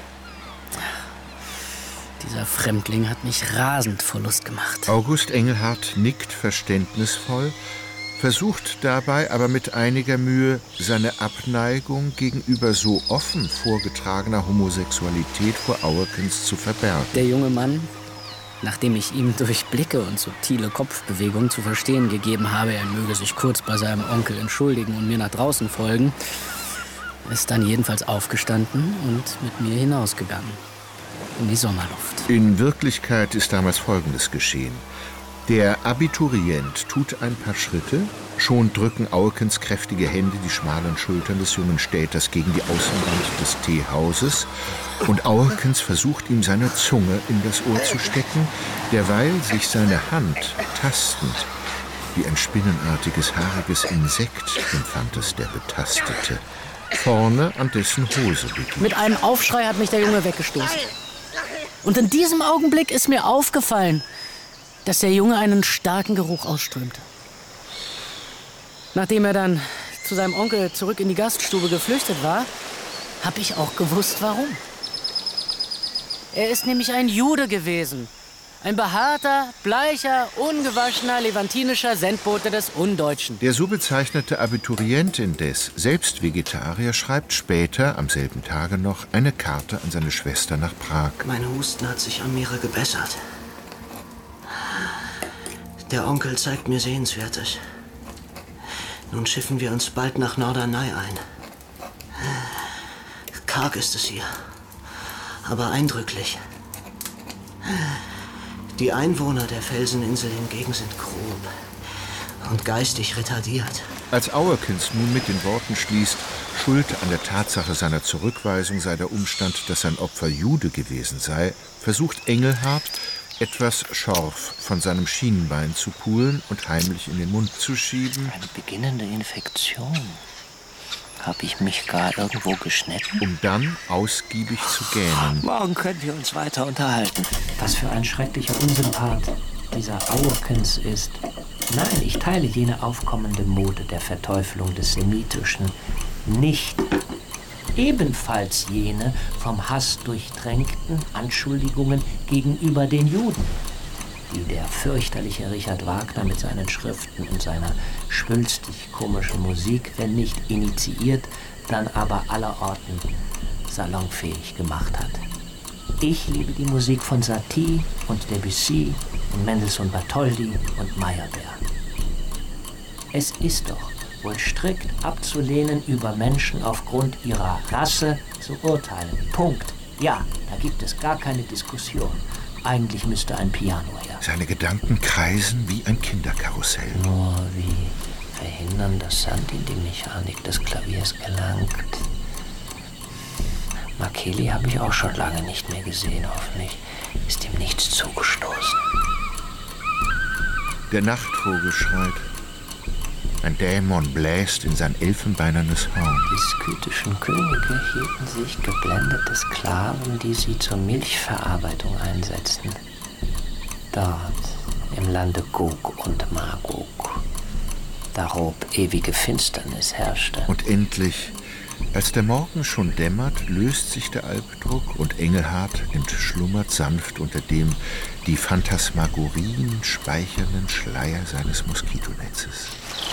Dieser Fremdling hat mich rasend vor Lust gemacht. August Engelhart nickt verständnisvoll, versucht dabei aber mit einiger Mühe, seine Abneigung gegenüber so offen vorgetragener Homosexualität vor Auekens zu verbergen. Der junge Mann, nachdem ich ihm durch Blicke und subtile Kopfbewegungen zu verstehen gegeben habe, er möge sich kurz bei seinem Onkel entschuldigen und mir nach draußen folgen, ist dann jedenfalls aufgestanden und mit mir hinausgegangen. In die Sommerluft. In Wirklichkeit ist damals Folgendes geschehen. Der Abiturient tut ein paar Schritte, schon drücken Auekens kräftige Hände die schmalen Schultern des jungen Städters gegen die Außenwand des Teehauses und Auekens versucht ihm seine Zunge in das Ohr zu stecken, derweil sich seine Hand tastend, wie ein spinnenartiges, haariges Insekt empfand es der Betastete, vorne an dessen Hose beginnt. Mit einem Aufschrei hat mich der Junge weggestoßen. Und in diesem Augenblick ist mir aufgefallen, dass der Junge einen starken Geruch ausströmte. Nachdem er dann zu seinem Onkel zurück in die Gaststube geflüchtet war, habe ich auch gewusst, warum. Er ist nämlich ein Jude gewesen. Ein behaarter, bleicher, ungewaschener, levantinischer Sendbote des Undeutschen. Der so bezeichnete Abiturient indes, selbst Vegetarier, schreibt später, am selben Tage noch, eine Karte an seine Schwester nach Prag. Mein Husten hat sich am Meere gebessert. Der Onkel zeigt mir Sehenswertes. Nun schiffen wir uns bald nach Norderney ein. Karg ist es hier, aber eindrücklich. Die Einwohner der Felseninsel hingegen sind grob und geistig retardiert. Als Auekens nun mit den Worten schließt, Schuld an der Tatsache seiner Zurückweisung sei der Umstand, dass sein Opfer Jude gewesen sei, versucht Engelhart, etwas Schorf von seinem Schienbein zu pulen und heimlich in den Mund zu schieben. Eine beginnende Infektion. Habe ich mich gar irgendwo geschnitten? Um dann ausgiebig zu gähnen. Morgen könnt ihr uns weiter unterhalten. Was für ein schrecklicher Unsympath dieser Auekens ist. Nein, ich teile jene aufkommende Mode der Verteufelung des Semitischen nicht. Ebenfalls jene vom Hass durchtränkten Anschuldigungen gegenüber den Juden. wie der fürchterliche Richard Wagner mit seinen Schriften und seiner schwülstig komischen Musik, wenn nicht initiiert, dann aber allerorten salonfähig gemacht hat. Ich liebe die Musik von Satie und Debussy und Mendelssohn Bartholdy und Meyerbeer. Es ist doch wohl strikt abzulehnen, über Menschen aufgrund ihrer Rasse zu urteilen. Punkt. Ja, da gibt es gar keine Diskussion. Eigentlich müsste ein Piano her. Seine Gedanken kreisen wie ein Kinderkarussell. Nur wie verhindern, dass Sand in die Mechanik des Klaviers gelangt. Makeli habe ich auch schon lange nicht mehr gesehen. Hoffentlich ist ihm nichts zugestoßen. Der Nachtvogel schreit. Ein Dämon bläst in sein elfenbeinernes Horn. Die skythischen Könige hielten sich geblendete Sklaven, die sie zur Milchverarbeitung einsetzten. Dort, im Lande Gog und Magog, darob ewige Finsternis herrschte. Und endlich, als der Morgen schon dämmert, löst sich der Albdruck und Engelhart entschlummert sanft unter dem die Phantasmagorien speichernden Schleier seines Moskitonetzes.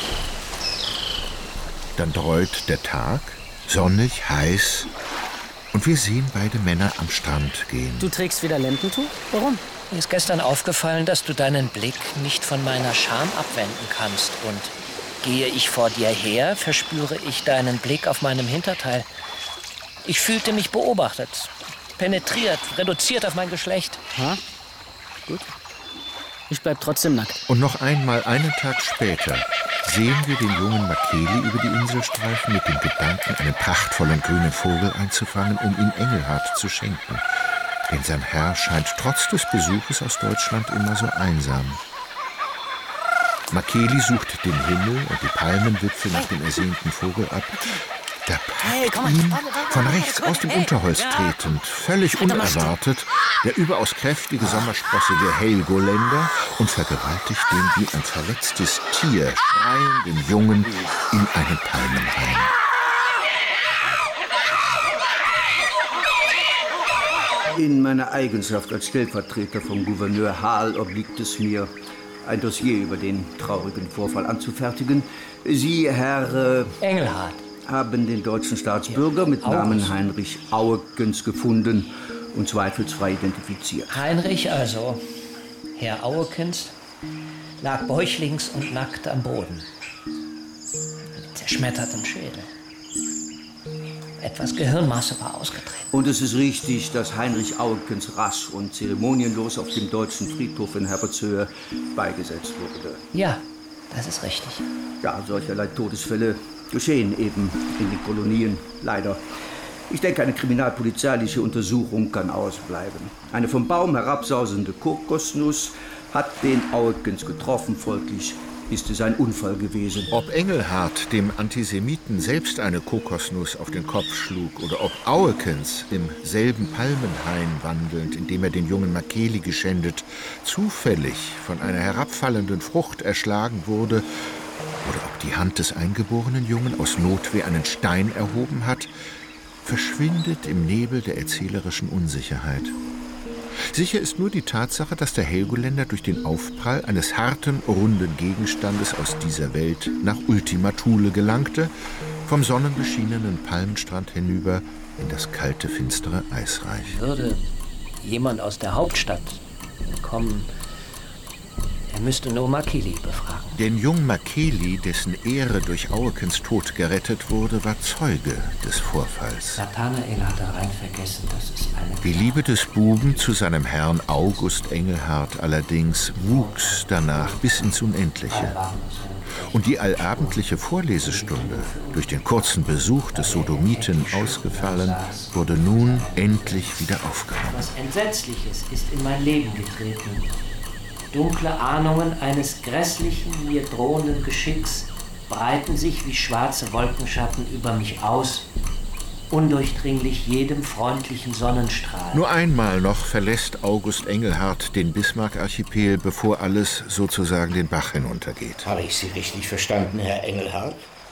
Dann dräut der Tag, sonnig, heiß, und wir sehen beide Männer am Strand gehen. Du trägst wieder Lendentuch? Warum? Mir ist gestern aufgefallen, dass du deinen Blick nicht von meiner Scham abwenden kannst. Und gehe ich vor dir her, verspüre ich deinen Blick auf meinem Hinterteil. Ich fühlte mich beobachtet, penetriert, reduziert auf mein Geschlecht. Ha? Gut. Ich bleib trotzdem nackt. Und noch einmal, einen Tag später, sehen wir den jungen Makeli über die Insel streifen mit dem Gedanken, einen prachtvollen grünen Vogel einzufangen, um ihn Engelhart zu schenken. Denn sein Herr scheint trotz des Besuches aus Deutschland immer so einsam. Makeli sucht den Himmel und die Palmenwipfel nach dem ersehnten Vogel ab. Da packt ihn, von rechts aus dem Unterholz tretend, völlig unerwartet, der überaus kräftige Sommersprosse der Helgoländer und vergewaltigt den wie ein verletztes Tier schreienden Jungen in einen Palmenhain. In meiner Eigenschaft als Stellvertreter vom Gouverneur Hahl obliegt es mir, ein Dossier über den traurigen Vorfall anzufertigen. Sie, Herr äh, Engelhart, haben den deutschen Staatsbürger mit Namen Heinrich Auekens gefunden und zweifelsfrei identifiziert. Heinrich also, Herr Auekens, lag bäuchlings und nackt am Boden. Mit zerschmettertem Schädel. Etwas Gehirnmasse war ausgetreten. Und es ist richtig, dass Heinrich Auekens rasch und zeremonienlos auf dem deutschen Friedhof in Herbertshöhe beigesetzt wurde. Ja, das ist richtig. Ja, solcherlei Todesfälle geschehen eben in den Kolonien, leider. Ich denke, eine kriminalpolizeiliche Untersuchung kann ausbleiben. Eine vom Baum herabsausende Kokosnuss hat den Auekens getroffen, folglich ist es ein Unfall gewesen. Ob Engelhart dem Antisemiten selbst eine Kokosnuss auf den Kopf schlug oder ob Auekens im selben Palmenhain wandelnd, in dem er den jungen Makeli geschändet, zufällig von einer herabfallenden Frucht erschlagen wurde, oder ob die Hand des eingeborenen Jungen aus Notwehr einen Stein erhoben hat, verschwindet im Nebel der erzählerischen Unsicherheit. Sicher ist nur die Tatsache, dass der Helgoländer durch den Aufprall eines harten, runden Gegenstandes aus dieser Welt nach Ultima Thule gelangte, vom sonnenbeschienenen Palmenstrand hinüber in das kalte, finstere Eisreich. Würde jemand aus der Hauptstadt kommen, er müsste nur Makeli befragen. Den jungen Makeli, dessen Ehre durch Auekens Tod gerettet wurde, war Zeuge des Vorfalls. Nathanael hatte rein vergessen, dass es eine... Die Liebe des Buben zu seinem Herrn August Engelhart allerdings wuchs danach bis ins Unendliche. Und die allabendliche Vorlesestunde, durch den kurzen Besuch des Sodomiten ausgefallen, wurde nun endlich wieder aufgenommen. Was Entsetzliches ist in mein Leben getreten. Dunkle Ahnungen eines grässlichen, mir drohenden Geschicks breiten sich wie schwarze Wolkenschatten über mich aus, undurchdringlich jedem freundlichen Sonnenstrahl. Nur einmal noch verlässt August Engelhart den Bismarck-Archipel, bevor alles sozusagen den Bach hinuntergeht. Habe ich Sie richtig verstanden, Herr Engelhart?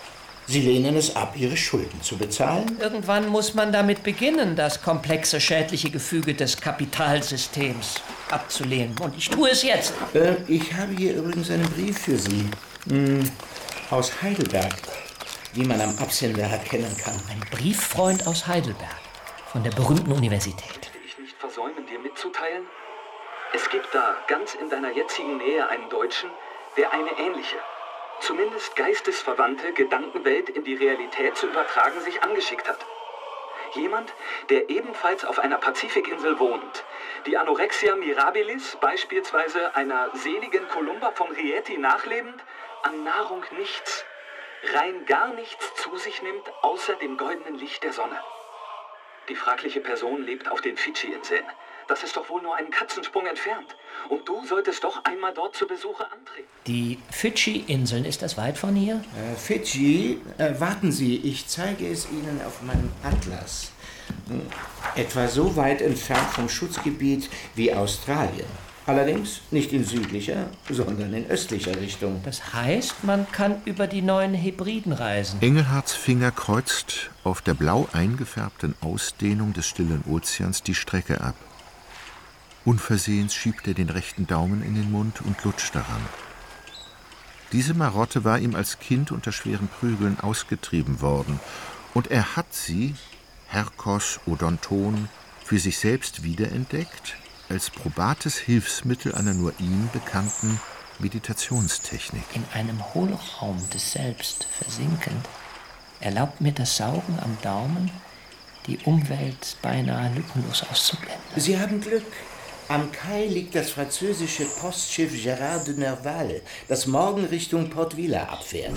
Sie lehnen es ab, Ihre Schulden zu bezahlen? Irgendwann muss man damit beginnen, das komplexe schädliche Gefüge des Kapitalsystems abzulehnen. Und ich tue es jetzt. Äh, ich habe hier übrigens einen Brief für Sie. Hm, aus Heidelberg, wie man am Absender erkennen kann. Ein Brieffreund aus Heidelberg, von der berühmten Universität. Ich nicht versäumen, dir mitzuteilen? Es gibt da, ganz in deiner jetzigen Nähe, einen Deutschen, der eine ähnliche, zumindest geistesverwandte Gedankenwelt in die Realität zu übertragen sich angeschickt hat. Jemand, der ebenfalls auf einer Pazifikinsel wohnt, die Anorexia mirabilis, beispielsweise einer seligen Columba von Rieti nachlebend, an Nahrung nichts, rein gar nichts zu sich nimmt, außer dem goldenen Licht der Sonne. Die fragliche Person lebt auf den Fidschi-Inseln. Das ist doch wohl nur einen Katzensprung entfernt. Und du solltest doch einmal dort zu Besuche antreten. Die Fidschi-Inseln, ist das weit von hier? Äh, Fidschi, äh, warten Sie, ich zeige es Ihnen auf meinem Atlas. Hm, etwa so weit entfernt vom Schutzgebiet wie Australien. Allerdings nicht in südlicher, sondern in östlicher Richtung. Das heißt, man kann über die neuen Hebriden reisen. Engelharts Finger kreuzt auf der blau eingefärbten Ausdehnung des stillen Ozeans die Strecke ab. Unversehens schiebt er den rechten Daumen in den Mund und lutscht daran. Diese Marotte war ihm als Kind unter schweren Prügeln ausgetrieben worden, und er hat sie, Herkos Odonton, für sich selbst wiederentdeckt, als probates Hilfsmittel einer nur ihm bekannten Meditationstechnik. In einem Hohlraum des Selbst versinkend erlaubt mir das Saugen am Daumen, die Umwelt beinahe lückenlos auszublenden. Sie haben Glück. Am Kai liegt das französische Postschiff Gérard de Nerval, das morgen Richtung Port Vila abfährt.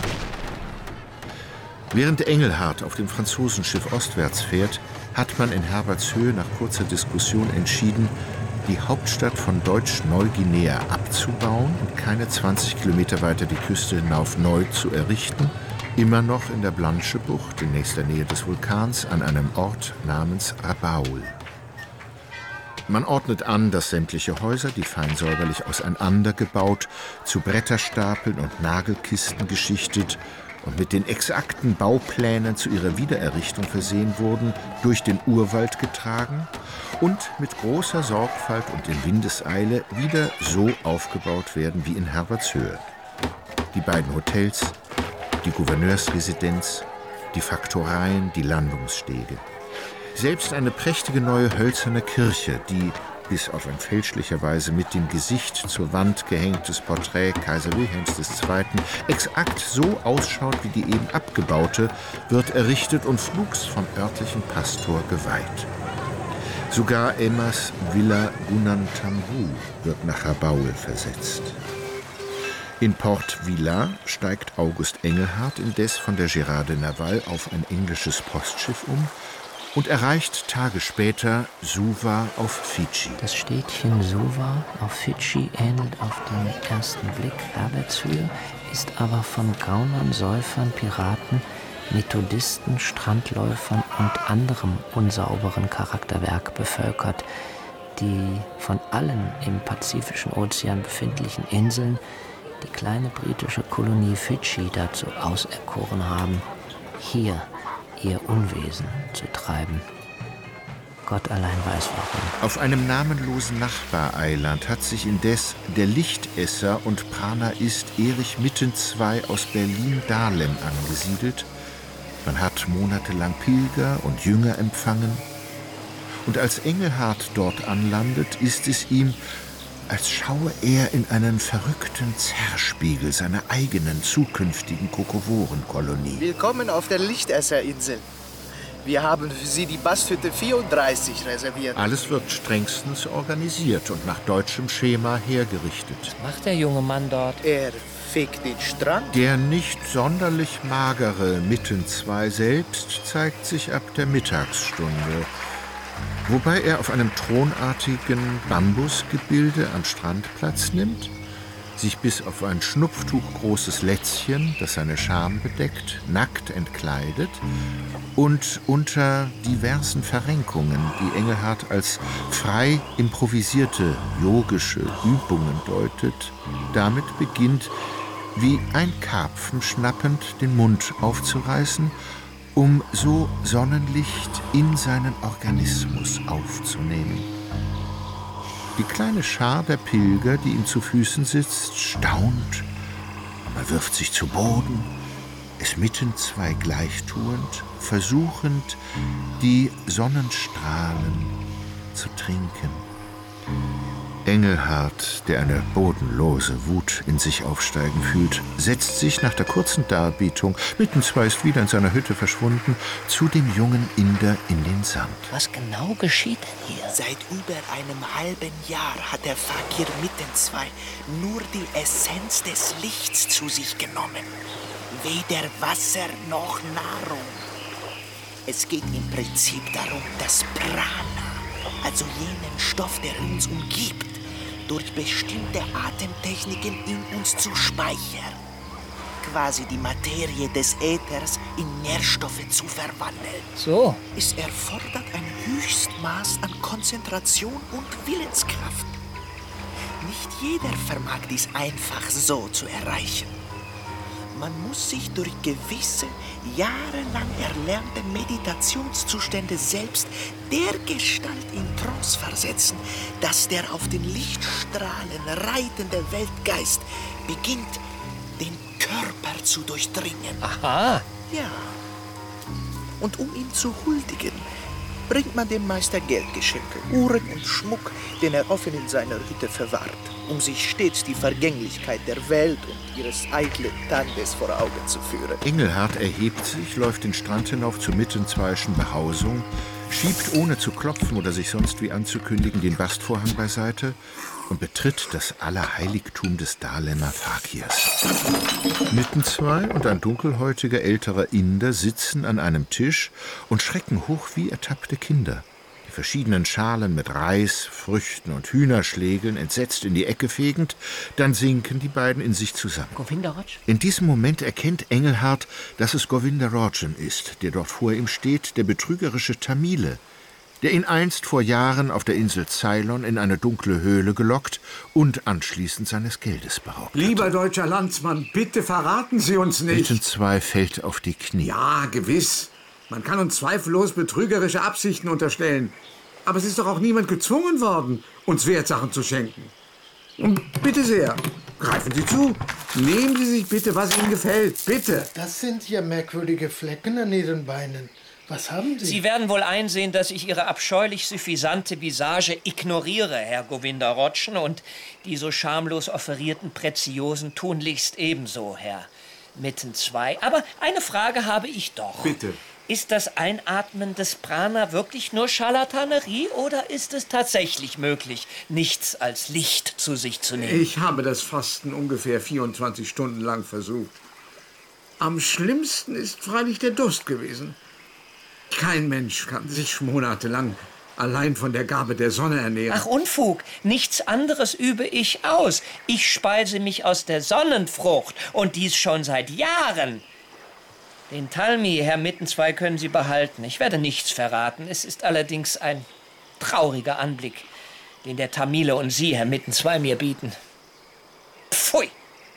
Während Engelhart auf dem Franzosenschiff ostwärts fährt, hat man in Herbertshöhe nach kurzer Diskussion entschieden, die Hauptstadt von Deutsch-Neuguinea abzubauen und keine zwanzig Kilometer weiter die Küste hinauf neu zu errichten, immer noch in der Blanche-Bucht in nächster Nähe des Vulkans an einem Ort namens Rabaul. Man ordnet an, dass sämtliche Häuser, die fein säuberlich auseinandergebaut, zu Bretterstapeln und Nagelkisten geschichtet und mit den exakten Bauplänen zu ihrer Wiedererrichtung versehen wurden, durch den Urwald getragen und mit großer Sorgfalt und in Windeseile wieder so aufgebaut werden wie in Herbertshöhe. Die beiden Hotels, die Gouverneursresidenz, die Faktoreien, die Landungsstege. Selbst eine prächtige neue hölzerne Kirche, die, bis auf ein fälschlicherweise mit dem Gesicht zur Wand gehängtes Porträt Kaiser Wilhelms der Zweiten exakt so ausschaut wie die eben abgebaute, wird errichtet und flugs vom örtlichen Pastor geweiht. Sogar Emmas Villa Gunantambu wird nach Rabaul versetzt. In Port Vila steigt August Engelhart indes von der Gérard de Nerval auf ein englisches Postschiff um und erreicht Tage später Suva auf Fidschi. Das Städtchen Suva auf Fidschi ähnelt auf den ersten Blick Herbertshöhe, ist aber von Gaunern, Säufern, Piraten, Methodisten, Strandläufern und anderem unsauberen Charakterwerk bevölkert, die von allen im Pazifischen Ozean befindlichen Inseln die kleine britische Kolonie Fidschi dazu auserkoren haben, hier ihr Unwesen zu treiben. Gott allein weiß warum. Auf einem namenlosen Nachbareiland hat sich indes der Lichtesser und Pranaist Erich Mittenzwei aus Berlin-Dahlem angesiedelt. Man hat monatelang Pilger und Jünger empfangen. Und als Engelhart dort anlandet, ist es ihm, als schaue er in einen verrückten Zerrspiegel seiner eigenen zukünftigen Kokovorenkolonie. Willkommen auf der Lichtesserinsel. Wir haben für Sie die Basthütte vierunddreißig reserviert. Alles wird strengstens organisiert und nach deutschem Schema hergerichtet. Was macht der junge Mann dort? Er fegt den Strand. Der nicht sonderlich magere Mittenzwei selbst zeigt sich ab der Mittagsstunde, wobei er auf einem thronartigen Bambusgebilde am Strand Platz nimmt, sich bis auf ein Schnupftuch großes Lätzchen, das seine Scham bedeckt, nackt entkleidet und unter diversen Verrenkungen, die Engelhart als frei improvisierte yogische Übungen deutet, damit beginnt, wie ein Karpfen schnappend den Mund aufzureißen, um so Sonnenlicht in seinen Organismus aufzunehmen. Die kleine Schar der Pilger, die ihm zu Füßen sitzt, staunt. Man wirft sich zu Boden, es mitten zwei gleichtuend, versuchend, die Sonnenstrahlen zu trinken. Engelhard, der eine bodenlose Wut in sich aufsteigen fühlt, setzt sich nach der kurzen Darbietung, mitten zwei ist wieder in seiner Hütte verschwunden, zu dem jungen Inder in den Sand. Was genau geschieht denn hier? Seit über einem halben Jahr hat der Fakir mitten zwei nur die Essenz des Lichts zu sich genommen. Weder Wasser noch Nahrung. Es geht im Prinzip darum, das Prana, also jenen Stoff, der uns umgibt, durch bestimmte Atemtechniken in uns zu speichern. Quasi die Materie des Äthers in Nährstoffe zu verwandeln. So. Es erfordert ein Höchstmaß an Konzentration und Willenskraft. Nicht jeder vermag dies einfach so zu erreichen. Man muss sich durch gewisse, jahrelang erlernte Meditationszustände selbst dergestalt in Trance versetzen, dass der auf den Lichtstrahlen reitende Weltgeist beginnt, den Körper zu durchdringen. Aha. Ja. Und um ihm zu huldigen, bringt man dem Meister Geldgeschenke, Uhren und Schmuck, den er offen in seiner Hütte verwahrt, um sich stets die Vergänglichkeit der Welt und ihres eitlen Tandes vor Augen zu führen. Engelhard erhebt sich, läuft den Strand hinauf zur mittenzweischen Behausung, schiebt ohne zu klopfen oder sich sonst wie anzukündigen den Bastvorhang beiseite und betritt das Allerheiligtum des Dahlema Fakirs. Mittenzwei und ein dunkelhäutiger älterer Inder sitzen an einem Tisch und schrecken hoch wie ertappte Kinder. Die verschiedenen Schalen mit Reis, Früchten und Hühnerschlägeln entsetzt in die Ecke fegend, dann sinken die beiden in sich zusammen. Govindaraj? In diesem Moment erkennt Engelhard, dass es Govindarajan ist, der dort vor ihm steht, der betrügerische Tamile, der ihn einst vor Jahren auf der Insel Ceylon in eine dunkle Höhle gelockt und anschließend seines Geldes beraubt. Lieber deutscher Landsmann, bitte verraten Sie uns nicht. Mittenzwei fällt auf die Knie. Ja, gewiss. Man kann uns zweifellos betrügerische Absichten unterstellen. Aber es ist doch auch niemand gezwungen worden, uns Wertsachen zu schenken. Und bitte sehr, greifen Sie zu. Nehmen Sie sich bitte, was Ihnen gefällt. Bitte. Das sind ja merkwürdige Flecken an Ihren Beinen. Was haben Sie? Sie werden wohl einsehen, dass ich Ihre abscheulich suffisante Visage ignoriere, Herr Govindarajan, und die so schamlos offerierten Preziosen tunlichst ebenso, Herr Mittenzwei. Aber eine Frage habe ich doch. Bitte. Ist das Einatmen des Prana wirklich nur Scharlatanerie oder ist es tatsächlich möglich, nichts als Licht zu sich zu nehmen? Ich habe das Fasten ungefähr vierundzwanzig Stunden lang versucht. Am schlimmsten ist freilich der Durst gewesen. Kein Mensch kann sich monatelang allein von der Gabe der Sonne ernähren. Ach, Unfug. Nichts anderes übe ich aus. Ich speise mich aus der Sonnenfrucht und dies schon seit Jahren. Den Talmi, Herr Mittenzwei, können Sie behalten. Ich werde nichts verraten. Es ist allerdings ein trauriger Anblick, den der Tamile und Sie, Herr Mittenzwei, mir bieten. Pfui.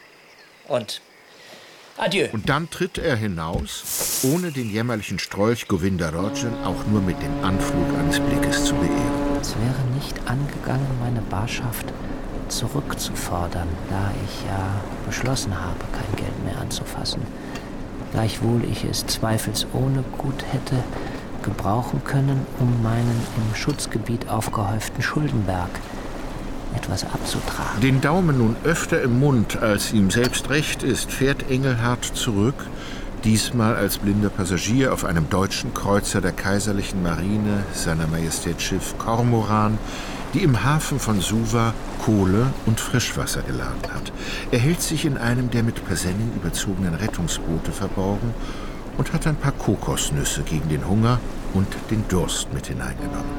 Und adieu. Und dann tritt er hinaus, ohne den jämmerlichen Strolch Govindarajan auch nur mit dem Anflug eines Blickes zu beehren. Es wäre nicht angegangen, meine Barschaft zurückzufordern, da ich ja beschlossen habe, kein Geld mehr anzufassen. Gleichwohl ich es zweifelsohne gut hätte gebrauchen können, um meinen im Schutzgebiet aufgehäuften Schuldenberg etwas abzutragen. Den Daumen nun öfter im Mund, als ihm selbst recht ist, fährt Engelhard zurück, diesmal als blinder Passagier auf einem deutschen Kreuzer der Kaiserlichen Marine, seiner Majestät Schiff Kormoran, die im Hafen von Suva Kohle und Frischwasser geladen hat. Er hält sich in einem der mit Persennen überzogenen Rettungsboote verborgen und hat ein paar Kokosnüsse gegen den Hunger und den Durst mit hineingenommen.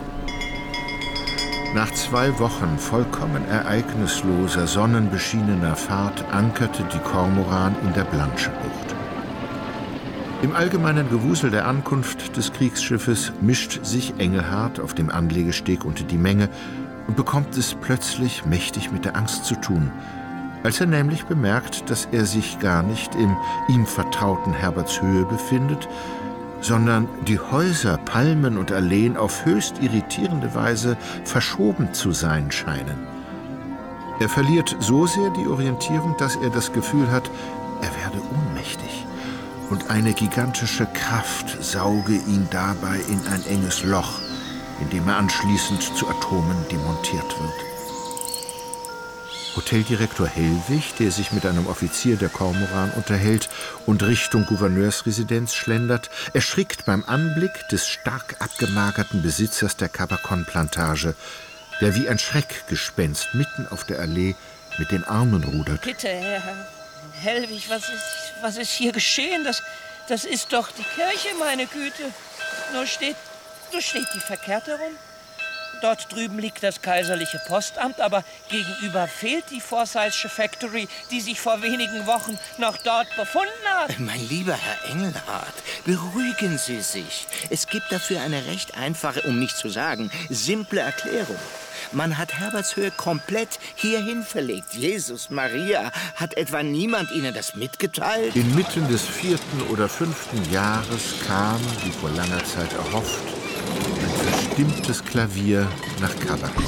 Nach zwei Wochen vollkommen ereignisloser, sonnenbeschienener Fahrt ankerte die Kormoran in der Blanche-Bucht. Im allgemeinen Gewusel der Ankunft des Kriegsschiffes mischt sich Engelhard auf dem Anlegesteg unter die Menge und bekommt es plötzlich mächtig mit der Angst zu tun, Als er nämlich bemerkt, dass er sich gar nicht im ihm vertrauten Herbertshöhe befindet, sondern die Häuser, Palmen und Alleen auf höchst irritierende Weise verschoben zu sein scheinen. Er verliert so sehr die Orientierung, dass er das Gefühl hat, er werde ohnmächtig und eine gigantische Kraft sauge ihn dabei in ein enges Loch, in dem er anschließend zu Atomen demontiert wird. Hoteldirektor Hellwig, der sich mit einem Offizier der Kormoran unterhält und Richtung Gouverneursresidenz schlendert, erschrickt beim Anblick des stark abgemagerten Besitzers der Cabacon-Plantage, der wie ein Schreckgespenst mitten auf der Allee mit den Armen rudert. Bitte, Herr Hellwig, was ist, was ist hier geschehen? Das, das ist doch die Kirche, meine Güte. Nur steht, nur steht die verkehrt herum. Dort drüben liegt das kaiserliche Postamt, aber gegenüber fehlt die Forsythsche Factory, die sich vor wenigen Wochen noch dort befunden hat. Mein lieber Herr Engelhardt, beruhigen Sie sich. Es gibt dafür eine recht einfache, um nicht zu sagen, simple Erklärung. Man hat Herbertshöhe komplett hierhin verlegt. Jesus Maria, hat etwa niemand Ihnen das mitgeteilt? Inmitten des vierten oder fünften Jahres kam, wie vor langer Zeit erhofft, ein verstimmtes Klavier nach Cabacon.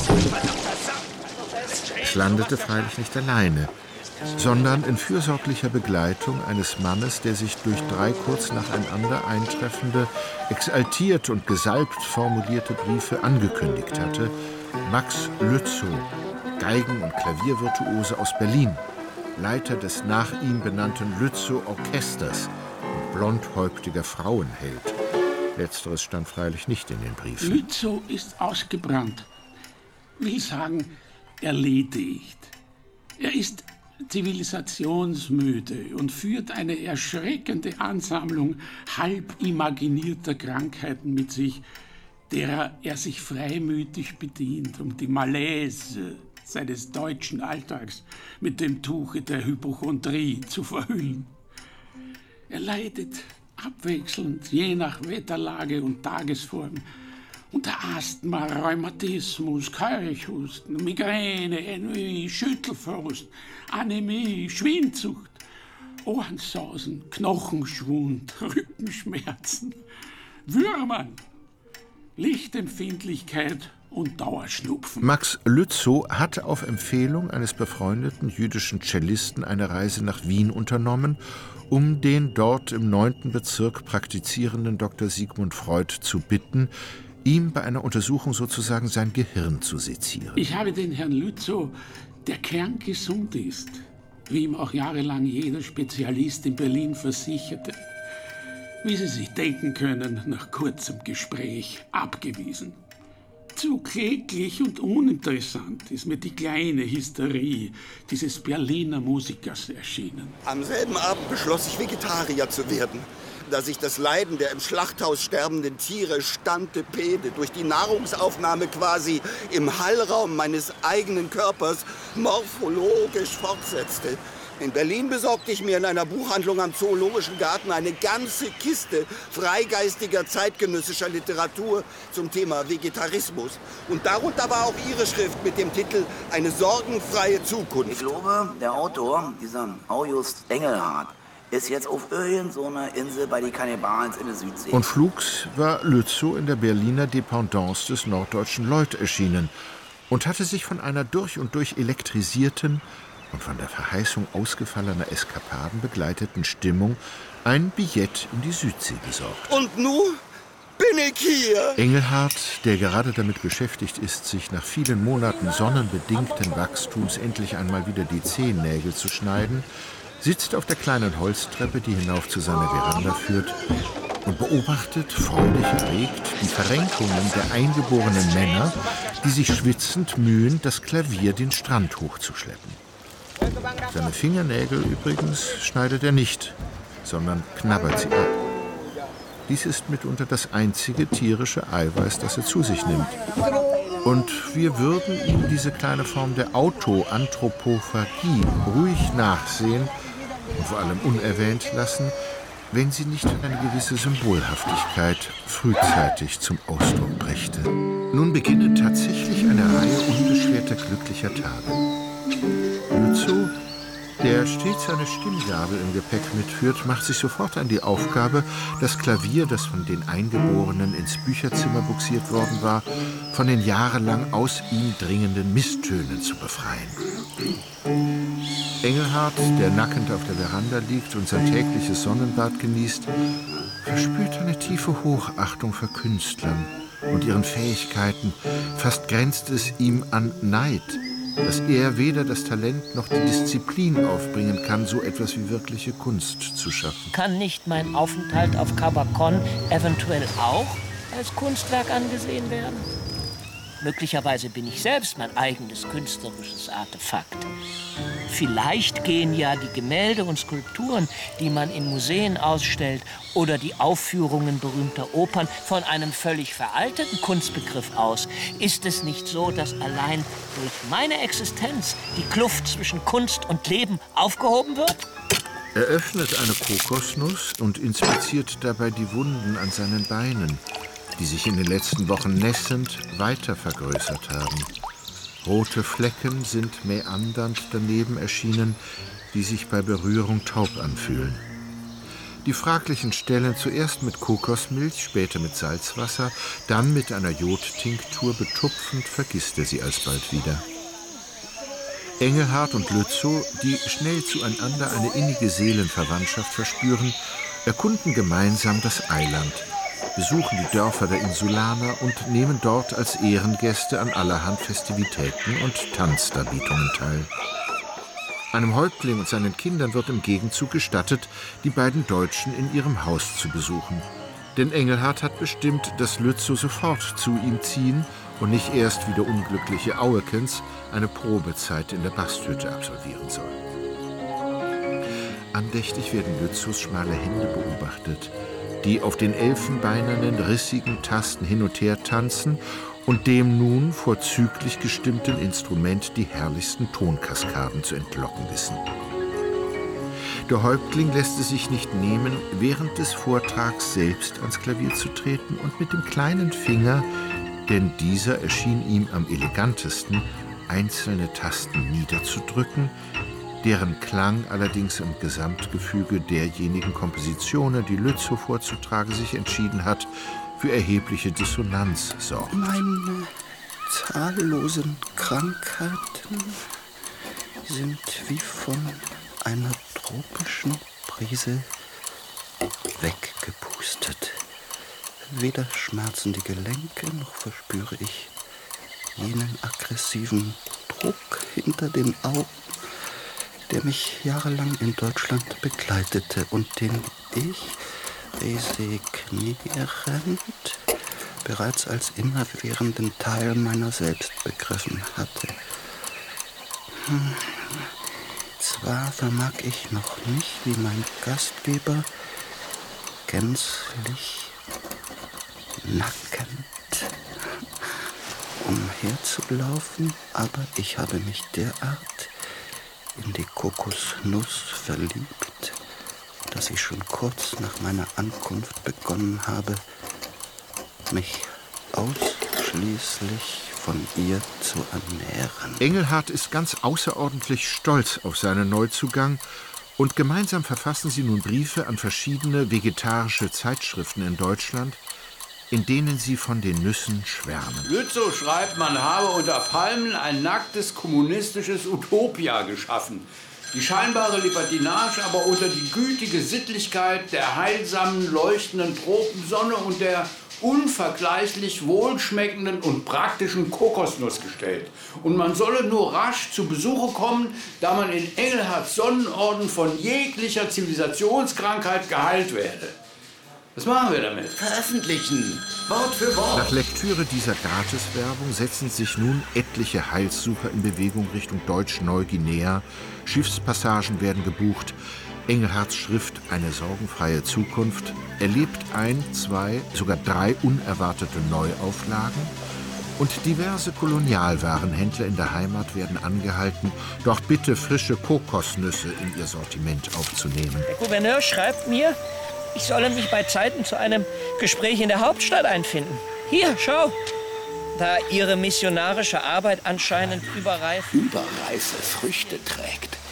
Es landete freilich nicht alleine, sondern in fürsorglicher Begleitung eines Mannes, der sich durch drei kurz nacheinander eintreffende, exaltiert und gesalbt formulierte Briefe angekündigt hatte: Max Lützow, Geigen- und Klaviervirtuose aus Berlin, Leiter des nach ihm benannten Lützow-Orchesters und blondhäuptiger Frauenheld. Letzteres stand freilich nicht in den Briefen. Lützow ist ausgebrannt. Will sagen, erledigt. Er ist zivilisationsmüde und führt eine erschreckende Ansammlung halb imaginierter Krankheiten mit sich, derer er sich freimütig bedient, um die Malaise seines deutschen Alltags mit dem Tuche der Hypochondrie zu verhüllen. Er leidet abwechselnd, je nach Wetterlage und Tagesform, unter Asthma, Rheumatismus, Keuchhusten, Migräne, Ennui, Schüttelfrost, Anämie, Schwindsucht, Ohrensausen, Knochenschwund, Rückenschmerzen, Würmern, Lichtempfindlichkeit und Dauerschnupfen. Max Lützow hatte auf Empfehlung eines befreundeten jüdischen Cellisten eine Reise nach Wien unternommen, um den dort im neunten Bezirk praktizierenden Doktor Sigmund Freud zu bitten, ihm bei einer Untersuchung sozusagen sein Gehirn zu sezieren. Ich habe den Herrn Lützow, der kerngesund ist, wie ihm auch jahrelang jeder Spezialist in Berlin versicherte, wie Sie sich denken können, nach kurzem Gespräch abgewiesen. Zu kläglich und uninteressant ist mir die kleine Hysterie dieses Berliner Musikers erschienen. Am selben Abend beschloss ich, Vegetarier zu werden, da sich das Leiden der im Schlachthaus sterbenden Tiere stantepede durch die Nahrungsaufnahme quasi im Hallraum meines eigenen Körpers morphologisch fortsetzte. In Berlin besorgte ich mir in einer Buchhandlung am Zoologischen Garten eine ganze Kiste freigeistiger zeitgenössischer Literatur zum Thema Vegetarismus. Und darunter war auch Ihre Schrift mit dem Titel »Eine sorgenfreie Zukunft«. Ich glaube, der Autor, dieser August Engelhardt, ist jetzt auf irgendeiner Insel bei den Kannibalen in der Südsee. Und flugs war Lützow in der Berliner Dependance des Norddeutschen Lloyd erschienen und hatte sich von einer durch und durch elektrisierten und von der Verheißung ausgefallener Eskapaden begleiteten Stimmung ein Billett in die Südsee besorgt. Und nun bin ich hier. Engelhardt, der gerade damit beschäftigt ist, sich nach vielen Monaten sonnenbedingten Wachstums endlich einmal wieder die Zehennägel zu schneiden, sitzt auf der kleinen Holztreppe, die hinauf zu seiner Veranda führt, und beobachtet, freudig erregt, die Verrenkungen der eingeborenen Männer, die sich schwitzend mühen, das Klavier den Strand hochzuschleppen. Seine Fingernägel übrigens schneidet er nicht, sondern knabbert sie ab. Dies ist mitunter das einzige tierische Eiweiß, das er zu sich nimmt. Und wir würden ihm diese kleine Form der Autoanthropophagie ruhig nachsehen und vor allem unerwähnt lassen, wenn sie nicht eine gewisse Symbolhaftigkeit frühzeitig zum Ausdruck brächte. Nun beginne tatsächlich eine Reihe unbeschwerter glücklicher Tage. Lützow der stets eine Stimmgabel im Gepäck mitführt, macht sich sofort an die Aufgabe, das Klavier, das von den Eingeborenen ins Bücherzimmer buxiert worden war, von den jahrelang aus ihm dringenden Misstönen zu befreien. Engelhart, der nackend auf der Veranda liegt und sein tägliches Sonnenbad genießt, verspürt eine tiefe Hochachtung vor Künstlern und ihren Fähigkeiten. Fast grenzt es ihm an Neid, dass er weder das Talent noch die Disziplin aufbringen kann, so etwas wie wirkliche Kunst zu schaffen. Kann nicht mein Aufenthalt auf Cabacon eventuell auch als Kunstwerk angesehen werden? Möglicherweise bin ich selbst mein eigenes künstlerisches Artefakt. Vielleicht gehen ja die Gemälde und Skulpturen, die man in Museen ausstellt, oder die Aufführungen berühmter Opern von einem völlig veralteten Kunstbegriff aus. Ist es nicht so, dass allein durch meine Existenz die Kluft zwischen Kunst und Leben aufgehoben wird? Er öffnet eine Kokosnuss und inspiziert dabei die Wunden an seinen Beinen, die sich in den letzten Wochen nässend weiter vergrößert haben. Rote Flecken sind mäandernd daneben erschienen, die sich bei Berührung taub anfühlen. Die fraglichen Stellen zuerst mit Kokosmilch, später mit Salzwasser, dann mit einer Jodtinktur betupfend, vergisst er sie alsbald wieder. Engelhart und Lützow, die schnell zueinander eine innige Seelenverwandtschaft verspüren, erkunden gemeinsam das Eiland, besuchen die Dörfer der Insulaner und nehmen dort als Ehrengäste an allerhand Festivitäten und Tanzdarbietungen teil. Einem Häuptling und seinen Kindern wird im Gegenzug gestattet, die beiden Deutschen in ihrem Haus zu besuchen. Denn Engelhart hat bestimmt, dass Lützow sofort zu ihm ziehen und nicht erst wie der unglückliche Auekens eine Probezeit in der Basthütte absolvieren soll. Andächtig werden Lützows schmale Hände beobachtet, die auf den elfenbeinernen, rissigen Tasten hin und her tanzen und dem nun vorzüglich gestimmten Instrument die herrlichsten Tonkaskaden zu entlocken wissen. Der Häuptling lässt es sich nicht nehmen, während des Vortrags selbst ans Klavier zu treten und mit dem kleinen Finger, denn dieser erschien ihm am elegantesten, einzelne Tasten niederzudrücken, deren Klang allerdings im Gesamtgefüge derjenigen Kompositionen, die Lützow vorzutragen sich entschieden hat, für erhebliche Dissonanz sorgt. Meine zahllosen Krankheiten sind wie von einer tropischen Brise weggepustet. Weder schmerzen die Gelenke, noch verspüre ich jenen aggressiven Druck hinter den Augen, der mich jahrelang in Deutschland begleitete und den ich, resignierend, bereits als immerwährenden Teil meiner selbst begriffen hatte. Hm. Zwar vermag ich noch nicht, wie mein Gastgeber, gänzlich nackend umherzulaufen, aber ich habe mich derart in die Kokosnuss verliebt, dass ich schon kurz nach meiner Ankunft begonnen habe, mich ausschließlich von ihr zu ernähren. Engelhart ist ganz außerordentlich stolz auf seinen Neuzugang und gemeinsam verfassen sie nun Briefe an verschiedene vegetarische Zeitschriften in Deutschland, in denen sie von den Nüssen schwärmen. Lützow schreibt, man habe unter Palmen ein nacktes kommunistisches Utopia geschaffen. Die scheinbare Libertinage aber unter die gütige Sittlichkeit der heilsamen, leuchtenden Tropensonne und der unvergleichlich wohlschmeckenden und praktischen Kokosnuss gestellt. Und man solle nur rasch zu Besuche kommen, da man in Engelharts Sonnenorden von jeglicher Zivilisationskrankheit geheilt werde. Was machen wir damit? Veröffentlichen. Wort für Wort. Nach Lektüre dieser Gratiswerbung setzen sich nun etliche Heilssucher in Bewegung Richtung Deutsch-Neuguinea. Schiffspassagen werden gebucht. Engelharts Schrift »Eine sorgenfreie Zukunft« erlebt ein, zwei, sogar drei unerwartete Neuauflagen. Und diverse Kolonialwarenhändler in der Heimat werden angehalten, doch bitte frische Kokosnüsse in ihr Sortiment aufzunehmen. Der Gouverneur schreibt mir, ich solle mich bei Zeiten zu einem Gespräch in der Hauptstadt einfinden. Hier, schau. Da Ihre missionarische Arbeit anscheinend überreif... Überreife Früchte trägt.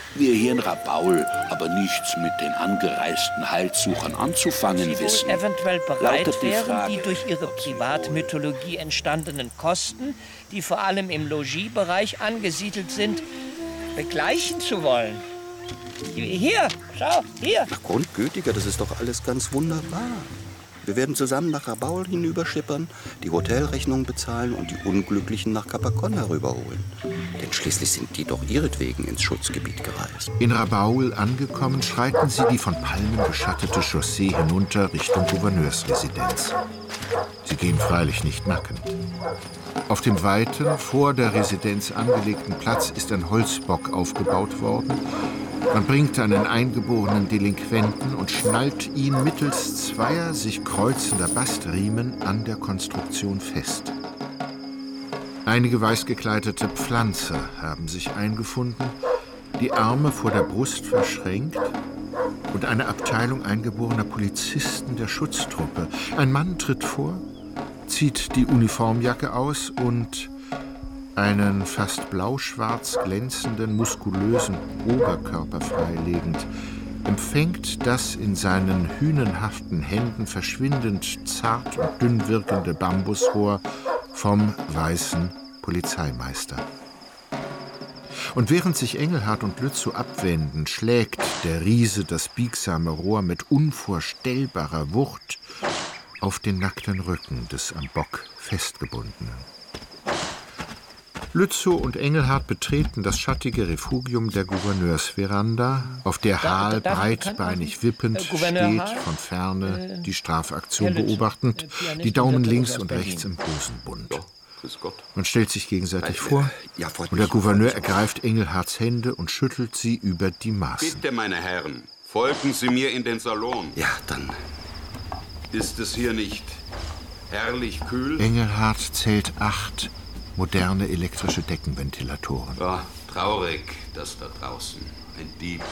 wir hier in Rabaul aber nichts mit den angereisten Heilsuchern anzufangen Sie wissen. wohl eventuell bereit Lautet die wären, Frage, die durch ihre Privatmythologie entstandenen Kosten, die vor allem im Logiebereich angesiedelt sind, begleichen zu wollen. Hier, schau, hier. Ach, Grundgütiger, das ist doch alles ganz wunderbar. Wir werden zusammen nach Rabaul hinüberschippern, die Hotelrechnungen bezahlen und die Unglücklichen nach Capacon herüberholen. Denn schließlich sind die doch ihretwegen ins Schutzgebiet gereist. In Rabaul angekommen, schreiten sie die von Palmen beschattete Chaussee hinunter Richtung Gouverneursresidenz. Sie gehen freilich nicht nackend. Auf dem weiten, vor der Residenz angelegten Platz ist ein Holzbock aufgebaut worden. Man bringt einen eingeborenen Delinquenten und schnallt ihn mittels zweier sich kreuzender Bastriemen an der Konstruktion fest. Einige weiß gekleidete Pflanzer haben sich eingefunden, die Arme vor der Brust verschränkt, und eine Abteilung eingeborener Polizisten der Schutztruppe. Ein Mann tritt vor, zieht die Uniformjacke aus und einen fast blau-schwarz glänzenden, muskulösen Oberkörper freilegend, empfängt das in seinen hünenhaften Händen verschwindend zart und dünn wirkende Bambusrohr vom weißen Polizeimeister. Und während sich Engelhart und Lützow abwenden, schlägt der Riese das biegsame Rohr mit unvorstellbarer Wucht auf den nackten Rücken des am Bock Festgebundenen. Lützow und Engelhart betreten das schattige Refugium der Gouverneursveranda, auf der Hal breitbeinig wippend steht, von Ferne die Strafaktion beobachtend, die Daumen links und rechts im Hosenbund. Man stellt sich gegenseitig vor, und der Gouverneur ergreift Engelharts Hände und schüttelt sie über die Maßen. Bitte, meine Herren, folgen Sie mir in den Salon. Ja, dann. Ist es hier nicht herrlich kühl? Engelhart zählt acht moderne elektrische Deckenventilatoren. Ja, traurig, das da draußen. Ein Dieb.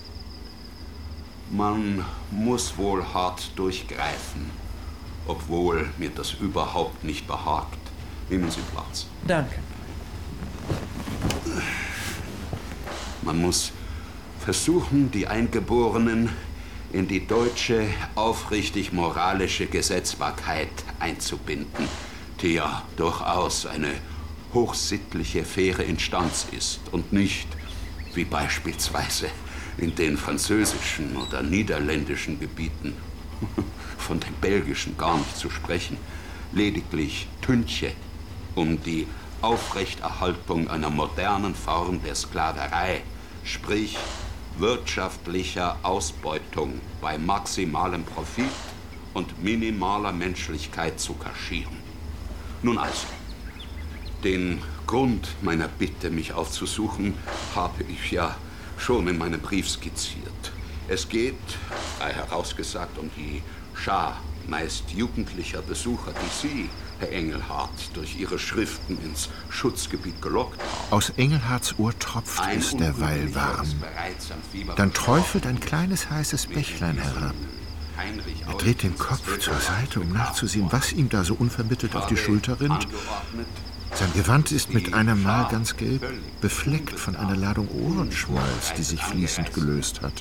Man muss wohl hart durchgreifen, obwohl mir das überhaupt nicht behagt. Nehmen Sie Platz. Danke. Man muss versuchen, die Eingeborenen in die deutsche, aufrichtig moralische Gesetzbarkeit einzubinden, die ja durchaus eine hochsittliche, faire Instanz ist und nicht, wie beispielsweise in den französischen oder niederländischen Gebieten, von den belgischen gar nicht zu sprechen, lediglich Tünche, um die Aufrechterhaltung einer modernen Form der Sklaverei, sprich wirtschaftlicher Ausbeutung bei maximalem Profit und minimaler Menschlichkeit zu kaschieren. Nun also, den Grund meiner Bitte, mich aufzusuchen, habe ich ja schon in meinem Brief skizziert. Es geht, frei herausgesagt, um die Schar meist jugendlicher Besucher, die Sie, Herr Engelhart, durch Ihre Schriften ins Schutzgebiet gelockt haben. Aus Engelharts Ohr tropft es derweil warm. Dann träufelt ein kleines heißes Bächlein herab. Er dreht den Kopf zur Seite, um nachzusehen, was ihm da so unvermittelt auf die Schulter rinnt. Sein Gewand ist mit einem Mal ganz gelb, befleckt von einer Ladung Ohrenschmalz, die sich fließend gelöst hat.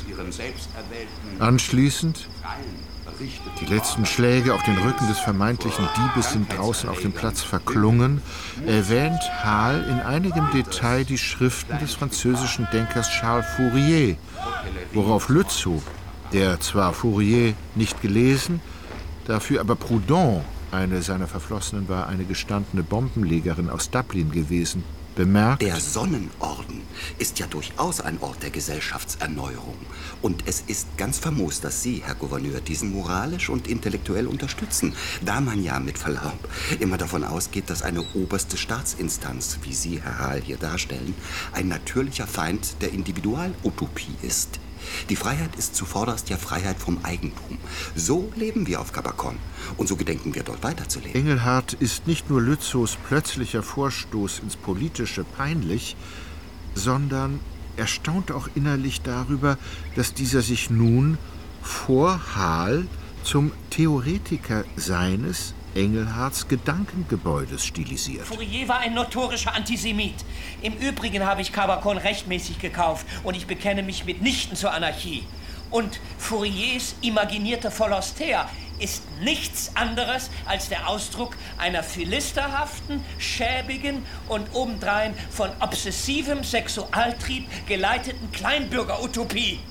Anschließend, die letzten Schläge auf den Rücken des vermeintlichen Diebes sind draußen auf dem Platz verklungen, erwähnt Hal in einigem Detail die Schriften des französischen Denkers Charles Fourier, worauf Lützow, der zwar Fourier nicht gelesen, dafür aber Proudhon, eine seiner Verflossenen war eine gestandene Bombenlegerin aus Dublin gewesen, bemerkt: Der Sonnenorden ist ja durchaus ein Ort der Gesellschaftserneuerung. Und es ist ganz famos, dass Sie, Herr Gouverneur, diesen moralisch und intellektuell unterstützen, da man ja mit Verlaub immer davon ausgeht, dass eine oberste Staatsinstanz, wie Sie, Herr Hal, hier darstellen, ein natürlicher Feind der Individualutopie ist. Die Freiheit ist zuvorderst ja Freiheit vom Eigentum. So leben wir auf Capacon und so gedenken wir dort weiterzuleben. Engelhart ist nicht nur Lützows plötzlicher Vorstoß ins Politische peinlich, sondern er staunt auch innerlich darüber, dass dieser sich nun vor Hal zum Theoretiker seines Engelharts Gedankengebäudes stilisiert. Fourier war ein notorischer Antisemit. Im Übrigen habe ich Cabaccon rechtmäßig gekauft und ich bekenne mich mitnichten zur Anarchie. Und Fouriers imaginierter Phalaster ist nichts anderes als der Ausdruck einer philisterhaften, schäbigen und obendrein von obsessivem Sexualtrieb geleiteten Kleinbürgerutopie.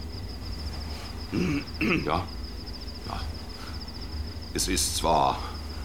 Ja, ja. Es ist zwar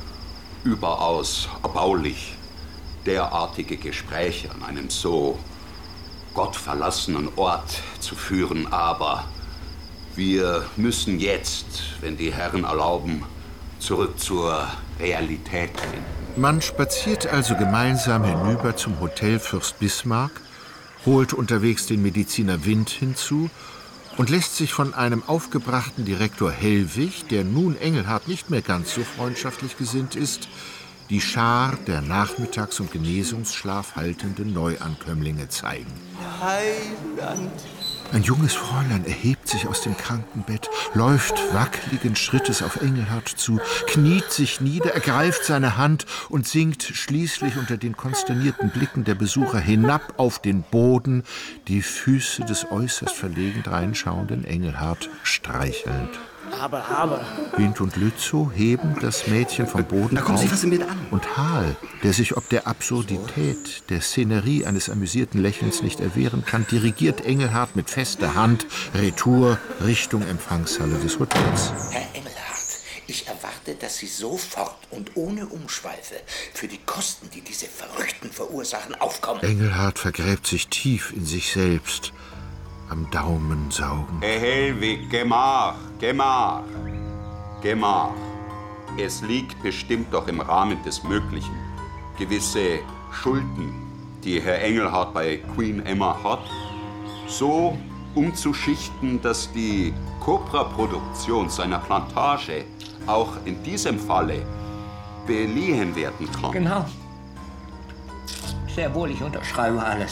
überaus erbaulich, derartige Gespräche an einem so gottverlassenen Ort zu führen, aber wir müssen jetzt, wenn die Herren erlauben, zurück zur Realität finden. Man spaziert also gemeinsam hinüber zum Hotel Fürst Bismarck, holt unterwegs den Mediziner Wind hinzu und lässt sich von einem aufgebrachten Direktor Hellwig, der nun Engelhart nicht mehr ganz so freundschaftlich gesinnt ist, die Schar der nachmittags- und Genesungsschlaf haltenden Neuankömmlinge zeigen. Heiland! Ein junges Fräulein erhebt sich aus dem Krankenbett, läuft wackeligen Schrittes auf Engelhart zu, kniet sich nieder, ergreift seine Hand und sinkt schließlich unter den konsternierten Blicken der Besucher hinab auf den Boden, die Füße des äußerst verlegen dreinschauenden Engelhart streichelnd. Aber, aber... Wind und Lützow heben das Mädchen vom Boden Na komm, Sie auf fassen mit an. und Hal, der sich ob der Absurdität der Szenerie eines amüsierten Lächelns nicht erwehren kann, dirigiert Engelhart mit fester Hand retour Richtung Empfangshalle des Hotels. Herr Engelhart, ich erwarte, dass Sie sofort und ohne Umschweife für die Kosten, die diese Verrückten verursachen, aufkommen. Engelhart vergräbt sich tief in sich selbst, am Daumen saugen. Herr Hellwig, Gemach, Gemach, Gemach. Es liegt bestimmt doch im Rahmen des Möglichen, gewisse Schulden, die Herr Engelhart bei Queen Emma hat, so umzuschichten, dass die Kopra-Produktion seiner Plantage auch in diesem Falle beliehen werden kann. Genau. Sehr wohl, ich unterschreibe alles.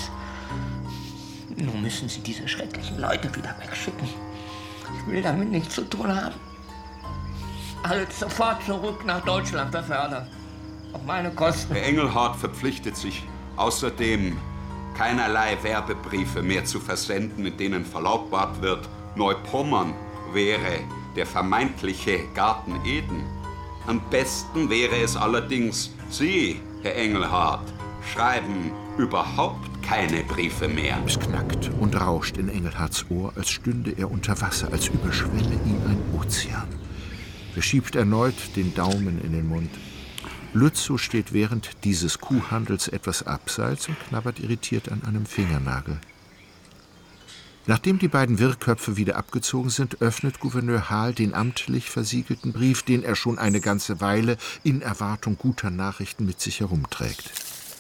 Nun müssen Sie diese schrecklichen Leute wieder wegschicken. Ich will damit nichts zu tun haben. Alle sofort zurück nach Deutschland, befördern. Auf meine Kosten. Herr Engelhart verpflichtet sich außerdem, keinerlei Werbebriefe mehr zu versenden, in denen verlautbart wird, Neupommern wäre der vermeintliche Garten Eden. Am besten wäre es allerdings, Sie, Herr Engelhart, schreiben überhaupt keine Briefe mehr. Es knackt und rauscht in Engelharts Ohr, als stünde er unter Wasser, als überschwemme ihn ein Ozean. Er schiebt erneut den Daumen in den Mund. Lützow steht während dieses Kuhhandels etwas abseits und knabbert irritiert an einem Fingernagel. Nachdem die beiden Wirrköpfe wieder abgezogen sind, öffnet Gouverneur Hal den amtlich versiegelten Brief, den er schon eine ganze Weile in Erwartung guter Nachrichten mit sich herumträgt.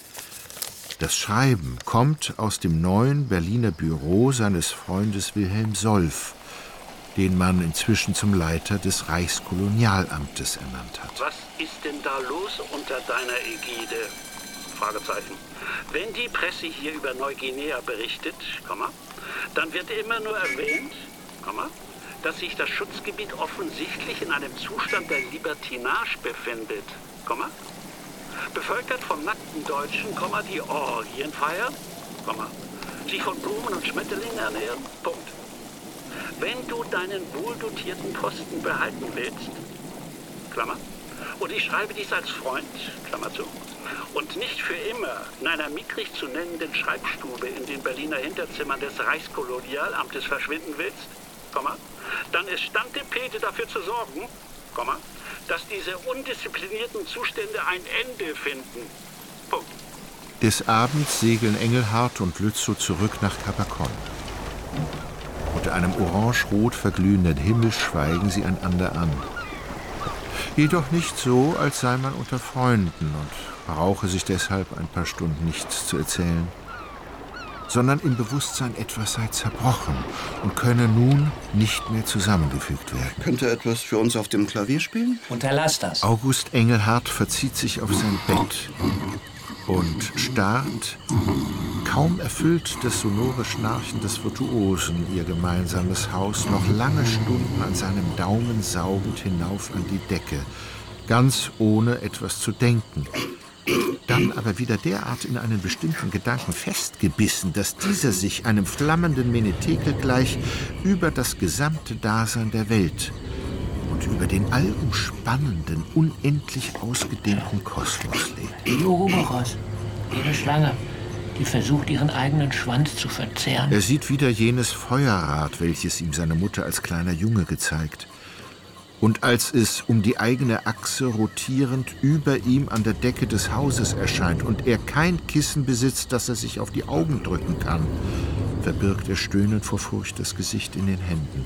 Das Schreiben kommt aus dem neuen Berliner Büro seines Freundes Wilhelm Solf, den man inzwischen zum Leiter des Reichskolonialamtes ernannt hat. Was ist denn da los unter deiner Ägide? Fragezeichen. Wenn die Presse hier über Neuguinea berichtet, dann wird immer nur erwähnt, dass sich das Schutzgebiet offensichtlich in einem Zustand der Libertinage befindet, bevölkert von nackten Deutschen, die Orgien feiern, sich von Blumen und Schmetterlingen ernähren. Punkt. Wenn du deinen wohldotierten Posten behalten willst, Klammer, und ich schreibe dies als Freund, Klammer zu, und nicht für immer in einer mickrig zu nennenden Schreibstube in den Berliner Hinterzimmern des Reichskolonialamtes verschwinden willst, dann ist Tante Pete dafür zu sorgen, dass diese undisziplinierten Zustände ein Ende finden. Punkt. Des Abends segeln Engelhart und Lützow zurück nach Cabaccon. Unter einem orange-rot verglühenden Himmel schweigen sie einander an. Jedoch nicht so, als sei man unter Freunden und brauche sich deshalb ein paar Stunden nichts zu erzählen, sondern im Bewusstsein, etwas sei zerbrochen und könne nun nicht mehr zusammengefügt werden. Könnte er etwas für uns auf dem Klavier spielen? Unterlass das. August Engelhart verzieht sich auf sein Bett und starrt, kaum erfüllt das sonore Schnarchen des Virtuosen ihr gemeinsames Haus, noch lange Stunden an seinem Daumen saugend hinauf an die Decke, ganz ohne etwas zu denken. Dann aber wieder derart in einen bestimmten Gedanken festgebissen, dass dieser sich einem flammenden Menetekel gleich über das gesamte Dasein der Welt und über den allumspannenden, unendlich ausgedehnten Kosmos legt. Die Ouroboros, ihre Schlange, die versucht, ihren eigenen Schwanz zu verzehren. Er sieht wieder jenes Feuerrad, welches ihm seine Mutter als kleiner Junge gezeigt. Und als es um die eigene Achse rotierend über ihm an der Decke des Hauses erscheint und er kein Kissen besitzt, das er sich auf die Augen drücken kann, verbirgt er stöhnend vor Furcht das Gesicht in den Händen.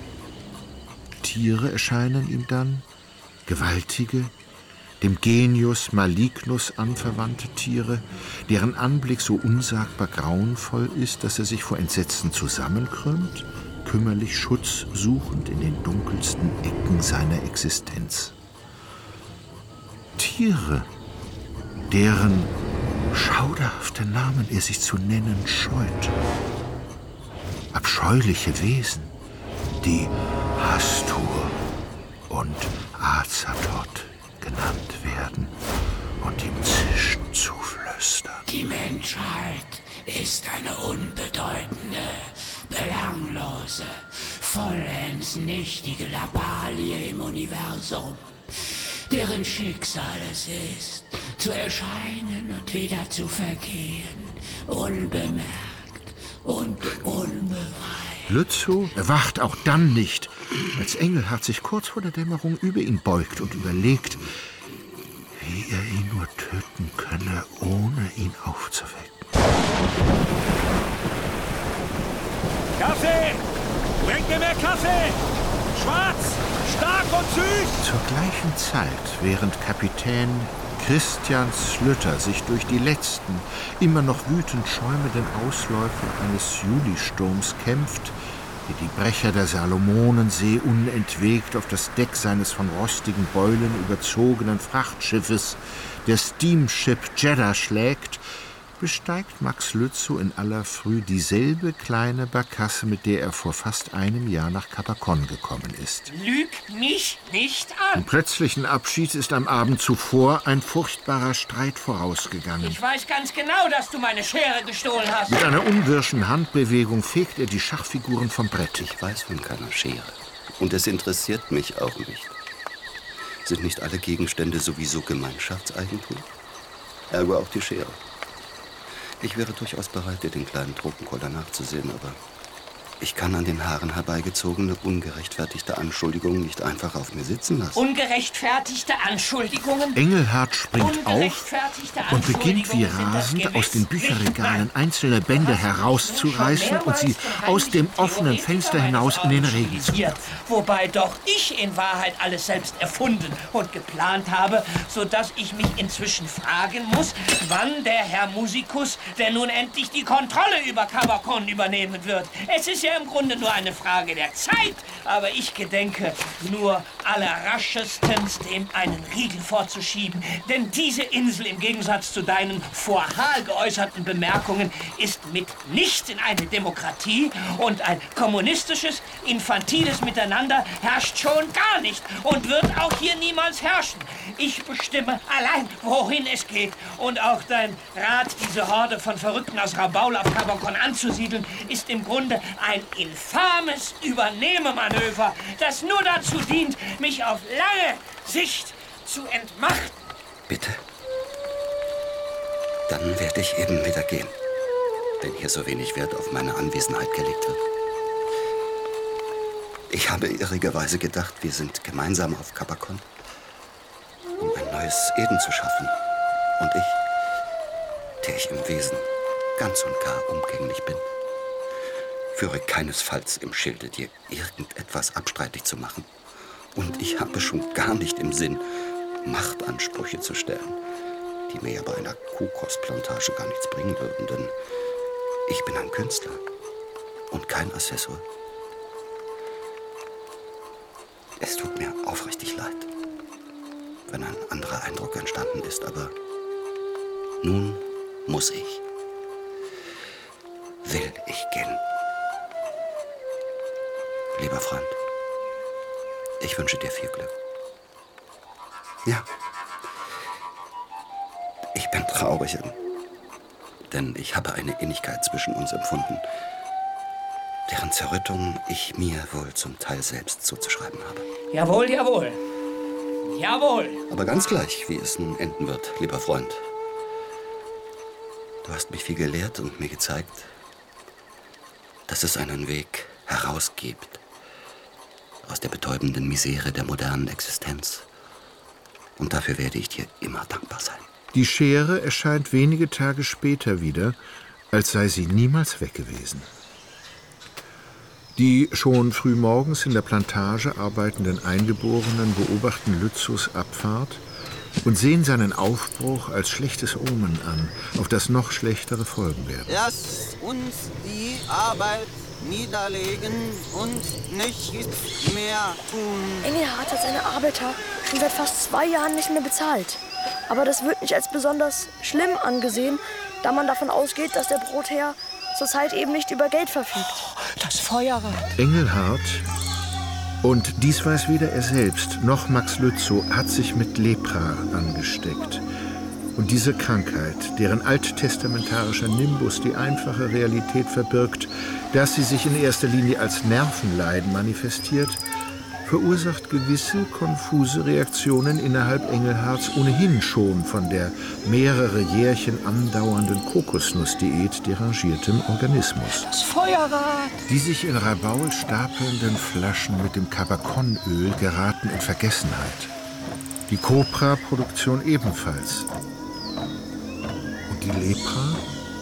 Tiere erscheinen ihm dann, gewaltige, dem Genius malignus anverwandte Tiere, deren Anblick so unsagbar grauenvoll ist, dass er sich vor Entsetzen zusammenkrümmt, kümmerlich Schutz suchend in den dunkelsten Ecken seiner Existenz. Tiere, deren schauderhafte Namen er sich zu nennen scheut. Abscheuliche Wesen, die Hastur und Azathoth genannt werden und ihm zischend zuflüstern. Die Menschheit ist eine unbedeutende, belanglose, vollends nichtige Lappalie im Universum, deren Schicksal es ist, zu erscheinen und wieder zu vergehen, unbemerkt und unbeweiht. Lützow erwacht auch dann nicht, als Engelhart sich kurz vor der Dämmerung über ihn beugt und überlegt, wie er ihn nur töten könne, ohne ihn aufzuwecken. Kaffee! Bringt mir mehr Kaffee! Schwarz, stark und süß! Zur gleichen Zeit, während Kapitän Christian Slütter sich durch die letzten, immer noch wütend schäumenden Ausläufer eines Julisturms kämpft, die die Brecher der Salomonensee unentwegt auf das Deck seines von rostigen Beulen überzogenen Frachtschiffes, der Steamship Jeddah, schlägt, besteigt Max Lützow in aller Früh dieselbe kleine Barkasse, mit der er vor fast einem Jahr nach Capacon gekommen ist. Lüg mich nicht an! Im plötzlichen Abschied ist am Abend zuvor ein furchtbarer Streit vorausgegangen. Ich weiß ganz genau, dass du meine Schere gestohlen hast. Mit einer unwirschen Handbewegung fegt er die Schachfiguren vom Brett. Ich weiß von keiner Schere. Und es interessiert mich auch nicht. Sind nicht alle Gegenstände sowieso Gemeinschaftseigentum? Ergo auch die Schere. Ich wäre durchaus bereit, dir den kleinen Tropenkoller nachzusehen, aber ich kann an den Haaren herbeigezogene, ungerechtfertigte Anschuldigungen nicht einfach auf mir sitzen lassen. Ungerechtfertigte Anschuldigungen? Engelhart springt auf und beginnt wie rasend aus den Bücherregalen einzelne Bände herauszureißen und sie aus dem offenen Fenster hinaus in den Regen zu werfen. Wobei doch ich in Wahrheit alles selbst erfunden und geplant habe, sodass ich mich inzwischen fragen muss, wann der Herr Musikus denn nun endlich die Kontrolle über Capacon übernehmen wird. Es ist ja im Grunde nur eine Frage der Zeit, aber ich gedenke nur allerraschestens dem einen Riegel vorzuschieben, denn diese Insel im Gegensatz zu deinen vor Haar geäußerten Bemerkungen ist mitnichten eine Demokratie und ein kommunistisches, infantiles Miteinander herrscht schon gar nicht und wird auch hier niemals herrschen. Ich bestimme allein, wohin es geht und auch dein Rat, diese Horde von Verrückten aus Rabaul auf Capacon anzusiedeln, ist im Grunde ein infames Übernehmemanöver, das nur dazu dient, mich auf lange Sicht zu entmachten. Bitte? Dann werde ich eben wieder gehen, wenn hier so wenig Wert auf meine Anwesenheit gelegt wird. Ich habe irrigerweise gedacht, wir sind gemeinsam auf Capacon, um ein neues Eden zu schaffen. Und ich, der ich im Wesen ganz und gar umgänglich bin, führe keinesfalls im Schilde, dir irgendetwas abstreitig zu machen. Und ich habe schon gar nicht im Sinn, Machtansprüche zu stellen, die mir ja bei einer Kokosplantage gar nichts bringen würden, denn ich bin ein Künstler und kein Assessor. Es tut mir aufrichtig leid, wenn ein anderer Eindruck entstanden ist, aber nun muss ich, will ich gehen. Lieber Freund, ich wünsche dir viel Glück. Ja. Ich bin traurig, denn ich habe eine Innigkeit zwischen uns empfunden, deren Zerrüttung ich mir wohl zum Teil selbst zuzuschreiben habe. Jawohl, jawohl. Jawohl. Aber ganz gleich, wie es nun enden wird, lieber Freund. Du hast mich viel gelehrt und mir gezeigt, dass es einen Weg heraus gibt aus der betäubenden Misere der modernen Existenz. Und dafür werde ich dir immer dankbar sein. Die Schere erscheint wenige Tage später wieder, als sei sie niemals weg gewesen. Die schon frühmorgens in der Plantage arbeitenden Eingeborenen beobachten Lützos Abfahrt und sehen seinen Aufbruch als schlechtes Omen an, auf das noch schlechtere folgen werden. Lasst uns die Arbeit niederlegen und nichts mehr tun. Engelhardt hat seine Arbeiter schon seit fast zwei Jahren nicht mehr bezahlt. Aber das wird nicht als besonders schlimm angesehen, da man davon ausgeht, dass der Brotherr zurzeit eben nicht über Geld verfügt. Das Feuerrad. Engelhardt, und dies weiß weder er selbst noch Max Lützow, hat sich mit Lepra angesteckt. Und diese Krankheit, deren alttestamentarischer Nimbus die einfache Realität verbirgt, dass sie sich in erster Linie als Nervenleiden manifestiert, verursacht gewisse konfuse Reaktionen innerhalb Engelhardts ohnehin schon von der mehrere Jährchen andauernden Kokosnussdiät derangiertem Organismus. Das Feuerrad! Die sich in Rabaul stapelnden Flaschen mit dem Kabakonöl geraten in Vergessenheit. Die Copra-Produktion ebenfalls. Und die Lepra?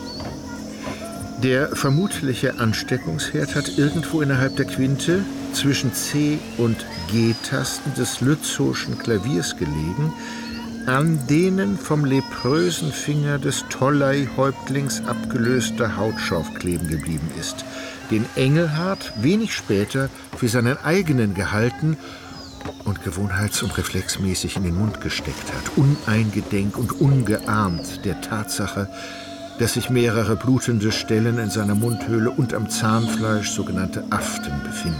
Der vermutliche Ansteckungsherd hat irgendwo innerhalb der Quinte zwischen C- und G-Tasten des Lützowschen Klaviers gelegen, an denen vom leprösen Finger des Tolley-Häuptlings abgelöster Hautschorf kleben geblieben ist, den Engelhardt wenig später für seinen eigenen gehalten und gewohnheits- und reflexmäßig in den Mund gesteckt hat, uneingedenk und ungeahnt der Tatsache, dass sich mehrere blutende Stellen in seiner Mundhöhle und am Zahnfleisch, sogenannte Aften, befinden.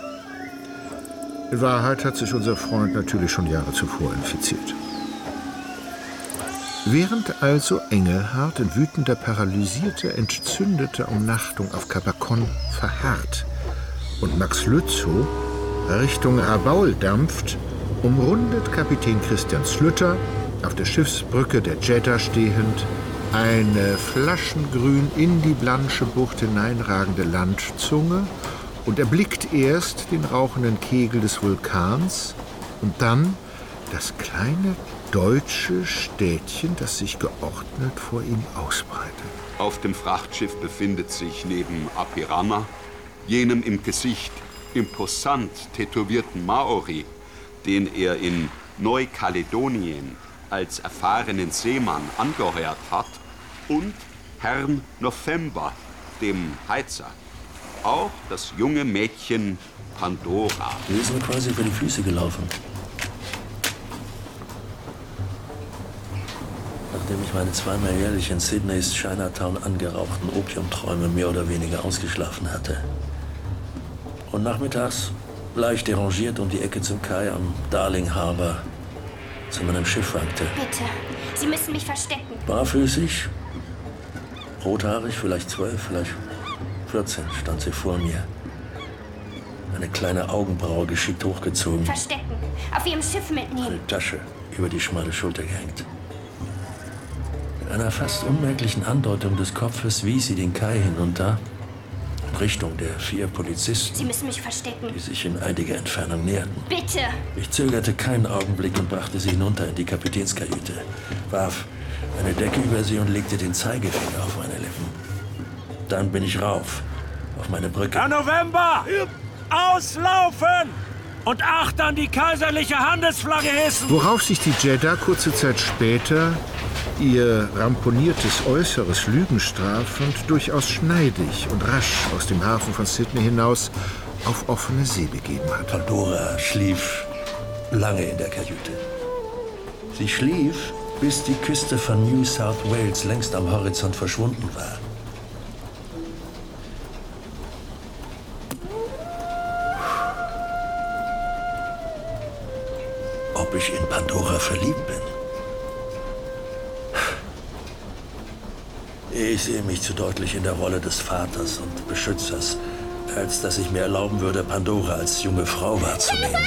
In Wahrheit hat sich unser Freund natürlich schon Jahre zuvor infiziert. Während also Engelhardt in wütender, paralysierter, entzündeter Umnachtung auf Kabakon verharrt und Max Lützow Richtung Rabaul dampft, umrundet Kapitän Christian Slütter, auf der Schiffsbrücke der Jeddah stehend, eine flaschengrün in die Blanche Bucht hineinragende Landzunge und erblickt erst den rauchenden Kegel des Vulkans und dann das kleine deutsche Städtchen, das sich geordnet vor ihm ausbreitet. Auf dem Frachtschiff befindet sich neben Apirama, jenem im Gesicht imposant tätowierten Maori, den er in Neukaledonien als erfahrenen Seemann angeheuert hat, und Herrn November, dem Heizer. Auch das junge Mädchen Pandora. Die ist mir quasi über die Füße gelaufen. Nachdem ich meine zweimal jährlich in Sydneys Chinatown angerauchten Opiumträume mehr oder weniger ausgeschlafen hatte. Und nachmittags, leicht derangiert um die Ecke zum Kai am Darling Harbour, zu meinem Schiff wankte. Bitte, Sie müssen mich verstecken. Barfüßig, rothaarig, vielleicht zwölf, vielleicht vierzehn, stand sie vor mir. Eine kleine Augenbraue geschickt hochgezogen. Verstecken, auf Ihrem Schiff mitnehmen. Eine Tasche über die schmale Schulter gehängt. Mit einer fast unmerklichen Andeutung des Kopfes wies sie den Kai hinunter, in Richtung der vier Polizisten, Sie müssen mich verstecken. die sich in einiger Entfernung näherten. Bitte! Ich zögerte keinen Augenblick und brachte sie hinunter in die Kapitänskajüte, warf eine Decke über sie und legte den Zeigefinger auf meine Lippen. Dann bin ich rauf, auf meine Brücke. Herr November! Auslaufen! Und acht an die kaiserliche Handelsflagge hissen! Worauf sich die Jeddah kurze Zeit später ihr ramponiertes Äußeres Lügen strafend durchaus schneidig und rasch aus dem Hafen von Sydney hinaus auf offene See begeben hat. Pandora schlief lange in der Kajüte. Sie schlief, bis die Küste von New South Wales längst am Horizont verschwunden war. Ob ich in Pandora verliebt bin. Ich sehe mich zu deutlich in der Rolle des Vaters und Beschützers, als dass ich mir erlauben würde, Pandora als junge Frau wahrzunehmen.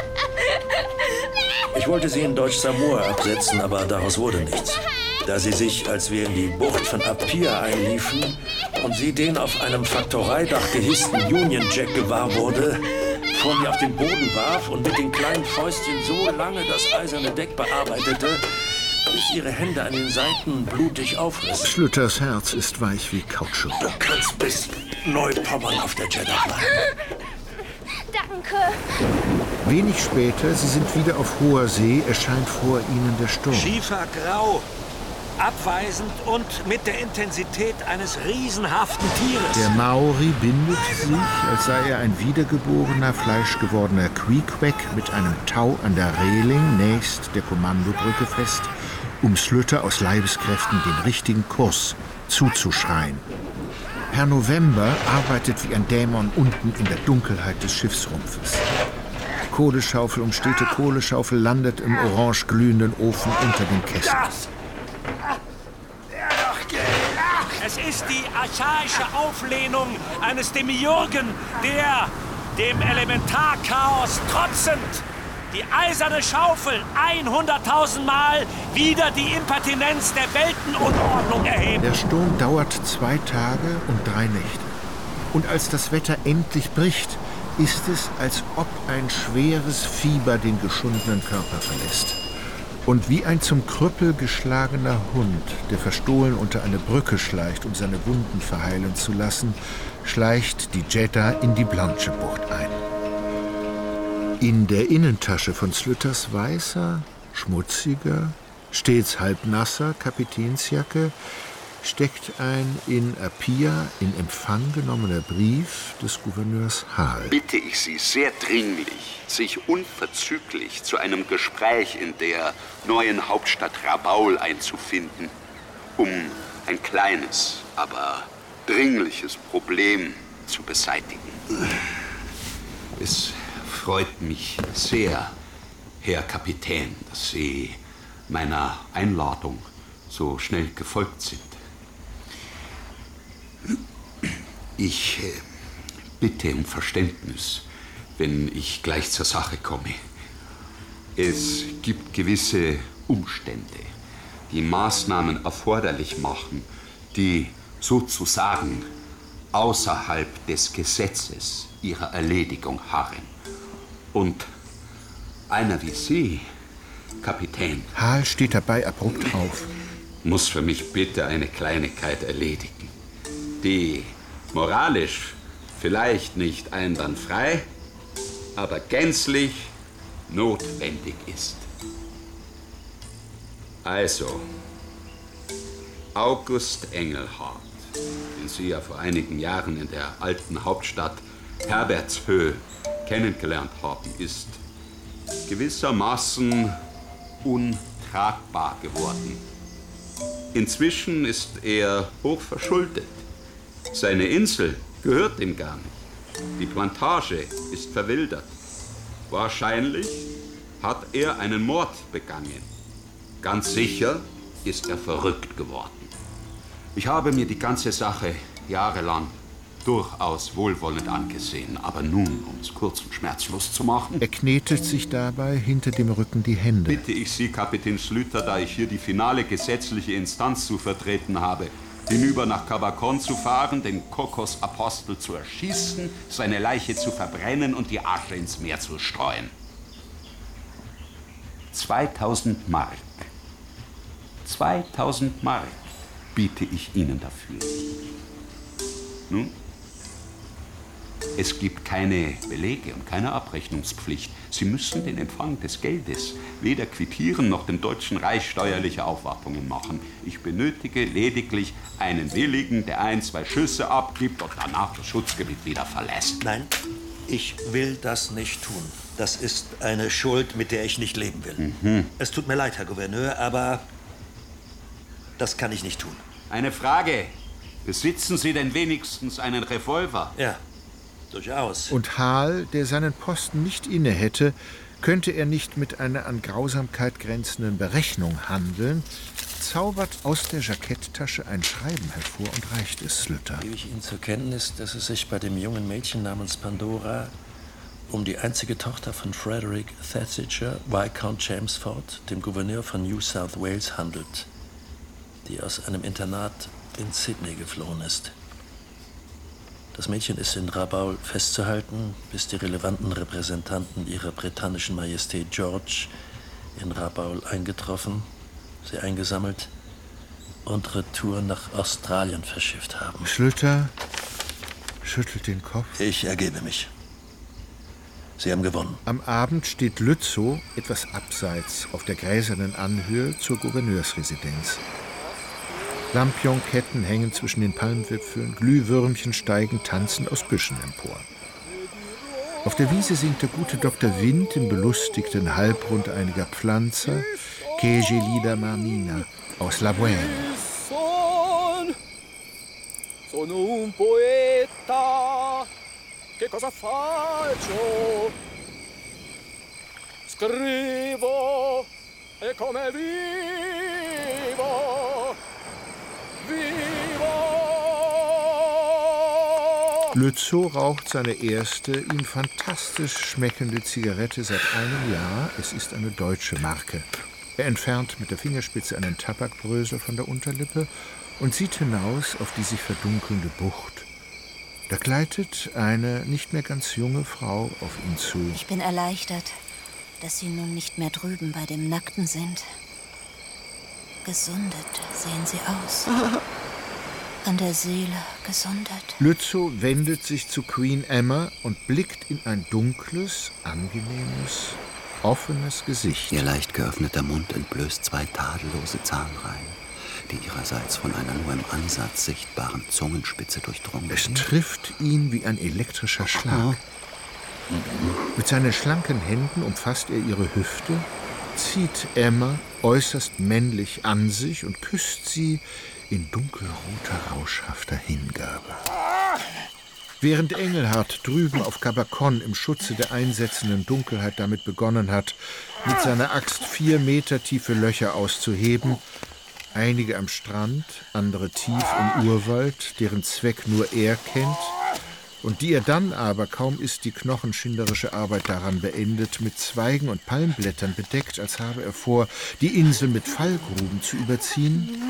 Ich wollte sie in Deutsch-Samoa absetzen, aber daraus wurde nichts. Da sie sich, als wir in die Bucht von Apia einliefen und sie den auf einem Faktoreidach gehissten Union Jack gewahr wurde, vor mir auf den Boden warf und mit den kleinen Fäustchen so lange das eiserne Deck bearbeitete, bis ihre Hände an den Seiten blutig aufrissen. Schlüters Herz ist weich wie Kautschuk. Du kannst bis Neupommern auf der Jeddah bleiben. Danke. Wenig später, sie sind wieder auf hoher See, erscheint vor ihnen der Sturm. Schiefergrau, abweisend und mit der Intensität eines riesenhaften Tieres. Der Maori bindet sich, als sei er ein wiedergeborener, fleischgewordener Queequeg mit einem Tau an der Reling nächst der Kommandobrücke fest, um Slüter aus Leibeskräften den richtigen Kurs zuzuschreien. Herr November arbeitet wie ein Dämon unten in der Dunkelheit des Schiffsrumpfes. Kohleschaufel um stete Kohleschaufel landet im orange glühenden Ofen unter den Kesseln. Es ist die archaische Auflehnung eines Demiurgen, der dem Elementarchaos trotzend die eiserne Schaufel hunderttausend Mal wieder die Impertinenz der Weltenunordnung erhebt. Der Sturm dauert zwei Tage und drei Nächte. Und als das Wetter endlich bricht, ist es, als ob ein schweres Fieber den geschundenen Körper verlässt. Und wie ein zum Krüppel geschlagener Hund, der verstohlen unter eine Brücke schleicht, um seine Wunden verheilen zu lassen, schleicht die Jeddah in die Blanche-Bucht ein. In der Innentasche von Slüters weißer, schmutziger, stets halbnasser Kapitänsjacke steckt ein in Apia in Empfang genommener Brief des Gouverneurs Hall. Bitte ich Sie sehr dringlich, sich unverzüglich zu einem Gespräch in der neuen Hauptstadt Rabaul einzufinden, um ein kleines, aber dringliches Problem zu beseitigen. Es freut mich sehr, Herr Kapitän, dass Sie meiner Einladung so schnell gefolgt sind. Ich äh, bitte um Verständnis, wenn ich gleich zur Sache komme. Es gibt gewisse Umstände, die Maßnahmen erforderlich machen, die sozusagen außerhalb des Gesetzes ihrer Erledigung harren. Und einer wie Sie, Kapitän... Hal steht dabei abrupt auf. ...muss für mich bitte eine Kleinigkeit erledigen, die moralisch vielleicht nicht einwandfrei, aber gänzlich notwendig ist. Also, August Engelhardt, den Sie ja vor einigen Jahren in der alten Hauptstadt Herbertshöhe kennengelernt haben, ist gewissermaßen untragbar geworden. Inzwischen ist er hochverschuldet. Seine Insel gehört ihm gar nicht. Die Plantage ist verwildert. Wahrscheinlich hat er einen Mord begangen. Ganz sicher ist er verrückt geworden. Ich habe mir die ganze Sache jahrelang durchaus wohlwollend angesehen. Aber nun, um es kurz und schmerzlos zu machen... Er knetet sich dabei hinter dem Rücken die Hände. Bitte ich Sie, Kapitän Slüter, da ich hier die finale gesetzliche Instanz zu vertreten habe, hinüber nach Kabakon zu fahren, den Kokosapostel zu erschießen, seine Leiche zu verbrennen und die Asche ins Meer zu streuen. zweitausend Mark. zweitausend Mark biete ich Ihnen dafür. Nun? Es gibt keine Belege und keine Abrechnungspflicht. Sie müssen den Empfang des Geldes weder quittieren noch dem Deutschen Reich steuerliche Aufwartungen machen. Ich benötige lediglich einen Willigen, der ein, zwei Schüsse abgibt und danach das Schutzgebiet wieder verlässt. Nein, ich will das nicht tun. Das ist eine Schuld, mit der ich nicht leben will. Mhm. Es tut mir leid, Herr Gouverneur, aber das kann ich nicht tun. Eine Frage. Besitzen Sie denn wenigstens einen Revolver? Ja. Durchaus. Und Hal, der seinen Posten nicht inne hätte, Könnte er nicht mit einer an Grausamkeit grenzenden Berechnung handeln, zaubert aus der Jacketttasche ein Schreiben hervor und reicht es Slütter. Gebe ich Ihnen zur Kenntnis, dass es sich bei dem jungen Mädchen namens Pandora um die einzige Tochter von Frederick Thesiger, Viscount Chelmsford, dem Gouverneur von New South Wales, handelt, die aus einem Internat in Sydney geflohen ist. Das Mädchen ist in Rabaul festzuhalten, bis die relevanten Repräsentanten ihrer britannischen Majestät George in Rabaul eingetroffen, sie eingesammelt und retour nach Australien verschifft haben. Slütter schüttelt den Kopf. Ich ergebe mich. Sie haben gewonnen. Am Abend steht Lützow etwas abseits auf der gräsernen Anhöhe zur Gouverneursresidenz. Lampion-Ketten hängen zwischen den Palmwipfeln, Glühwürmchen steigen tanzend aus Büschen empor. Auf der Wiese singt der gute Doktor Wind im belustigten Halbrund einiger Pflanzer Che gelida Marmina aus La Bohème. Sono un poeta, che cosa faccio? Scrivo e come vivo, vivo. Lützow raucht seine erste, ihm fantastisch schmeckende Zigarette seit einem Jahr. Es ist eine deutsche Marke. Er entfernt mit der Fingerspitze einen Tabakbrösel von der Unterlippe und sieht hinaus auf die sich verdunkelnde Bucht. Da gleitet eine nicht mehr ganz junge Frau auf ihn zu. Ich bin erleichtert, dass Sie nun nicht mehr drüben bei dem Nackten sind. Gesundet sehen Sie aus. An der Seele gesundet. Lützow wendet sich zu Queen Emma und blickt in ein dunkles, angenehmes, offenes Gesicht. Ihr leicht geöffneter Mund entblößt zwei tadellose Zahnreihen, die ihrerseits von einer nur im Ansatz sichtbaren Zungenspitze durchdrungen Es sind. trifft ihn wie ein elektrischer Schlag. Mit seinen schlanken Händen umfasst er ihre Hüfte, zieht Emma äußerst männlich an sich und küsst sie in dunkelroter, rauschhafter Hingabe. Während Engelhard drüben auf Cabacon im Schutze der einsetzenden Dunkelheit damit begonnen hat, mit seiner Axt vier Meter tiefe Löcher auszuheben, einige am Strand, andere tief im Urwald, deren Zweck nur er kennt, und die er dann aber, kaum ist die knochenschinderische Arbeit daran beendet, mit Zweigen und Palmblättern bedeckt, als habe er vor, die Insel mit Fallgruben zu überziehen,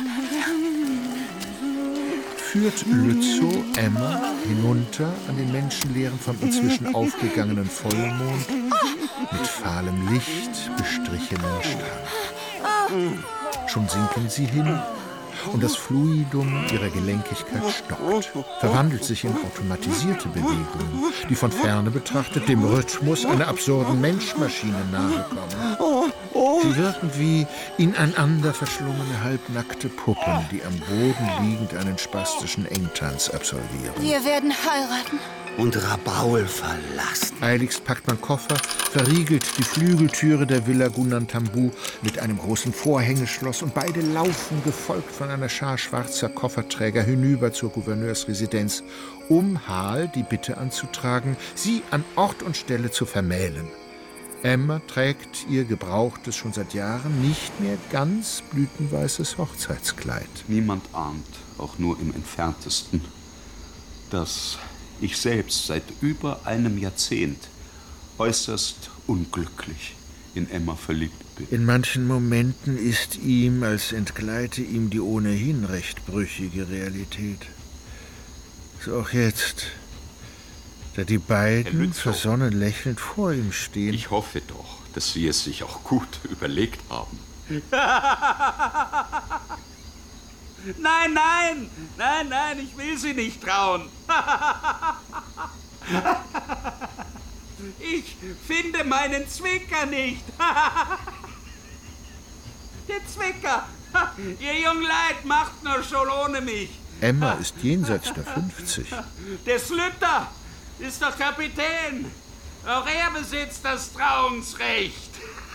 führt Lützow Emma hinunter an den menschenleeren, vom inzwischen aufgegangenen Vollmond mit fahlem Licht bestrichenen Strand. Schon sinken sie hin und das Fluidum ihrer Gelenkigkeit stockt, verwandelt sich in automatisierte Bewegungen, die von Ferne betrachtet dem Rhythmus einer absurden Menschmaschine nahekommen. Sie wirken wie ineinander verschlungene, halbnackte Puppen, die am Boden liegend einen spastischen Engtanz absolvieren. Wir werden heiraten. Und Rabaul verlassen. Eiligst packt man Koffer, verriegelt die Flügeltüre der Villa Gunantambu mit einem großen Vorhängeschloss und beide laufen, gefolgt von einer Schar schwarzer Kofferträger, hinüber zur Gouverneursresidenz, um Hal die Bitte anzutragen, sie an Ort und Stelle zu vermählen. Emma trägt ihr gebrauchtes, schon seit Jahren nicht mehr ganz blütenweißes Hochzeitskleid. Niemand ahnt, auch nur im Entferntesten, dass ich selbst seit über einem Jahrzehnt äußerst unglücklich in Emma verliebt bin. In manchen Momenten ist ihm, als entgleite ihm die ohnehin recht brüchige Realität. So auch jetzt, da die beiden versonnen lächelnd vor ihm stehen. Ich hoffe doch, dass Sie es sich auch gut überlegt haben. Nein, nein, nein, nein, ich will Sie nicht trauen. Ich finde meinen Zwicker nicht. Der Zwicker, ihr jungen Leid macht nur schon ohne mich. Emma ist jenseits der fünfzig. Der Slütter ist doch Kapitän. Auch er besitzt das Trauungsrecht.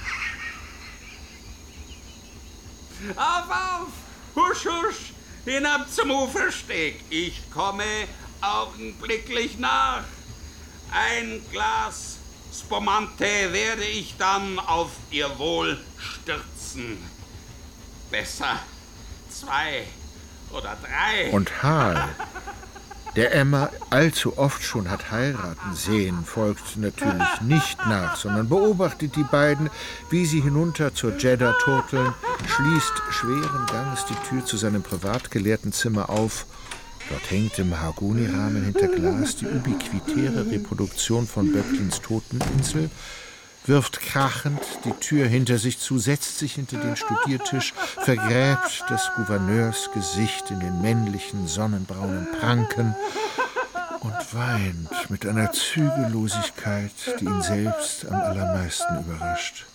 Auf, auf! Husch, husch, hinab zum Ufersteg. Ich komme augenblicklich nach. Ein Glas Spumante werde ich dann auf ihr Wohl stürzen. Besser zwei oder drei. Und Hal, der Emma allzu oft schon hat heiraten sehen, folgt natürlich nicht nach, sondern beobachtet die beiden, wie sie hinunter zur Jeddah turteln, schließt schweren Ganges die Tür zu seinem privat geleerten Zimmer auf. Dort hängt im Mahagonirahmen hinter Glas die ubiquitäre Reproduktion von Böcklins Toteninsel, wirft krachend die Tür hinter sich zu, setzt sich hinter den Studiertisch, vergräbt des Gouverneurs Gesicht in den männlichen, sonnenbraunen Pranken und weint mit einer Zügellosigkeit, die ihn selbst am allermeisten überrascht.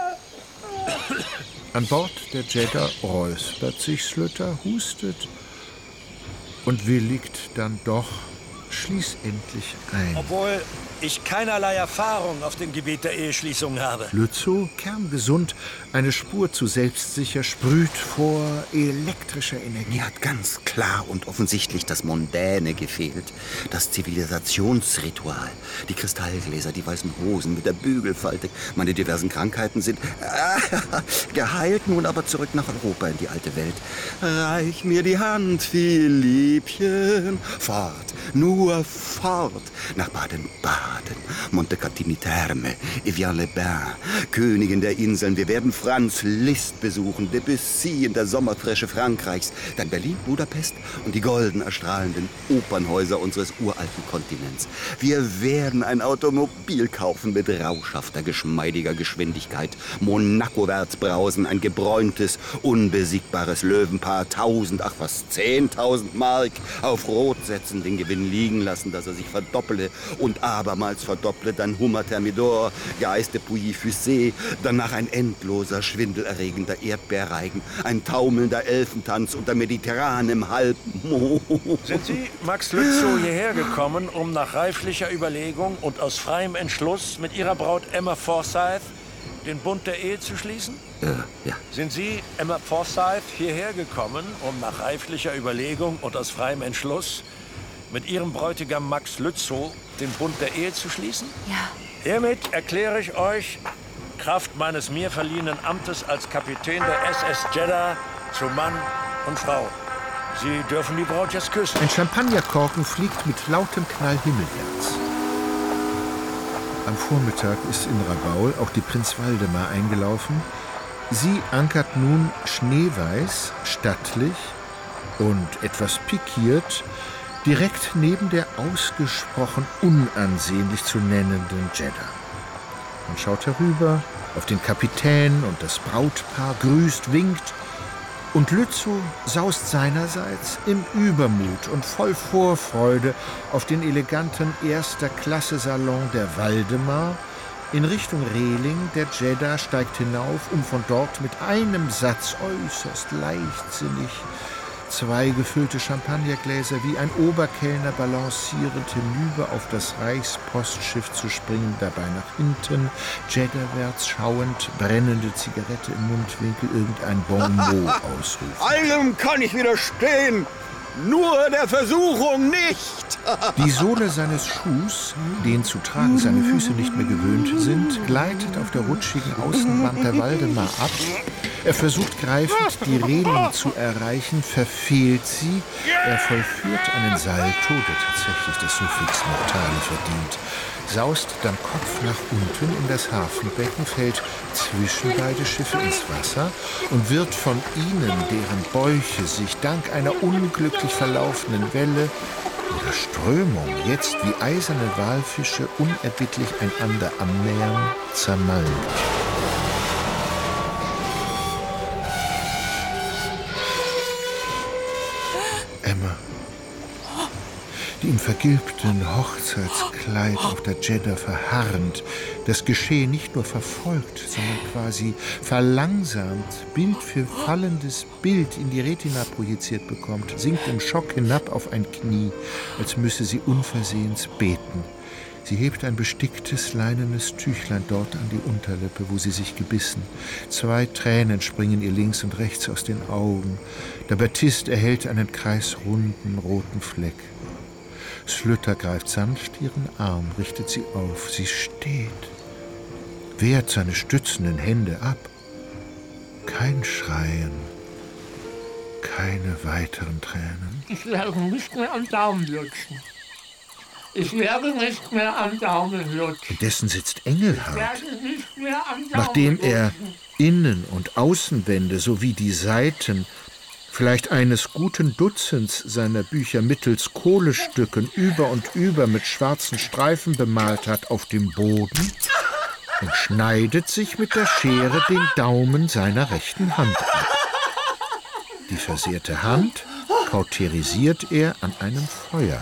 An Bord der Jeddah räuspert sich Slütter, hustet und willigt dann doch schließlich ein. Obwohl ich keinerlei Erfahrung auf dem Gebiet der Eheschließung habe. Lützow, kerngesund, eine Spur zu selbstsicher, sprüht vor elektrischer Energie. Mir hat ganz klar und offensichtlich das Mondäne gefehlt. Das Zivilisationsritual. Die Kristallgläser, die weißen Hosen mit der Bügelfalte. Meine diversen Krankheiten sind äh, geheilt, nun aber zurück nach Europa in die alte Welt. Reich mir die Hand, viel Liebchen. Fort, nur fort. Nach Baden-Baden. Montecatini Terme, Evian-les-Bains, Königin der Inseln. Wir werden Franz Liszt besuchen, Debussy in der Sommerfrische Frankreichs, dann Berlin, Budapest und die golden erstrahlenden Opernhäuser unseres uralten Kontinents. Wir werden ein Automobil kaufen mit rauschhafter, geschmeidiger Geschwindigkeit. Monaco-wärts brausen, ein gebräuntes, unbesiegbares Löwenpaar, tausend, ach was, zehntausend Mark auf Rot setzen, den Gewinn liegen lassen, dass er sich verdoppele und abermals verdopple, dann Hummer Thermidor, Geist de Pouilly-Fussé, danach ein endloser, schwindelerregender Erdbeerreigen, ein taumelnder Elfentanz unter mediterranem Halbmond. Sind Sie, Max Lützow, hierher gekommen, um nach reiflicher Überlegung und aus freiem Entschluss mit Ihrer Braut Emma Forsyth den Bund der Ehe zu schließen? Äh, ja. Sind Sie, Emma Forsyth, hierher gekommen, um nach reiflicher Überlegung und aus freiem Entschluss mit Ihrem Bräutigam Max Lützow den Bund der Ehe zu schließen? Ja. Hiermit erkläre ich euch, Kraft meines mir verliehenen Amtes als Kapitän der S S Jeddah, zu Mann und Frau. Sie dürfen die Braut jetzt küssen. Ein Champagnerkorken fliegt mit lautem Knall himmelwärts. Am Vormittag ist in Rabaul auch die Prinz Waldemar eingelaufen. Sie ankert nun schneeweiß, stattlich und etwas pikiert direkt neben der ausgesprochen unansehnlich zu nennenden Jeddah. Man schaut herüber auf den Kapitän und das Brautpaar, grüßt, winkt, und Lützow saust seinerseits im Übermut und voll Vorfreude auf den eleganten Erster-Klasse-Salon der Waldemar in Richtung Reling der Jeddah, steigt hinauf, um von dort mit einem Satz äußerst leichtsinnig zwei gefüllte Champagnergläser wie ein Oberkellner balancierend hinüber auf das Reichspostschiff zu springen, dabei nach hinten, Jeddahwärts schauend, brennende Zigarette im Mundwinkel, irgendein Bonmot ausrufen. Allem kann ich widerstehen, nur der Versuchung nicht. Die Sohle seines Schuhs, den zu tragen seine Füße nicht mehr gewöhnt sind, gleitet auf der rutschigen Außenwand der Waldemar ab. Er versucht greifend, die Reling zu erreichen, verfehlt sie. Er vollführt einen Salto, der tatsächlich das Suffix mortale verdient, saust dann Kopf nach unten in das Hafenbecken, fällt zwischen beide Schiffe ins Wasser und wird von ihnen, deren Bäuche sich dank einer unglücklich verlaufenden Welle oder Strömung jetzt wie eiserne Walfische unerbittlich einander annähern, zermalmt. Emma, die im vergilbten Hochzeitskleid auf der Jeddah verharrend, das Geschehen nicht nur verfolgt, sondern quasi verlangsamt, Bild für fallendes Bild in die Retina projiziert bekommt, sinkt im Schock hinab auf ein Knie, als müsse sie unversehens beten. Sie hebt ein besticktes, leinenes Tüchlein dort an die Unterlippe, wo sie sich gebissen. Zwei Tränen springen ihr links und rechts aus den Augen. Der Batist erhält einen kreisrunden, roten Fleck. Slütter greift sanft ihren Arm, richtet sie auf. Sie steht. wehrt seine stützenden Hände ab. Kein Schreien, keine weiteren Tränen. Ich werde nicht mehr am Daumen lutschen. Ich werde nicht mehr am Daumen lutschen. Indessen sitzt Engelhart, Ich werde nicht mehr am Daumen nachdem er lutschen. Innen- und Außenwände sowie die Seiten vielleicht eines guten Dutzends seiner Bücher mittels Kohlestücken über und über mit schwarzen Streifen bemalt hat auf dem Boden, und schneidet sich mit der Schere den Daumen seiner rechten Hand ab. Die versehrte Hand kauterisiert er an einem Feuer.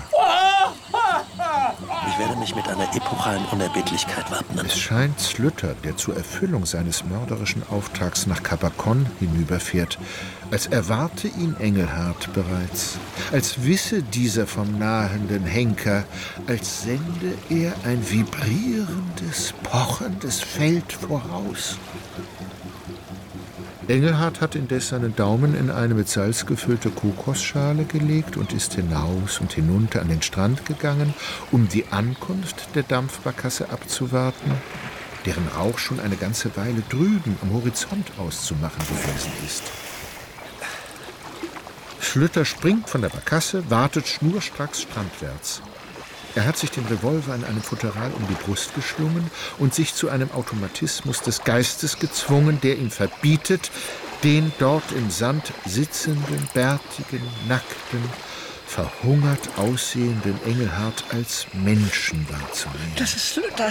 Ich werde mich mit einer epochalen Unerbittlichkeit wappnen. Es scheint Slütter, der zur Erfüllung seines mörderischen Auftrags nach Kabakon hinüberfährt, als erwarte ihn Engelhart bereits, als wisse dieser vom nahenden Henker, als sende er ein vibrierendes, pochendes Feld voraus. Engelhart hat indes seinen Daumen in eine mit Salz gefüllte Kokosschale gelegt und ist hinaus und hinunter an den Strand gegangen, um die Ankunft der Dampfbarkasse abzuwarten, deren Rauch schon eine ganze Weile drüben am Horizont auszumachen gewesen ist. Schlüter springt von der Barkasse, wartet schnurstracks strandwärts. Er hat sich den Revolver in einem Futteral um die Brust geschlungen und sich zu einem Automatismus des Geistes gezwungen, der ihm verbietet, den dort im Sand sitzenden, bärtigen, nackten, verhungert aussehenden Engelhart als Menschen wahrzunehmen. Das ist Slütter.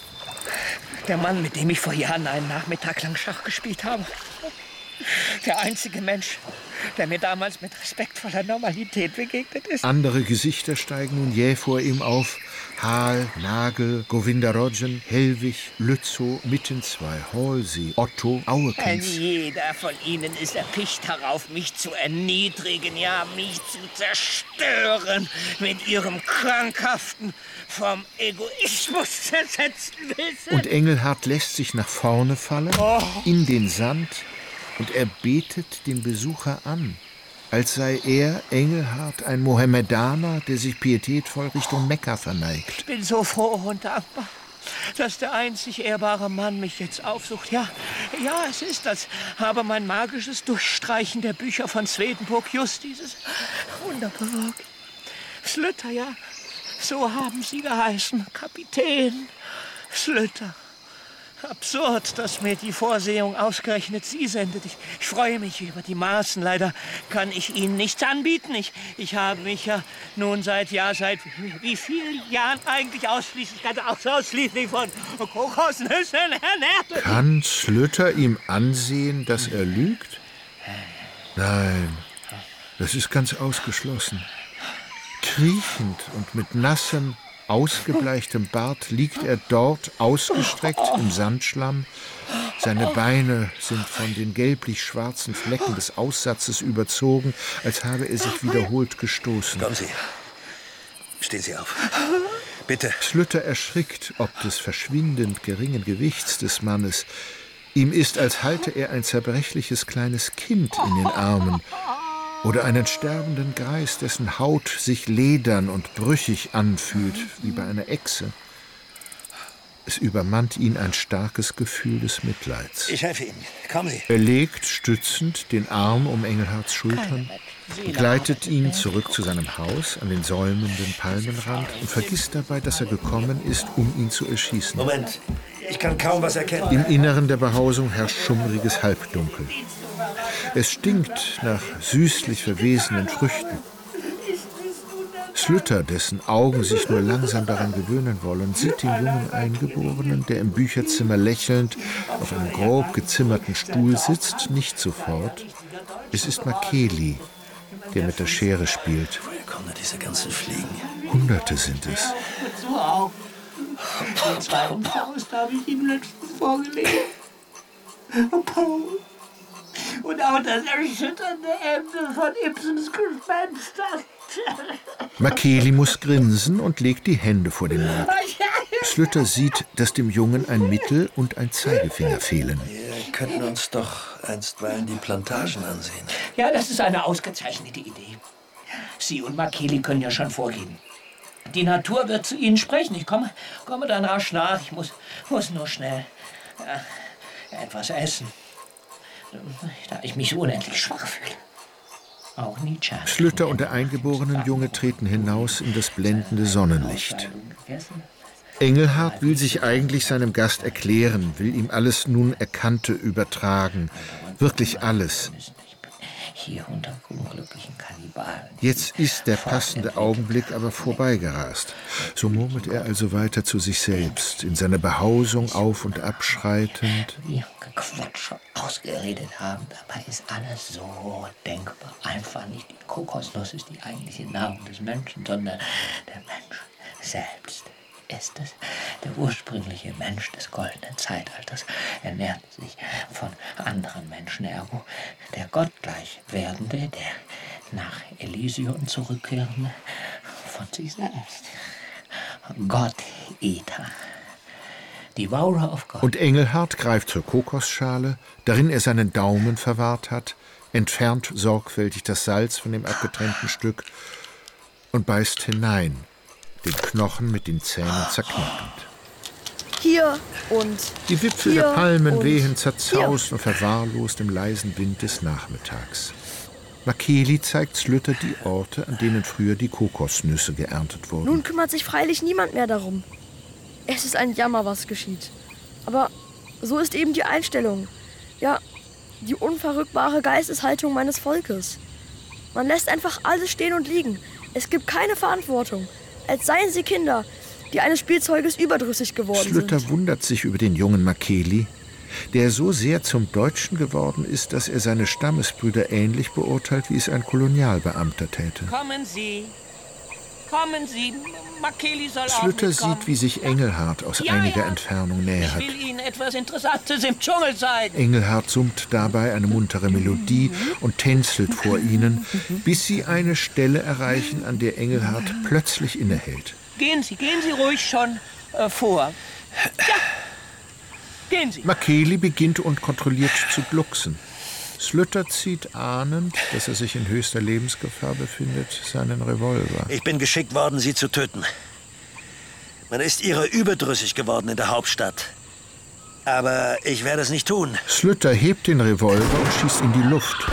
Der Mann, mit dem ich vor Jahren einen Nachmittag lang Schach gespielt habe. Der einzige Mensch, der mir damals mit respektvoller Normalität begegnet ist. Andere Gesichter steigen nun jäh vor ihm auf. Hal, Nagel, Govindarojan, Hellwig, Lützow, Mittenzwei, Halsey, Otto, Auekens. Ein jeder von ihnen ist erpicht darauf, mich zu erniedrigen, ja, mich zu zerstören mit ihrem krankhaften, vom Egoismus zersetzten Wissen. Und Engelhart lässt sich nach vorne fallen, Oh. in den Sand, und er betet den Besucher an, als sei er, Engelhart, ein Mohammedaner, der sich pietätvoll Richtung Mekka verneigt. Ich bin so froh und dankbar, dass der einzig ehrbare Mann mich jetzt aufsucht. Ja, ja, es ist, als habe mein magisches Durchstreichen der Bücher von Swedenborg just dieses Wunder bewirkt. Slütter, ja, so haben Sie geheißen, Kapitän Slütter. Absurd, dass mir die Vorsehung ausgerechnet Sie sendet. Ich, ich freue mich über die Maßen. Leider kann ich Ihnen nichts anbieten. Ich, ich habe mich ja nun seit Jahr, seit wie, wie vielen Jahren eigentlich ausschließlich, ganz ausschließlich von Kokosnüssen ernährt. Kann Slütter ihm ansehen, dass er lügt? Nein, das ist ganz ausgeschlossen. Kriechend und mit nassem, ausgebleichtem Bart liegt er dort ausgestreckt im Sandschlamm. Seine Beine sind von den gelblich-schwarzen Flecken des Aussatzes überzogen, als habe er sich wiederholt gestoßen. Kommen Sie. Stehen Sie auf. Bitte. Slütter erschrickt ob des verschwindend geringen Gewichts des Mannes. Ihm ist, als halte er ein zerbrechliches kleines Kind in den Armen oder einen sterbenden Greis, dessen Haut sich ledern und brüchig anfühlt, wie bei einer Echse. Es übermannt ihn ein starkes Gefühl des Mitleids. Ich helfe Ihnen. Kommen Sie. Er legt stützend den Arm um Engelharts Schultern, begleitet ihn zurück zu seinem Haus an den säumenden Palmenrand und vergisst dabei, dass er gekommen ist, um ihn zu erschießen. Moment, ich kann kaum was erkennen. Im Inneren der Behausung herrscht schummriges Halbdunkel. Es stinkt nach süßlich verwesenen Früchten. Slütter, dessen Augen sich nur langsam daran gewöhnen wollen, sieht den jungen Eingeborenen, der im Bücherzimmer lächelnd auf einem grob gezimmerten Stuhl sitzt, nicht sofort. Es ist Makeli, der mit der Schere spielt. Woher kommen da diese ganzen Fliegen? Hunderte sind es. So auch. Den zweiten Faust habe ich ihm letztens vorgelegt. Und auch das erschütternde Ende von Ibsens Gespenster. Makeli muss grinsen und legt die Hände vor den Mund. Slütter sieht, dass dem Jungen ein Mittel- und ein Zeigefinger fehlen. Wir könnten uns doch einstweilen die Plantagen ansehen. Ja, das ist eine ausgezeichnete Idee. Sie und Makeli können ja schon vorgehen. Die Natur wird zu Ihnen sprechen. Ich komme, komme dann rasch nach. Ich muss, muss nur schnell Ja, etwas essen. Da ich mich so unendlich schwach fühle. Auch Nietzsche. Schlüter und der eingeborene Junge treten hinaus in das blendende Sonnenlicht. Engelhart will sich eigentlich seinem Gast erklären, will ihm alles nun Erkannte übertragen. Wirklich alles. Hier unter unglücklichen Kannibalen. Jetzt ist der passende Augenblick aber vorbeigerast. So murmelt er also weiter zu sich selbst, in seiner Behausung auf- und abschreitend. Wir Gequatsche ausgeredet haben, dabei ist alles so denkbar. Einfach nicht die Kokosnuss ist die eigentliche Nahrung des Menschen, sondern der Mensch selbst ist es. Der ursprüngliche Mensch des goldenen Zeitalters ernährt sich von anderen Menschen, ergo der gottgleich werdende, der nach Elysion zurückkehrende, von sich selbst. Gott-Eter. Devourer of God. Und Engelhart greift zur Kokosschale, darin er seinen Daumen verwahrt hat, entfernt sorgfältig das Salz von dem abgetrennten Stück und beißt hinein, den Knochen mit den Zähnen zerknackend. Hier und Die Wipfel hier der Palmen und wehen zerzaust und verwahrlost im leisen Wind des Nachmittags. Makeli zeigt Slütter die Orte, an denen früher die Kokosnüsse geerntet wurden. Nun kümmert sich freilich niemand mehr darum. Es ist ein Jammer, was geschieht. Aber so ist eben die Einstellung. Ja, die unverrückbare Geisteshaltung meines Volkes. Man lässt einfach alles stehen und liegen. Es gibt keine Verantwortung. Als seien sie Kinder, die eines Spielzeuges überdrüssig geworden Slütter sind. wundert sich über den jungen Makeli, der so sehr zum Deutschen geworden ist, dass er seine Stammesbrüder ähnlich beurteilt, wie es ein Kolonialbeamter täte. Kommen Sie. Kommen Sie. Makeli soll auch Slütter mitkommen. sieht, wie sich Engelhart aus Ja, einiger ja. Entfernung nähert. Ich will Ihnen etwas Interessantes im Dschungel zeigen. Engelhart summt dabei eine muntere Melodie und tänzelt vor ihnen, bis sie eine Stelle erreichen, an der Engelhart plötzlich innehält. Gehen Sie, gehen Sie ruhig schon äh, vor. Ja. Gehen Sie. Makeli beginnt unkontrolliert zu glucksen. Slütter zieht ahnend, dass er sich in höchster Lebensgefahr befindet, seinen Revolver. Ich bin geschickt worden, Sie zu töten. Man ist Ihrer überdrüssig geworden in der Hauptstadt. Aber ich werde es nicht tun. Slütter hebt den Revolver und schießt in die Luft.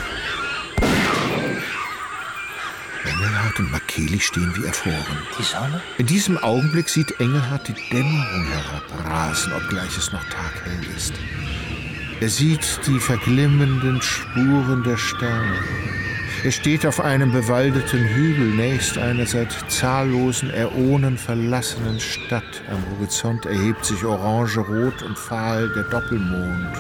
Engelhart und Makeli stehen wie erfroren. Die Sonne? In diesem Augenblick sieht Engelhart die Dämmerung herabrasen, obgleich es noch taghell ist. Er sieht die verglimmenden Spuren der Sterne. Er steht auf einem bewaldeten Hügel nächst einer seit zahllosen Äonen verlassenen Stadt. Am Horizont erhebt sich orange-rot und fahl der Doppelmond.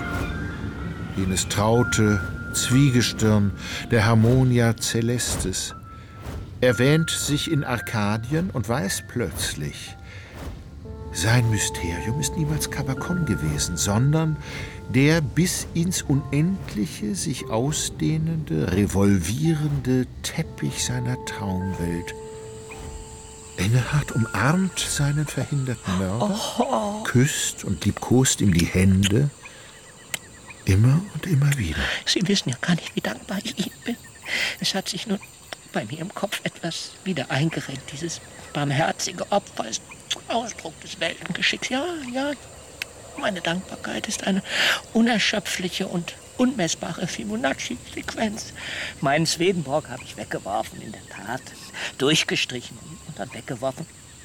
Jenes traute Zwiegestirn der Harmonia Celestis. Er wähnt sich in Arkadien und weiß plötzlich, sein Mysterium ist niemals Kabakon gewesen, sondern der bis ins Unendliche sich ausdehnende, revolvierende Teppich seiner Traumwelt. Engelhart umarmt seinen verhinderten Mörder, Oh. küsst und liebkost ihm die Hände, immer und immer wieder. Sie wissen ja gar nicht, wie dankbar ich Ihnen bin. Es hat sich nun bei mir im Kopf etwas wieder eingerenkt. Dieses barmherzige Opfer ist Ausdruck des Weltengeschicks. Ja, ja, meine Dankbarkeit ist eine unerschöpfliche und unmessbare Fibonacci-Sequenz. Meinen Swedenborg habe ich weggeworfen, in der Tat. Durchgestrichen und dann weggeworfen.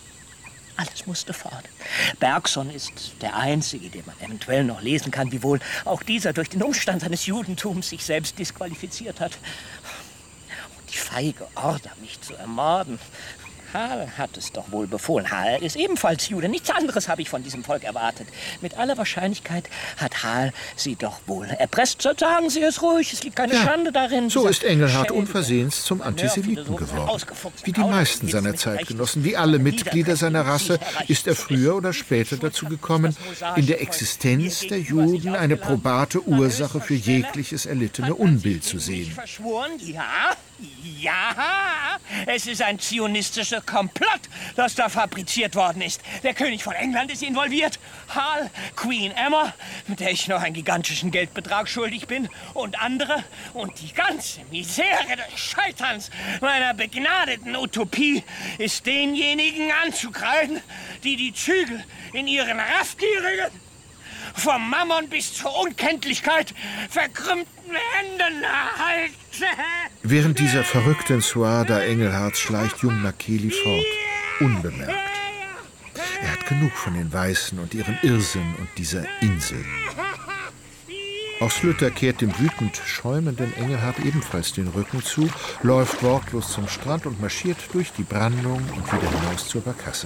Alles musste fort. Bergson ist der Einzige, den man eventuell noch lesen kann, wiewohl auch dieser durch den Umstand seines Judentums sich selbst disqualifiziert hat. Und die feige Order, mich zu ermorden. Hal hat es doch wohl befohlen. Hal ist ebenfalls Jude. Nichts anderes habe ich von diesem Volk erwartet. Mit aller Wahrscheinlichkeit hat Hal sie doch wohl erpresst. So sagen Sie es ruhig. Es liegt keine Ja, Schande darin. So Dieser ist Engelhart Schädel- unversehens zum Antisemiten geworden. ausgefuchsten Wie die meisten seiner Zeitgenossen, wie alle Mitglieder seiner Rasse, ist er früher oder später dazu gekommen, in der Existenz der Juden eine probate Ursache für jegliches erlittene Unbill zu sehen. Verschworen? Ja, ja. Es ist ein zionistischer Komplott, das da fabriziert worden ist. Der König von England ist involviert. Hal, Queen Emma, mit der ich noch einen gigantischen Geldbetrag schuldig bin, und andere. Und die ganze Misere des Scheiterns meiner begnadeten Utopie ist denjenigen anzukreiden, die die Zügel in ihren raffgierigen, vom Mammon bis zur Unkenntlichkeit verkrümmten Händen erhalte. Während dieser verrückten Suada Engelharts schleicht jung Makeli fort, unbemerkt. Er hat genug von den Weißen und ihrem Irrsinn und dieser Insel. Auch Slütter kehrt dem wütend schäumenden Engelhart ebenfalls den Rücken zu, läuft wortlos zum Strand und marschiert durch die Brandung und wieder hinaus zur Barkasse.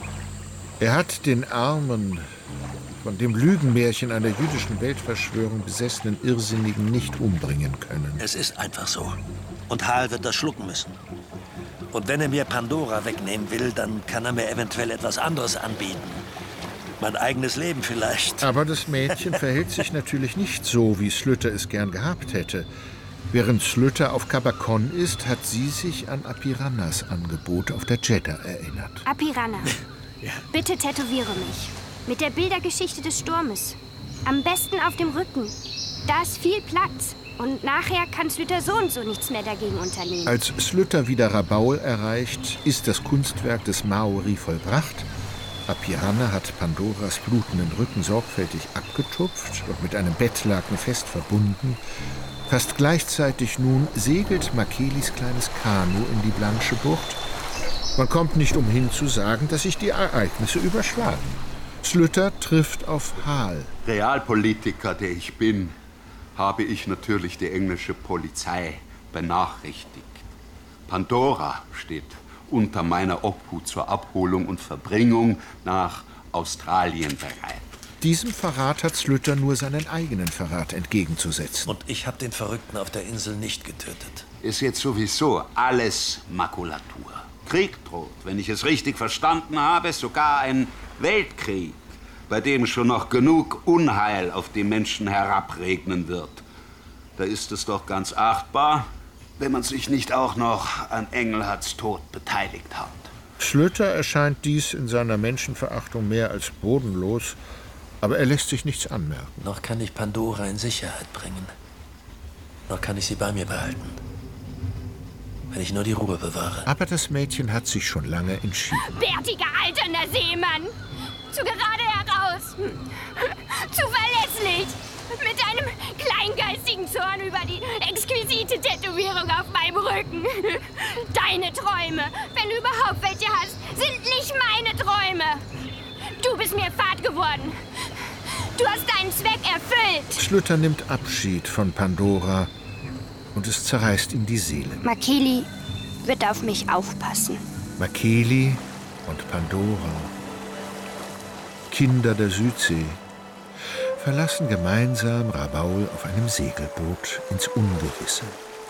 Er hat den armen, von dem Lügenmärchen einer jüdischen Weltverschwörung besessenen Irrsinnigen nicht umbringen können. Es ist einfach so. Und Hal wird das schlucken müssen. Und wenn er mir Pandora wegnehmen will, dann kann er mir eventuell etwas anderes anbieten. Mein eigenes Leben vielleicht. Aber das Mädchen verhält sich natürlich nicht so, wie Slütter es gern gehabt hätte. Während Slütter auf Kabakon ist, hat sie sich an Apirannas Angebot auf der Jeddah erinnert. Apirana, ja. Bitte tätowiere mich. Mit der Bildergeschichte des Sturmes. Am besten auf dem Rücken. Da ist viel Platz. Und nachher kann Slütter so und so nichts mehr dagegen unternehmen. Als Slütter wieder Rabaul erreicht, ist das Kunstwerk des Maori vollbracht. Apiranna hat Pandoras blutenden Rücken sorgfältig abgetupft und mit einem Bettlaken fest verbunden. Fast gleichzeitig nun segelt Makelis kleines Kanu in die Blanche Bucht. Man kommt nicht umhin zu sagen, dass sich die Ereignisse überschlagen. Slütter trifft auf Hal. Realpolitiker, der ich bin, habe ich natürlich die englische Polizei benachrichtigt. Pandora steht unter meiner Obhut zur Abholung und Verbringung nach Australien bereit. Diesem Verrat hat Slütter nur seinen eigenen Verrat entgegenzusetzen. Und ich habe den Verrückten auf der Insel nicht getötet. Ist jetzt sowieso alles Makulatur. Krieg droht, wenn ich es richtig verstanden habe, sogar ein Weltkrieg, bei dem schon noch genug Unheil auf die Menschen herabregnen wird. Da ist es doch ganz achtbar, wenn man sich nicht auch noch an Engelharts Tod beteiligt hat. Slütter erscheint dies in seiner Menschenverachtung mehr als bodenlos, aber er lässt sich nichts anmerken. Noch kann ich Pandora in Sicherheit bringen. Noch kann ich sie bei mir behalten. Wenn ich nur die Ruhe bewahre. Aber das Mädchen hat sich schon lange entschieden. Bärtiger, alternder Seemann! Zu gerade heraus! Zu verlässlich! Mit einem kleingeistigen Zorn über die exquisite Tätowierung auf meinem Rücken. Deine Träume, wenn du überhaupt welche hast, sind nicht meine Träume. Du bist mir fad geworden. Du hast deinen Zweck erfüllt. Slütter nimmt Abschied von Pandora und es zerreißt ihm die Seele. Makeli wird auf mich aufpassen. Makeli und Pandora, Kinder der Südsee, verlassen gemeinsam Rabaul auf einem Segelboot ins Ungewisse.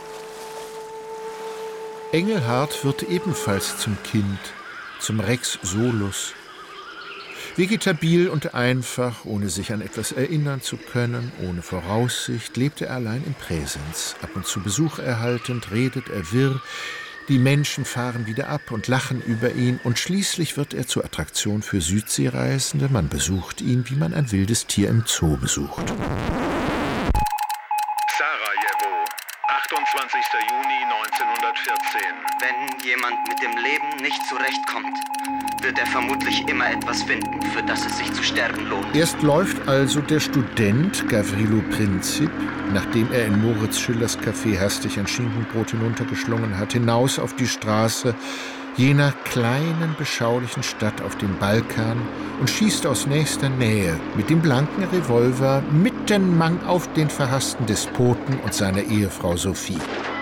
Engelhart wird ebenfalls zum Kind, zum Rex Solus. Vegetabil und einfach, ohne sich an etwas erinnern zu können, ohne Voraussicht, lebt er allein im Präsens. Ab und zu Besuch erhaltend, redet er wirr. Die Menschen fahren wieder ab und lachen über ihn. Und schließlich wird er zur Attraktion für Südseereisende. Man besucht ihn, wie man ein wildes Tier im Zoo besucht. Sarajevo, achtundzwanzigster Juni neunzehnhundertvierzehn. Wenn jemand mit dem Leben nicht zurechtkommt, wird er vermutlich immer etwas finden, für das es sich zu sterben lohnt. Erst läuft also der Student Gavrilo Princip, nachdem er in Moritz Schillers Café hastig ein Schinkenbrot hinuntergeschlungen hat, hinaus auf die Straße jener kleinen, beschaulichen Stadt auf dem Balkan und schießt aus nächster Nähe mit dem blanken Revolver mitten Mang auf den verhassten Despoten und seine Ehefrau Sophie.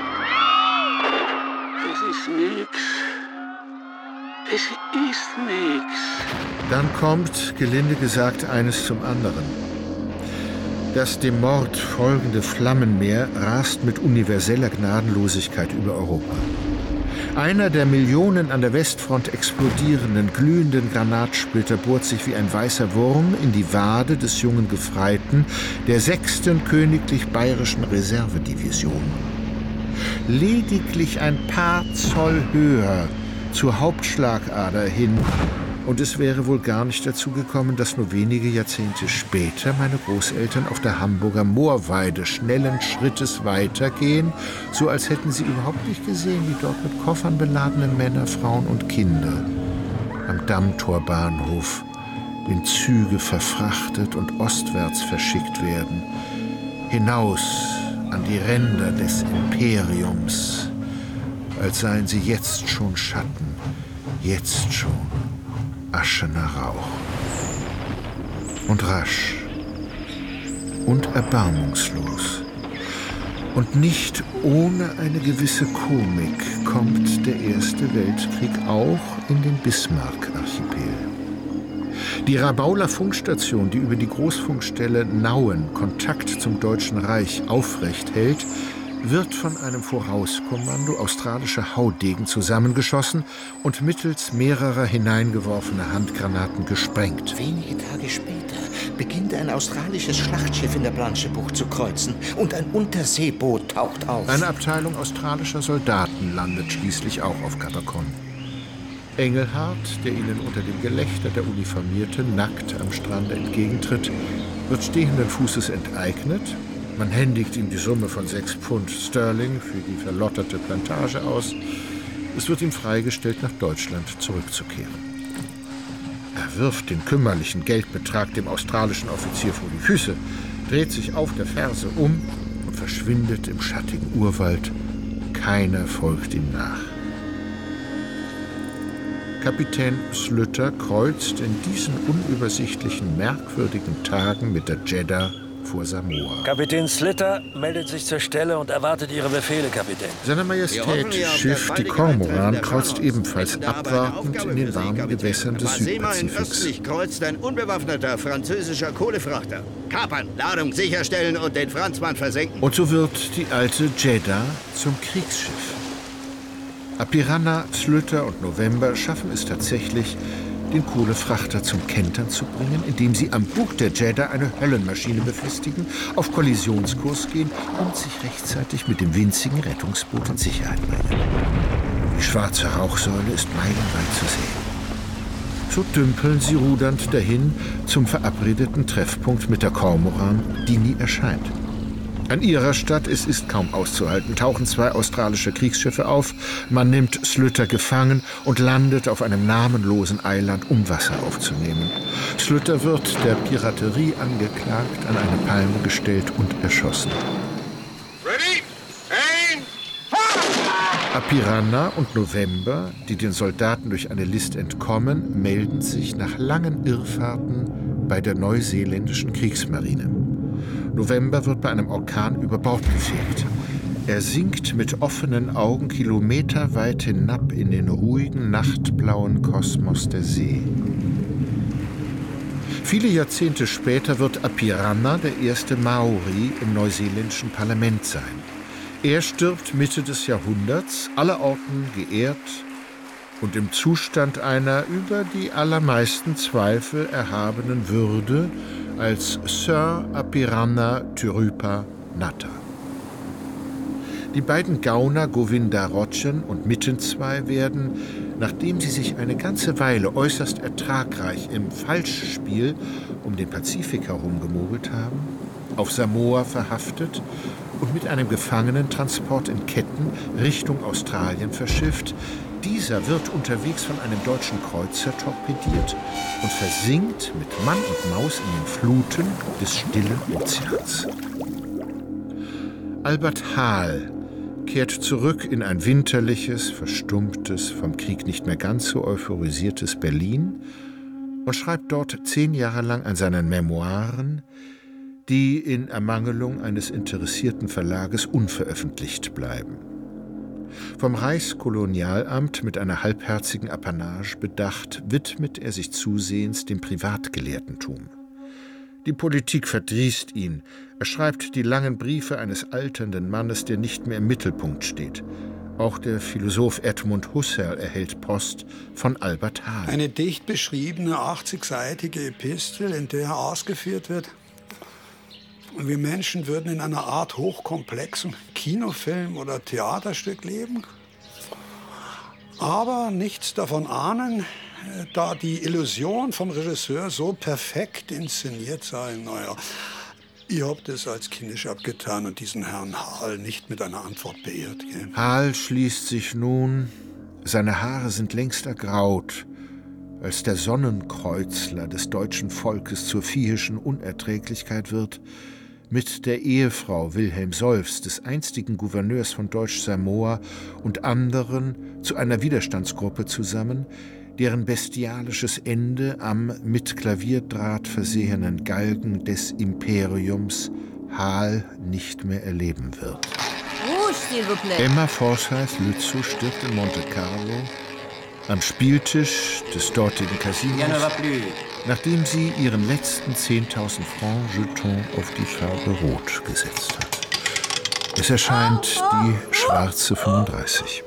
Es ist nix. Es ist nix. Dann kommt, gelinde gesagt, eines zum anderen. Das dem Mord folgende Flammenmeer rast mit universeller Gnadenlosigkeit über Europa. Einer der Millionen an der Westfront explodierenden, glühenden Granatsplitter bohrt sich wie ein weißer Wurm in die Wade des jungen Gefreiten der sechsten Königlich Bayerischen Reservedivision. Lediglich ein paar Zoll höher zur Hauptschlagader hin. Und es wäre wohl gar nicht dazu gekommen, dass nur wenige Jahrzehnte später meine Großeltern auf der Hamburger Moorweide schnellen Schrittes weitergehen, so als hätten sie überhaupt nicht gesehen, wie dort mit Koffern beladene Männer, Frauen und Kinder am Dammtorbahnhof in Züge verfrachtet und ostwärts verschickt werden, hinaus an die Ränder des Imperiums, als seien sie jetzt schon Schatten, jetzt schon aschener Rauch. Und rasch und erbarmungslos und nicht ohne eine gewisse Komik kommt der Erste Weltkrieg auch in den Bismarck-Archipel. Die Rabauler Funkstation, die über die Großfunkstelle Nauen Kontakt zum Deutschen Reich aufrecht hält, wird von einem Vorauskommando australischer Haudegen zusammengeschossen und mittels mehrerer hineingeworfener Handgranaten gesprengt. Wenige Tage später beginnt ein australisches Schlachtschiff in der Blanchebucht zu kreuzen und ein Unterseeboot taucht auf. Eine Abteilung australischer Soldaten landet schließlich auch auf Capacon. Engelhard, der ihnen unter dem Gelächter der Uniformierten nackt am Strande entgegentritt, wird stehenden Fußes enteignet. Man händigt ihm die Summe von sechs Pfund Sterling für die verlotterte Plantage aus. Es wird ihm freigestellt, nach Deutschland zurückzukehren. Er wirft den kümmerlichen Geldbetrag dem australischen Offizier vor die Füße, dreht sich auf der Ferse um und verschwindet im schattigen Urwald. Keiner folgt ihm nach. Kapitän Slütter kreuzt in diesen unübersichtlichen, merkwürdigen Tagen mit der Jeddah vor Samoa. Kapitän Slütter meldet sich zur Stelle und erwartet Ihre Befehle, Kapitän. Seine Majestät Schiff die Kormoran kreuzt ebenfalls abwartend in den warmen Gewässern des Südpazifiks. Kreuzt ein unbewaffneter französischer Kohlefrachter. Kapern, Ladung sicherstellen und den Franzmann versenken. Und so wird die alte Jeddah zum Kriegsschiff. Apirana, Slütter und November schaffen es tatsächlich, den Kohlefrachter zum Kentern zu bringen, indem sie am Bug der Jeddah eine Höllenmaschine befestigen, auf Kollisionskurs gehen und sich rechtzeitig mit dem winzigen Rettungsboot in Sicherheit bringen. Die schwarze Rauchsäule ist meilenweit zu sehen. So dümpeln sie rudernd dahin zum verabredeten Treffpunkt mit der Kormoran, die nie erscheint. An ihrer Stadt, es ist kaum auszuhalten, tauchen zwei australische Kriegsschiffe auf, man nimmt Slütter gefangen und landet auf einem namenlosen Eiland, um Wasser aufzunehmen. Slütter wird der Piraterie angeklagt, an eine Palme gestellt und erschossen. Ready? Aim! Apirana und November, die den Soldaten durch eine List entkommen, melden sich nach langen Irrfahrten bei der neuseeländischen Kriegsmarine. November wird bei einem Orkan über Bord gefegt. Er sinkt mit offenen Augen kilometerweit hinab in den ruhigen, nachtblauen Kosmos der See. Viele Jahrzehnte später wird Apirana der erste Maori im neuseeländischen Parlament sein. Er stirbt Mitte des Jahrhunderts, allerorten geehrt und im Zustand einer über die allermeisten Zweifel erhabenen Würde als Sir Apirana Tyrupa Natta. Die beiden Gauner Govinda Rochen und Mittenzwei werden, nachdem sie sich eine ganze Weile äußerst ertragreich im Falschspiel um den Pazifik herumgemogelt haben, auf Samoa verhaftet und mit einem Gefangenentransport in Ketten Richtung Australien verschifft. Dieser wird unterwegs von einem deutschen Kreuzer torpediert und versinkt mit Mann und Maus in den Fluten des stillen Ozeans. Albert Hahl kehrt zurück in ein winterliches, verstummtes, vom Krieg nicht mehr ganz so euphorisiertes Berlin und schreibt dort zehn Jahre lang an seinen Memoiren, die in Ermangelung eines interessierten Verlages unveröffentlicht bleiben. Vom Reichskolonialamt mit einer halbherzigen Apanage bedacht, widmet er sich zusehends dem Privatgelehrtentum. Die Politik verdrießt ihn. Er schreibt die langen Briefe eines alternden Mannes, der nicht mehr im Mittelpunkt steht. Auch der Philosoph Edmund Husserl erhält Post von Albert Hahl. Eine dicht beschriebene achtzigseitige Epistel, in der ausgeführt wird, wir Menschen würden in einer Art hochkomplexen Kinofilm oder Theaterstück leben, aber nichts davon ahnen, da die Illusion vom Regisseur so perfekt inszeniert sei. Naja, ihr habt es als kindisch abgetan und diesen Herrn Hahl nicht mit einer Antwort beehrt. Gell? Hahl schließt sich nun, seine Haare sind längst ergraut als der Sonnenkreuzler des deutschen Volkes zur viehischen Unerträglichkeit wird, mit der Ehefrau Wilhelm Solfs, des einstigen Gouverneurs von Deutsch-Samoa, und anderen zu einer Widerstandsgruppe zusammen, deren bestialisches Ende am mit Klavierdraht versehenen Galgen des Imperiums Hal nicht mehr erleben wird. Emma Forsyth Lützow stirbt in Monte Carlo am Spieltisch des dortigen Casinos, nachdem sie ihren letzten zehntausend Francs Jeton auf die Farbe Rot gesetzt hat. Es erscheint die schwarze fünfunddreißig.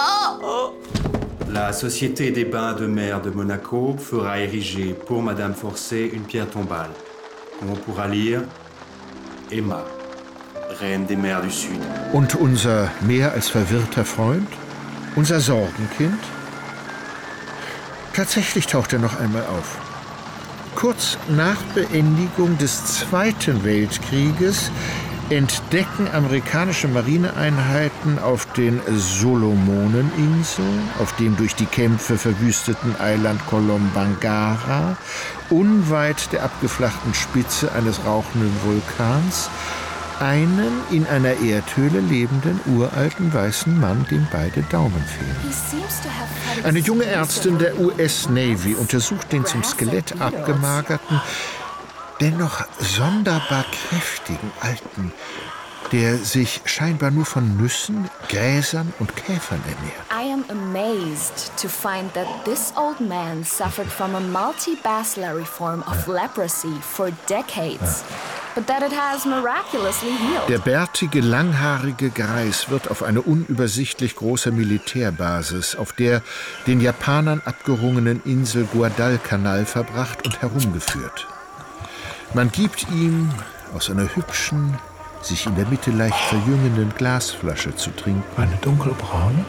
La Société des Bains de Mer de Monaco fera ériger pour Madame Forcey une pierre tombale, où on pourra lire Emma, Reine des Mers du Sud. Und unser mehr als verwirrter Freund, unser Sorgenkind? Tatsächlich taucht er noch einmal auf. Kurz nach Beendigung des Zweiten Weltkrieges entdecken amerikanische Marineeinheiten auf den Solomoneninseln, auf dem durch die Kämpfe verwüsteten Eiland Kolombangara, unweit der abgeflachten Spitze eines rauchenden Vulkans, einen in einer Erdhöhle lebenden uralten weißen Mann, dem beide Daumen fehlen. Eine junge Ärztin der U S Navy untersucht den zum Skelett abgemagerten, dennoch sonderbar kräftigen Alten, der sich scheinbar nur von Nüssen, Gräsern und Käfern ernährt. I am amazed to find that this old man suffered from a multi-bacillary form of leprosy for decades, but that it has miraculously healed. Der bärtige, langhaarige Greis wird auf eine unübersichtlich große Militärbasis auf der den Japanern abgerungenen Insel Guadalcanal verbracht und herumgeführt. Man gibt ihm aus einer hübschen, sich in der Mitte leicht verjüngenden Glasflasche zu trinken. Eine dunkelbraune,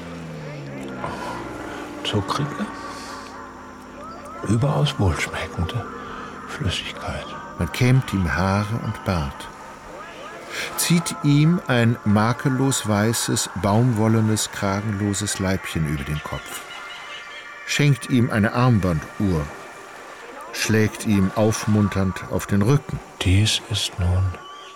zuckrige, überaus wohlschmeckende Flüssigkeit. Man kämmt ihm Haare und Bart, zieht ihm ein makellos weißes, baumwollenes, kragenloses Leibchen über den Kopf, schenkt ihm eine Armbanduhr, schlägt ihm aufmunternd auf den Rücken. Dies ist nun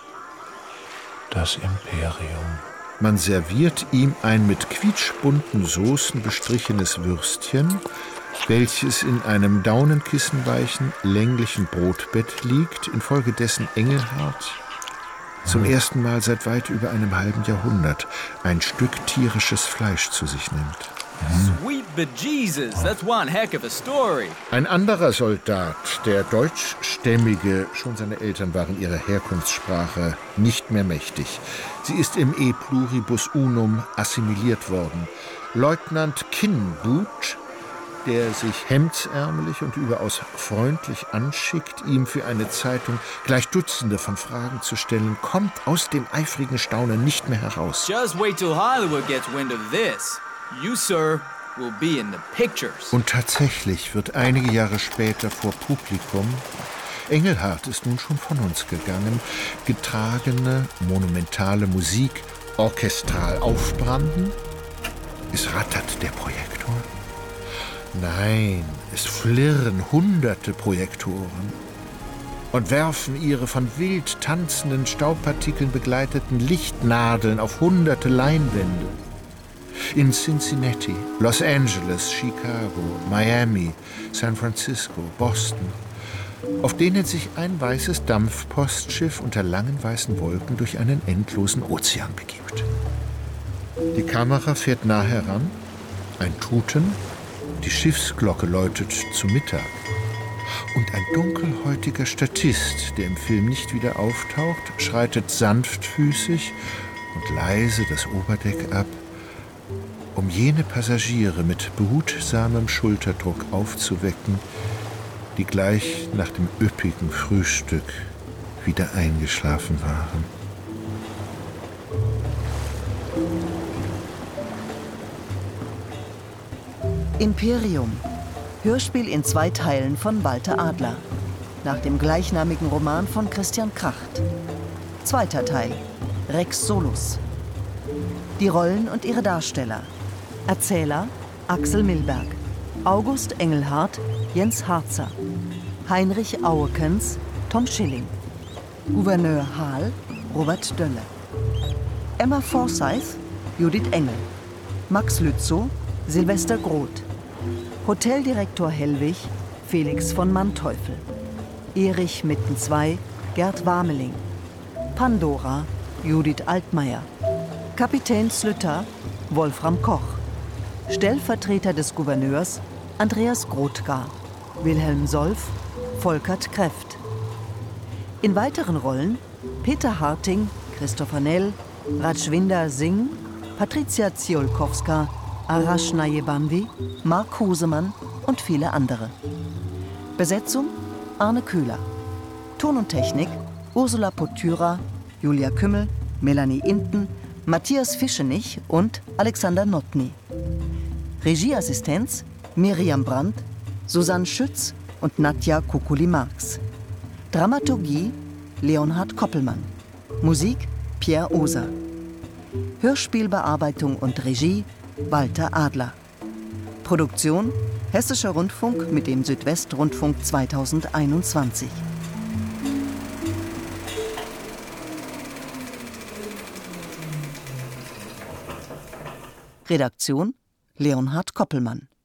das Imperium. Man serviert ihm ein mit quietschbunten Soßen bestrichenes Würstchen, welches in einem daunenkissenweichen, länglichen Brotbett liegt, infolgedessen Engelhart zum ersten Mal seit weit über einem halben Jahrhundert ein Stück tierisches Fleisch zu sich nimmt. Sweet bejesus, that's one heck of a story. Ein anderer Soldat, der Deutschstämmige, schon seine Eltern waren ihrer Herkunftssprache nicht mehr mächtig. Sie ist im E pluribus unum assimiliert worden. Leutnant Kinboot, der sich hemdsärmelig und überaus freundlich anschickt, ihm für eine Zeitung gleich Dutzende von Fragen zu stellen, kommt aus dem eifrigen Staunen nicht mehr heraus. Just wait till Hollywood gets wind of this. You, sir, will be in the pictures. Und tatsächlich wird einige Jahre später vor Publikum, Engelhart ist nun schon von uns gegangen, getragene, monumentale Musik orchestral aufbranden. Es rattert der Projektor. Nein, es flirren hunderte Projektoren und werfen ihre von wild tanzenden Staubpartikeln begleiteten Lichtnadeln auf hunderte Leinwände. In Cincinnati, Los Angeles, Chicago, Miami, San Francisco, Boston, auf denen sich ein weißes Dampfpostschiff unter langen weißen Wolken durch einen endlosen Ozean begibt. Die Kamera fährt nah heran, ein Tuten, die Schiffsglocke läutet zu Mittag. Und ein dunkelhäutiger Statist, der im Film nicht wieder auftaucht, schreitet sanftfüßig und leise das Oberdeck ab, um jene Passagiere mit behutsamem Schulterdruck aufzuwecken, die gleich nach dem üppigen Frühstück wieder eingeschlafen waren. Imperium. Hörspiel in zwei Teilen von Walter Adler. Nach dem gleichnamigen Roman von Christian Kracht. Zweiter Teil. Rex Solus. Die Rollen und ihre Darsteller. Erzähler Axel Milberg. August Engelhardt, Jens Harzer. Heinrich Auekens, Tom Schilling. Gouverneur Hahl, Robert Dölle. Emma Forsyth, Judith Engel. Max Lützow, Silvester Groth. Hoteldirektor Hellwig, Felix von Manteuffel. Erich Mittenzwei, Gerd Warmeling. Pandora, Judith Altmaier. Kapitän Slütter, Wolfram Koch. Stellvertreter des Gouverneurs, Andreas Grothgar. Wilhelm Solf, Volkert Kreft. In weiteren Rollen Peter Harting, Christopher Nell, Rajwinder Singh, Patricia Ziolkowska, Arash Nayebambi, Mark Husemann und viele andere. Besetzung Arne Köhler. Ton und Technik Ursula Potyra, Julia Kümmel, Melanie Inten, Matthias Fischenich und Alexander Notny. Regieassistenz Miriam Brandt, Susanne Schütz und Nadja Kukuli-Marx. Dramaturgie Leonhard Koppelmann. Musik Pierre Oser. Hörspielbearbeitung und Regie Walter Adler. Produktion Hessischer Rundfunk mit dem Südwestrundfunk zweitausendeinundzwanzig. Redaktion Leonhard Koppelmann.